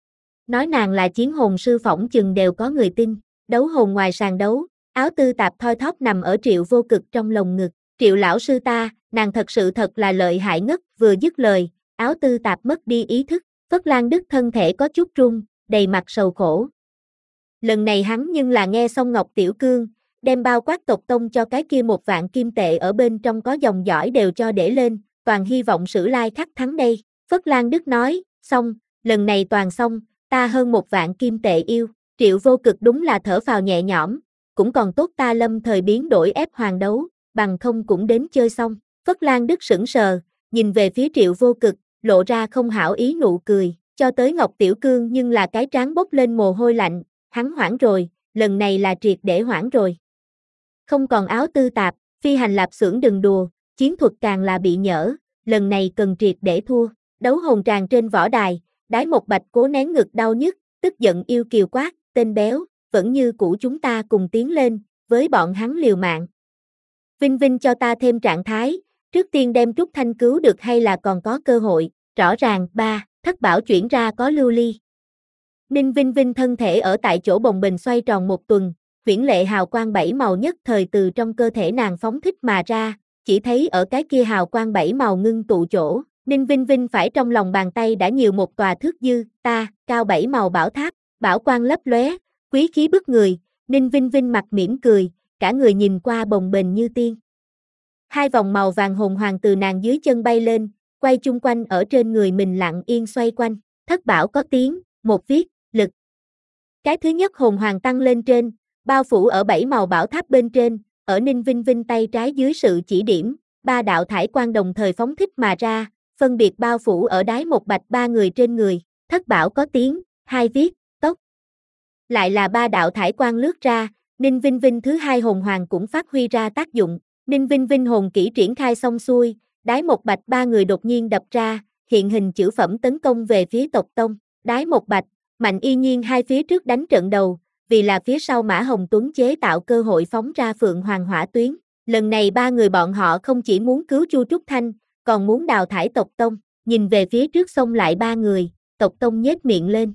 Nói nàng là chiến hồn sư phỏng chừng đều có người tin, đấu hồn ngoài sàn đấu, áo tư tạp thoi thóp nằm ở Triệu Vô Cực trong lồng ngực, Triệu lão sư ta, nàng thật sự thật là lợi hại ngất, vừa dứt lời. Áo tư tạp mất đi ý thức, Phất Lan Đức thân thể có chút run, đầy mặt sầu khổ. lần này hắn nhưng là nghe xong Ngọc Tiểu Cương, đem bao quát tộc tông cho cái kia một vạn kim tệ ở bên trong có dòng dõi đều cho để lên, toàn hy vọng Sử Lai Khắc thắng đây. Phất Lan Đức nói, xong, lần này toàn xong, ta hơn một vạn kim tệ yêu. Triệu Vô Cực đúng là thở phào nhẹ nhõm, cũng còn tốt ta lâm thời biến đổi ép hoàng đấu, bằng không cũng đến chơi xong. Phất Lan Đức sững sờ, nhìn về phía Triệu Vô Cực, lộ ra không hảo ý nụ cười, cho tới Ngọc Tiểu Cương nhưng là cái trán bốc lên mồ hôi lạnh, hắn hoảng rồi, lần này là triệt để hoảng rồi. Không còn áo tư tạp, phi hành lạp xưởng đừng đùa, chiến thuật càng là bị nhỡ, lần này cần triệt để thua. Đấu hồn tràng trên võ đài, Đái Một Bạch cố nén ngực đau nhức, tức giận yêu kiều quát, tên béo, vẫn như cũ chúng ta cùng tiến lên, với bọn hắn liều mạng. Vinh Vinh cho ta thêm trạng thái, trước tiên đem Trúc Thanh cứu được hay là còn có cơ hội, rõ ràng, ba, Thất Bảo chuyển ra có lưu ly. Ninh Vinh Vinh thân thể ở tại chỗ bồng bềnh xoay tròn một tuần, huyễn lệ hào quang bảy màu nhất thời từ trong cơ thể nàng phóng thích mà ra, chỉ thấy ở cái kia hào quang bảy màu ngưng tụ chỗ, Ninh Vinh Vinh phải trong lòng bàn tay đã nhiều một tòa thước dư, ta, cao bảy màu bảo tháp, bảo quang lấp lóe, quý khí bức người, Ninh Vinh Vinh mặt mỉm cười, cả người nhìn qua bồng bềnh như tiên. Hai vòng màu vàng hồn hoàng từ nàng dưới chân bay lên, quay chung quanh ở trên người mình lặng yên xoay quanh, thất bảo có tiếng, một viết, lực. Cái thứ nhất hồn hoàng tăng lên trên, bao phủ ở bảy màu bảo tháp bên trên, ở Ninh Vinh Vinh tay trái dưới sự chỉ điểm, ba đạo thải quang đồng thời phóng thích mà ra, phân biệt bao phủ ở Đái Một Bạch ba người trên người, thất bảo có tiếng, hai viết, tốc. Lại là ba đạo thải quang lướt ra, Ninh Vinh Vinh thứ hai hồn hoàng cũng phát huy ra tác dụng, Ninh Vinh Vinh hồn kỹ triển khai xong xuôi, Đái Một Bạch ba người đột nhiên đập ra, hiện hình chữ phẩm tấn công về phía tộc tông, Đái Một Bạch, Mạnh Y Nhiên hai phía trước đánh trận đầu, vì là phía sau Mã Hồng Tuấn chế tạo cơ hội phóng ra Phượng Hoàng hỏa tuyến, lần này ba người bọn họ không chỉ muốn cứu Chu Trúc Thanh, còn muốn đào thải tộc tông, nhìn về phía trước xông lại ba người, tộc tông nhếch miệng lên.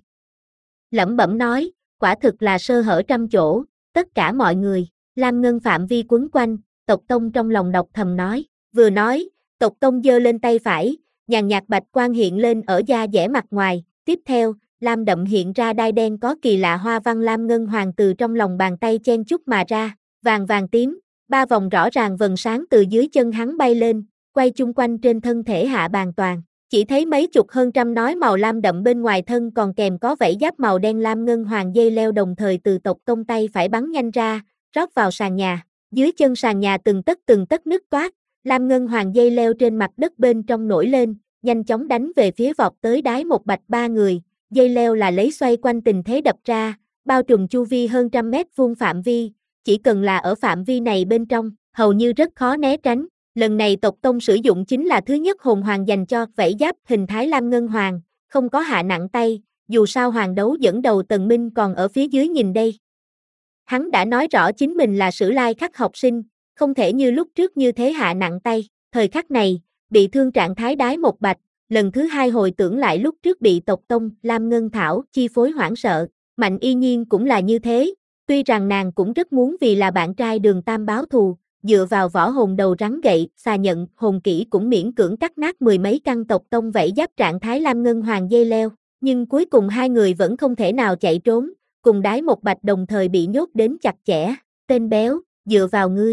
Lẩm bẩm nói, quả thực là sơ hở trăm chỗ, tất cả mọi người, Lam Ngân phạm vi quấn quanh, tộc tông trong lòng độc thầm nói, vừa nói, tộc tông giơ lên tay phải, nhàn nhạt bạch quang hiện lên ở da dẻ mặt ngoài, tiếp theo, lam đậm hiện ra đai đen có kỳ lạ hoa văn lam ngân hoàng từ trong lòng bàn tay chen chúc mà ra, vàng vàng tím, ba vòng rõ ràng vầng sáng từ dưới chân hắn bay lên, quay chung quanh trên thân thể hạ bàn toàn, chỉ thấy mấy chục hơn trăm nói màu lam đậm bên ngoài thân còn kèm có vảy giáp màu đen lam ngân hoàng dây leo đồng thời từ tộc tông tay phải bắn nhanh ra, rót vào sàn nhà, dưới chân sàn nhà từng tấc từng tấc nứt toát, lam ngân hoàng dây leo trên mặt đất bên trong nổi lên, nhanh chóng đánh về phía vọt tới Đái Một Bạch ba người, dây leo là lấy xoay quanh tình thế đập ra, bao trùm chu vi hơn trăm mét vuông phạm vi, chỉ cần là ở phạm vi này bên trong, hầu như rất khó né tránh. Lần này tộc tông sử dụng chính là thứ nhất hồn hoàng dành cho vảy giáp hình thái lam ngân hoàng, không có hạ nặng tay, dù sao hoàng đấu dẫn đầu Tần Minh còn ở phía dưới nhìn đây. Hắn đã nói rõ chính mình là Sử Lai Khắc học sinh, không thể như lúc trước như thế hạ nặng tay, thời khắc này, bị thương trạng thái Đái Một Bạch, lần thứ hai hồi tưởng lại lúc trước bị tộc tông, Lam Ngân Thảo, chi phối hoảng sợ, Mạnh Y Nhiên cũng là như thế, tuy rằng nàng cũng rất muốn vì là bạn trai Đường Tam báo thù, dựa vào võ hồn đầu rắn gậy, xà nhận, hồn kỹ cũng miễn cưỡng cắt nát mười mấy căn tộc tông vảy giáp trạng thái Lam Ngân Hoàng dây leo, nhưng cuối cùng hai người vẫn không thể nào chạy trốn, cùng Đái Một Bạch đồng thời bị nhốt đến chặt chẽ, tên béo, dựa vào ngươi.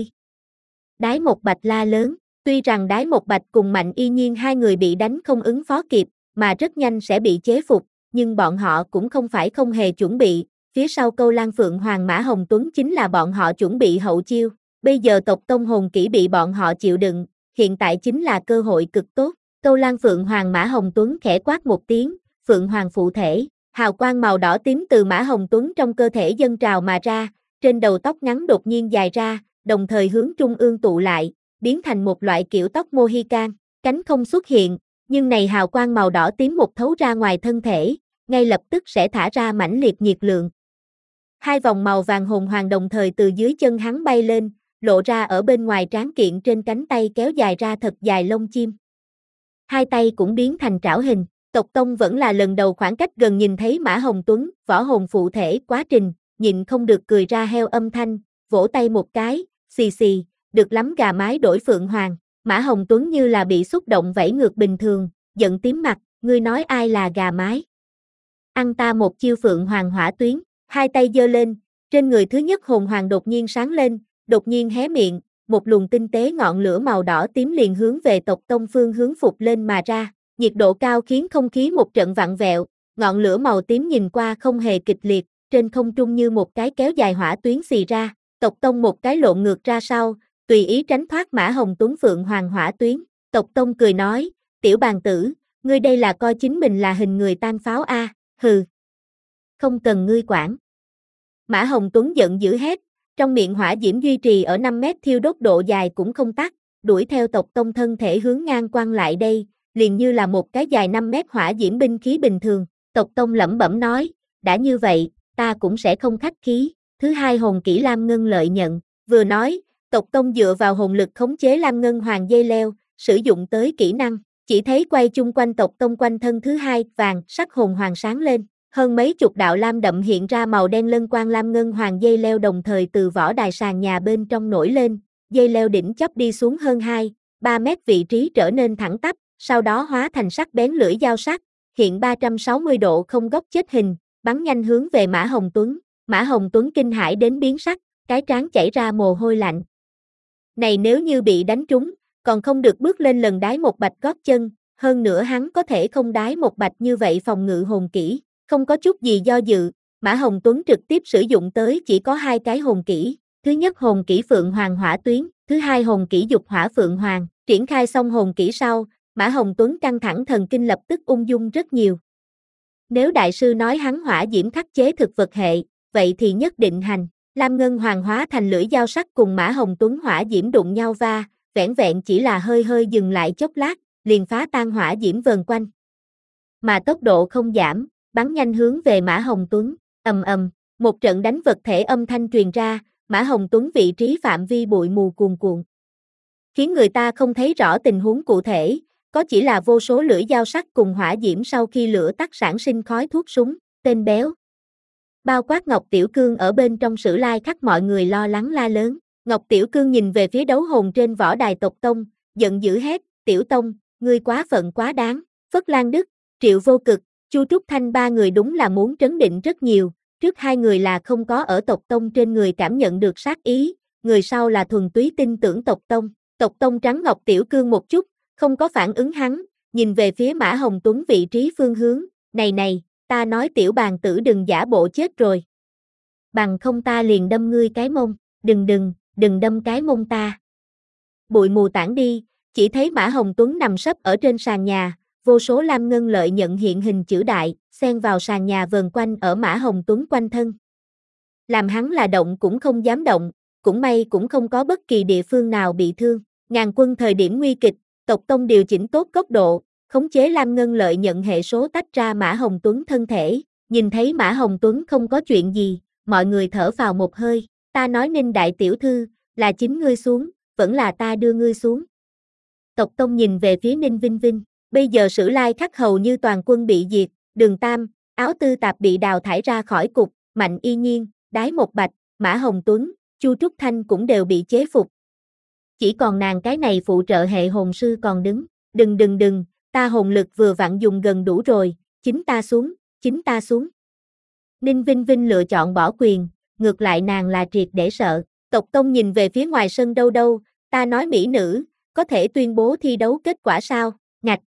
Đái Một Bạch la lớn, tuy rằng Đái Một Bạch cùng Mạnh Y Nhiên hai người bị đánh không ứng phó kịp, mà rất nhanh sẽ bị chế phục, nhưng bọn họ cũng không phải không hề chuẩn bị, phía sau Câu Lan Phượng Hoàng Mã Hồng Tuấn chính là bọn họ chuẩn bị hậu chiêu, bây giờ tộc tông hồn kỹ bị bọn họ chịu đựng, hiện tại chính là cơ hội cực tốt. Câu Lan Phượng Hoàng Mã Hồng Tuấn khẽ quát một tiếng, Phượng Hoàng phụ thể, hào quang màu đỏ tím từ Mã Hồng Tuấn trong cơ thể dâng trào mà ra, trên đầu tóc ngắn đột nhiên dài ra, đồng thời hướng trung ương tụ lại, biến thành một loại kiểu tóc Mohican, cánh không xuất hiện, nhưng này hào quang màu đỏ tím một thấu ra ngoài thân thể, ngay lập tức sẽ thả ra mãnh liệt nhiệt lượng. Hai vòng màu vàng hồn hoàng đồng thời từ dưới chân hắn bay lên, lộ ra ở bên ngoài tráng kiện trên cánh tay kéo dài ra thật dài lông chim. Hai tay cũng biến thành trảo hình, tộc tông vẫn là lần đầu khoảng cách gần nhìn thấy Mã Hồng Tuấn, võ hồn phụ thể quá trình, nhịn không được cười ra heo âm thanh, vỗ tay một cái, xì xì, được lắm gà mái đổi Phượng Hoàng, Mã Hồng Tuấn như là bị xúc động vẫy ngược bình thường, giận tím mặt, ngươi nói ai là gà mái? Ăn ta một chiêu Phượng Hoàng hỏa tuyến, Hai tay giơ lên, trên người thứ nhất hồn hoàng đột nhiên sáng lên, đột nhiên hé miệng, một luồng tinh tế ngọn lửa màu đỏ tím liền hướng về tộc tông phương hướng phục lên mà ra, nhiệt độ cao khiến không khí một trận vặn vẹo, ngọn lửa màu tím nhìn qua không hề kịch liệt, trên không trung như một cái kéo dài hỏa tuyến xì ra, tộc tông một cái lộn ngược ra sau, tùy ý tránh thoát Mã Hồng Tuấn Phượng Hoàng hỏa tuyến, tộc tông cười nói, tiểu bàn tử, ngươi đây là coi chính mình là hình người tan pháo a, hừ. Không cần ngươi quản. Mã Hồng Tuấn giận dữ hét, trong miệng hỏa diễm duy trì ở năm mét thiêu đốt độ dài cũng không tắt, đuổi theo tộc tông thân thể hướng ngang quăng lại đây, liền như là một cái dài năm mét hỏa diễm binh khí bình thường, tộc tông lẩm bẩm nói, đã như vậy, ta cũng sẽ không khách khí, thứ hai hồn kỹ Lam Ngân lợi nhận, vừa nói, tộc tông dựa vào hồn lực khống chế Lam Ngân hoàng dây leo, sử dụng tới kỹ năng, chỉ thấy quay chung quanh tộc tông quanh thân thứ hai, vàng, sắc hồn hoàng sáng lên. Hơn mấy chục đạo lam đậm hiện ra màu đen lân quang lam ngân hoàng dây leo đồng thời từ võ đài sàn nhà bên trong nổi lên, dây leo đỉnh chóp đi xuống hơn hai, ba mét vị trí trở nên thẳng tắp, sau đó hóa thành sắc bén lưỡi dao sắc, hiện ba trăm sáu mươi độ không góc chết hình, bắn nhanh hướng về Mã Hồng Tuấn. Mã Hồng Tuấn kinh hãi đến biến sắc, cái trán chảy ra mồ hôi lạnh. Này nếu như bị đánh trúng, còn không được bước lên lần đái một bạch gót chân, hơn nữa hắn có thể không đái một bạch như vậy phòng ngự hồn kỹ. Không có chút gì do dự, Mã Hồng Tuấn trực tiếp sử dụng tới chỉ có hai cái hồn kỹ, thứ nhất hồn kỹ Phượng Hoàng hỏa tuyến, thứ hai hồn kỹ Dục hỏa Phượng Hoàng, triển khai xong hồn kỹ sau, Mã Hồng Tuấn căng thẳng thần kinh lập tức ung dung rất nhiều. Nếu đại sư nói hắn hỏa diễm khắc chế thực vật hệ, vậy thì nhất định hành, Lam Ngân Hoàng hóa thành lưỡi dao sắc cùng Mã Hồng Tuấn hỏa diễm đụng nhau va, vẻn vẹn chỉ là hơi hơi dừng lại chốc lát, liền phá tan hỏa diễm vờn quanh. Mà tốc độ không giảm, bắn nhanh hướng về Mã Hồng Tuấn, ầm ầm, một trận đánh vật thể âm thanh truyền ra, Mã Hồng Tuấn vị trí phạm vi bụi mù cuồn cuộn. Khiến người ta không thấy rõ tình huống cụ thể, có chỉ là vô số lưỡi dao sắc cùng hỏa diễm sau khi lửa tắt sản sinh khói thuốc súng, tên béo. Bao quát Ngọc Tiểu Cương ở bên trong Sử Lai Khắc mọi người lo lắng la lớn, Ngọc Tiểu Cương nhìn về phía đấu hồn trên võ đài tộc tông, giận dữ hét, Tiểu Tông, ngươi quá phận quá đáng, Phất Lan Đức, Triệu Vô Cực, Chu Trúc Thanh ba người đúng là muốn trấn định rất nhiều, trước hai người là không có ở tộc tông trên người cảm nhận được sát ý, người sau là thuần túy tin tưởng tộc tông, tộc tông trắng Ngọc Tiểu Cương một chút, không có phản ứng hắn, nhìn về phía Mã Hồng Tuấn vị trí phương hướng, này này, ta nói tiểu bàn tử đừng giả bộ chết rồi. Bằng không ta liền đâm ngươi cái mông, đừng đừng, đừng đâm cái mông ta. Bụi mù tản đi, chỉ thấy Mã Hồng Tuấn nằm sấp ở trên sàn nhà, vô số lam ngân lợi nhận hiện hình chữ đại, xen vào sàn nhà vờn quanh ở Mã Hồng Tuấn quanh thân. Làm hắn là động cũng không dám động, cũng may cũng không có bất kỳ địa phương nào bị thương. Ngàn quân thời điểm nguy kịch, tộc tông điều chỉnh tốt góc độ, khống chế lam ngân lợi nhận hệ số tách ra Mã Hồng Tuấn thân thể. Nhìn thấy Mã Hồng Tuấn không có chuyện gì, mọi người thở phào một hơi. Ta nói Ninh đại tiểu thư, là chính ngươi xuống, vẫn là ta đưa ngươi xuống. Tộc tông nhìn về phía Ninh Vinh Vinh. Bây giờ Sử Lai Khắc hầu như toàn quân bị diệt, Đường Tam, Áo Tư Tạp bị đào thải ra khỏi cục, Mạnh Y Nhiên, Đái Một Bạch, Mã Hồng Tuấn, Chu Trúc Thanh cũng đều bị chế phục. Chỉ còn nàng cái này phụ trợ hệ hồn sư còn đứng, đừng đừng đừng, ta hồn lực vừa vặn dùng gần đủ rồi, chính ta xuống, chính ta xuống. Ninh Vinh Vinh lựa chọn bỏ quyền, ngược lại nàng là triệt để sợ, tộc tông nhìn về phía ngoài sân đâu đâu, ta nói mỹ nữ, có thể tuyên bố thi đấu kết quả sao, ngạch.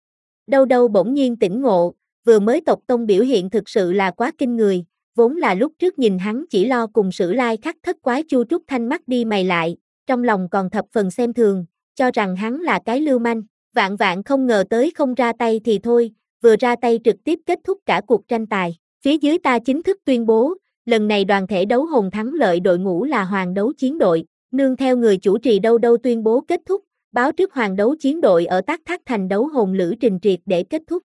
Đâu đâu bỗng nhiên tỉnh ngộ, vừa mới tộc tông biểu hiện thực sự là quá kinh người, vốn là lúc trước nhìn hắn chỉ lo cùng Sử Lai Khắc thất quái Chu Trúc Thanh mắt đi mày lại, trong lòng còn thập phần xem thường, cho rằng hắn là cái lưu manh, vạn vạn không ngờ tới không ra tay thì thôi, vừa ra tay trực tiếp kết thúc cả cuộc tranh tài. Phía dưới ta chính thức tuyên bố, lần này đoàn thể đấu hồn thắng lợi đội ngũ là Hoàng Đấu Chiến đội, nương theo người chủ trì đâu đâu tuyên bố kết thúc, báo trước Hoàng Đấu Chiến đội ở Tác Thác Thành đấu hồn lữ trình triệt để kết thúc.